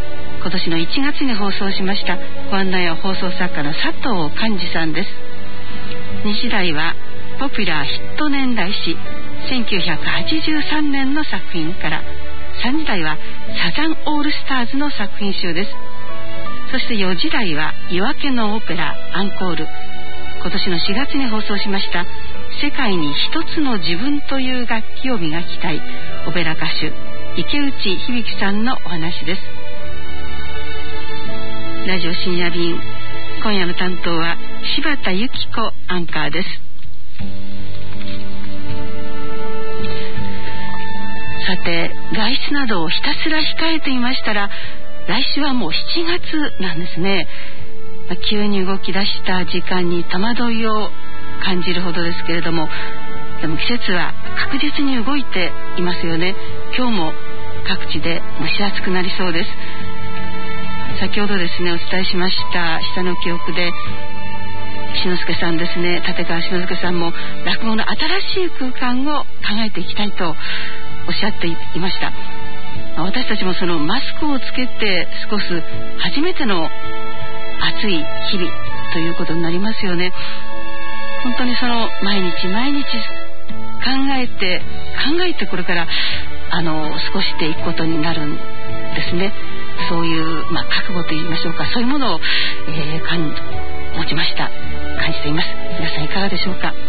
今年のいちがつに放送しました。ご案内は放送作家の佐藤寛治さんです。にじ台はポピュラーヒット年代史せんきゅうひゃくはちじゅうさんねんの作品から、さんじ台はサザンオールスターズの作品集です。そしてよじ台は夜明けのオペラアンコール、今年のしがつに放送しました世界に一つの自分という楽器を磨きたいオペラ歌手池内響さんのお話です。ラジオ深夜便、今夜の担当は柴田由紀子アンカーです。さて、外出などをひたすら控えていましたら、来週はもうしちがつなんですね。急に動き出した時間に戸惑いを感じるほどですけれども、でも季節は確実に動いていますよね。今日も各地で蒸し暑くなりそうです。先ほどですね、お伝えしました下の記憶で志の輔さんですね、立川志の輔さんも落語の新しい空間を考えていきたいとおっしゃっていました。私たちもそのマスクをつけて過ごす初めての暑い日々ということになりますよね。本当にその毎日毎日考えて考えてこれからあの過ごしていくことになるんですね。そういう、まあ、覚悟といいましょうか、そういうものを、えー、感持ちました感じています。皆さんいかがでしょうか。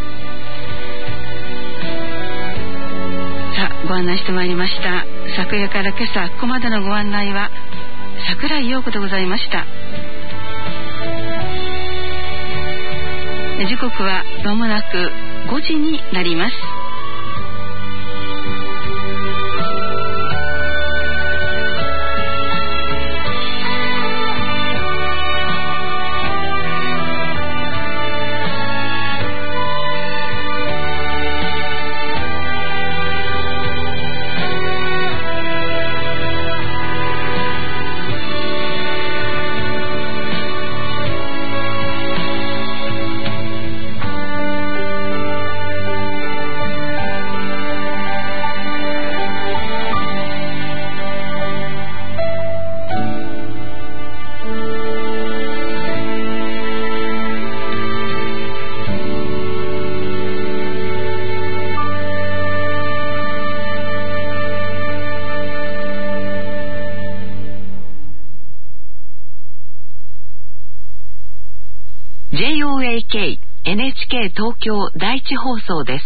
さあ、ご案内してまいりました。昨夜から今朝ここまでのご案内は櫻井陽子でございました。時刻は間もなくごじになります。ジェイオーエーケー エヌエイチケー 東京第一放送です。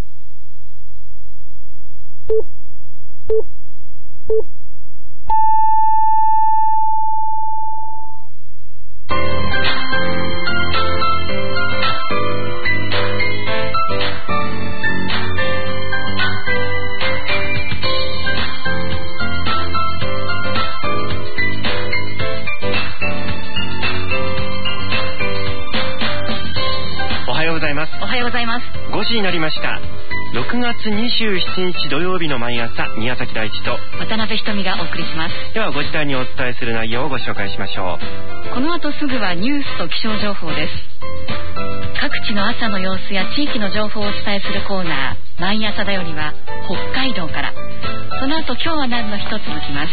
おはようございます。 おはようございます。 ごじになりました。ろくがつにじゅうしちにち土曜日の毎朝、宮崎大地と渡辺ひとみがお送りします。 ではごじ台にお伝えする内容をご紹介しましょう。この後すぐはニュースと気象情報です。各地の朝の様子や地域の情報をお伝えするコーナー、毎朝だよりは北海道から。その後今日は何の日と続きます。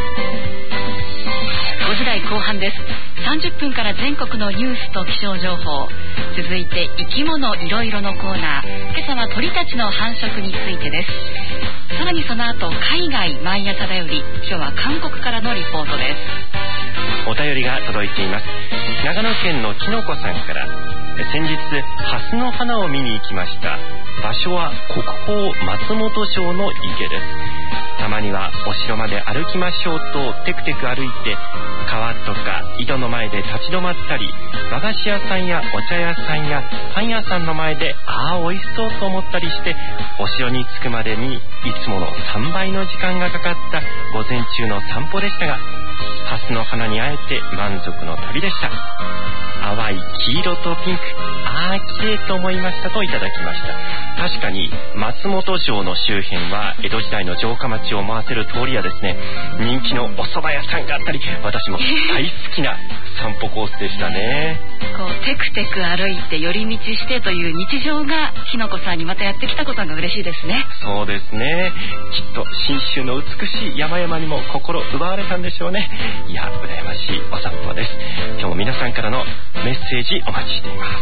ごじ台後半です。さんじゅっぷんから全国のニュースと気象情報、続いて生き物いろいろのコーナー、今朝は鳥たちの繁殖についてです。さらにその後海外毎朝だより、今日は韓国からのリポートです。 お便りが届いています。長野県のきのこさんから、先日ハスの花を見に行きました。場所は国宝松本城の池です。たまにはお城まで歩きましょうとテクテク歩いて、川とか井戸の前で立ち止まったり、和菓子屋さんやお茶屋さんやパン屋さんの前でああ美味しそうと思ったりして、お城に着くまでにいつものさんばいの時間がかかった午前中の散歩でしたが、ハスの花に会えて満足の旅でした。淡い黄色とピンク、ああ綺麗と思いましたといただきました。確かに松本城の周辺は江戸時代の城下町を思わせる通りやですね、人気のお蕎麦屋さんがあったり、私も大好きな散歩コースでしたね。 こうテクテク歩いて寄り道してという日常がきのこさんにまたやってきたことが嬉しいですね。 そうですね。きっと信州の美しい山々にも心奪われたんでしょうね。 いや羨ましいお散歩です。今日も皆さんからのメッセージお待ちしています。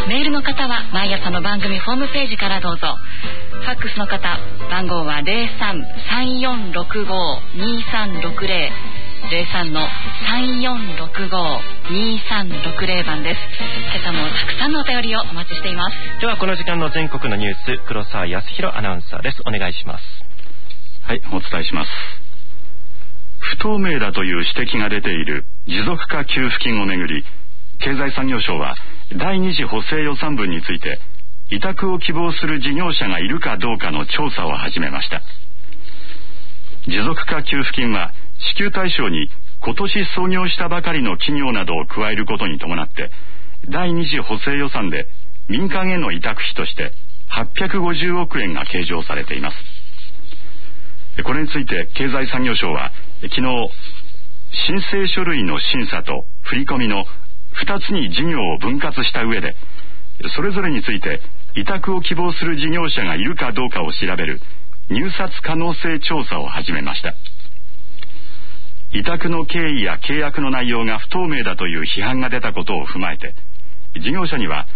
メールの方は毎朝の番組ホームページからどうぞ。ファックスの方、番号は ゼロさん さんよんろくご にさんろくゼロ ゼロさん さんよんろくご にさんろくゼロ 番です。今朝もたくさんのお便りをお待ちしています。 ではこの時間の全国のニュース、黒沢康弘アナウンサーです。お願いします。 はい、お伝えします。不透明だという指摘が出ている持続化給付金をめぐり、経済産業省は第二次補正予算分について委託を希望する事業者がいるかどうかの調査を始めました。持続化給付金は支給対象に今年創業したばかりの企業などを加えることに伴って、第二次補正予算で民間への委託費としてはっぴゃくごじゅうおくえんが計上されています。これについて経済産業省は昨日、申請書類の審査と振り込みのふたつに事業を分割した上で、それぞれについて委託を希望する事業者がいるかどうかを調べる入札可能性調査を始めました。委託の経緯や契約の内容が不透明だという批判が出たことを踏まえて、事業者には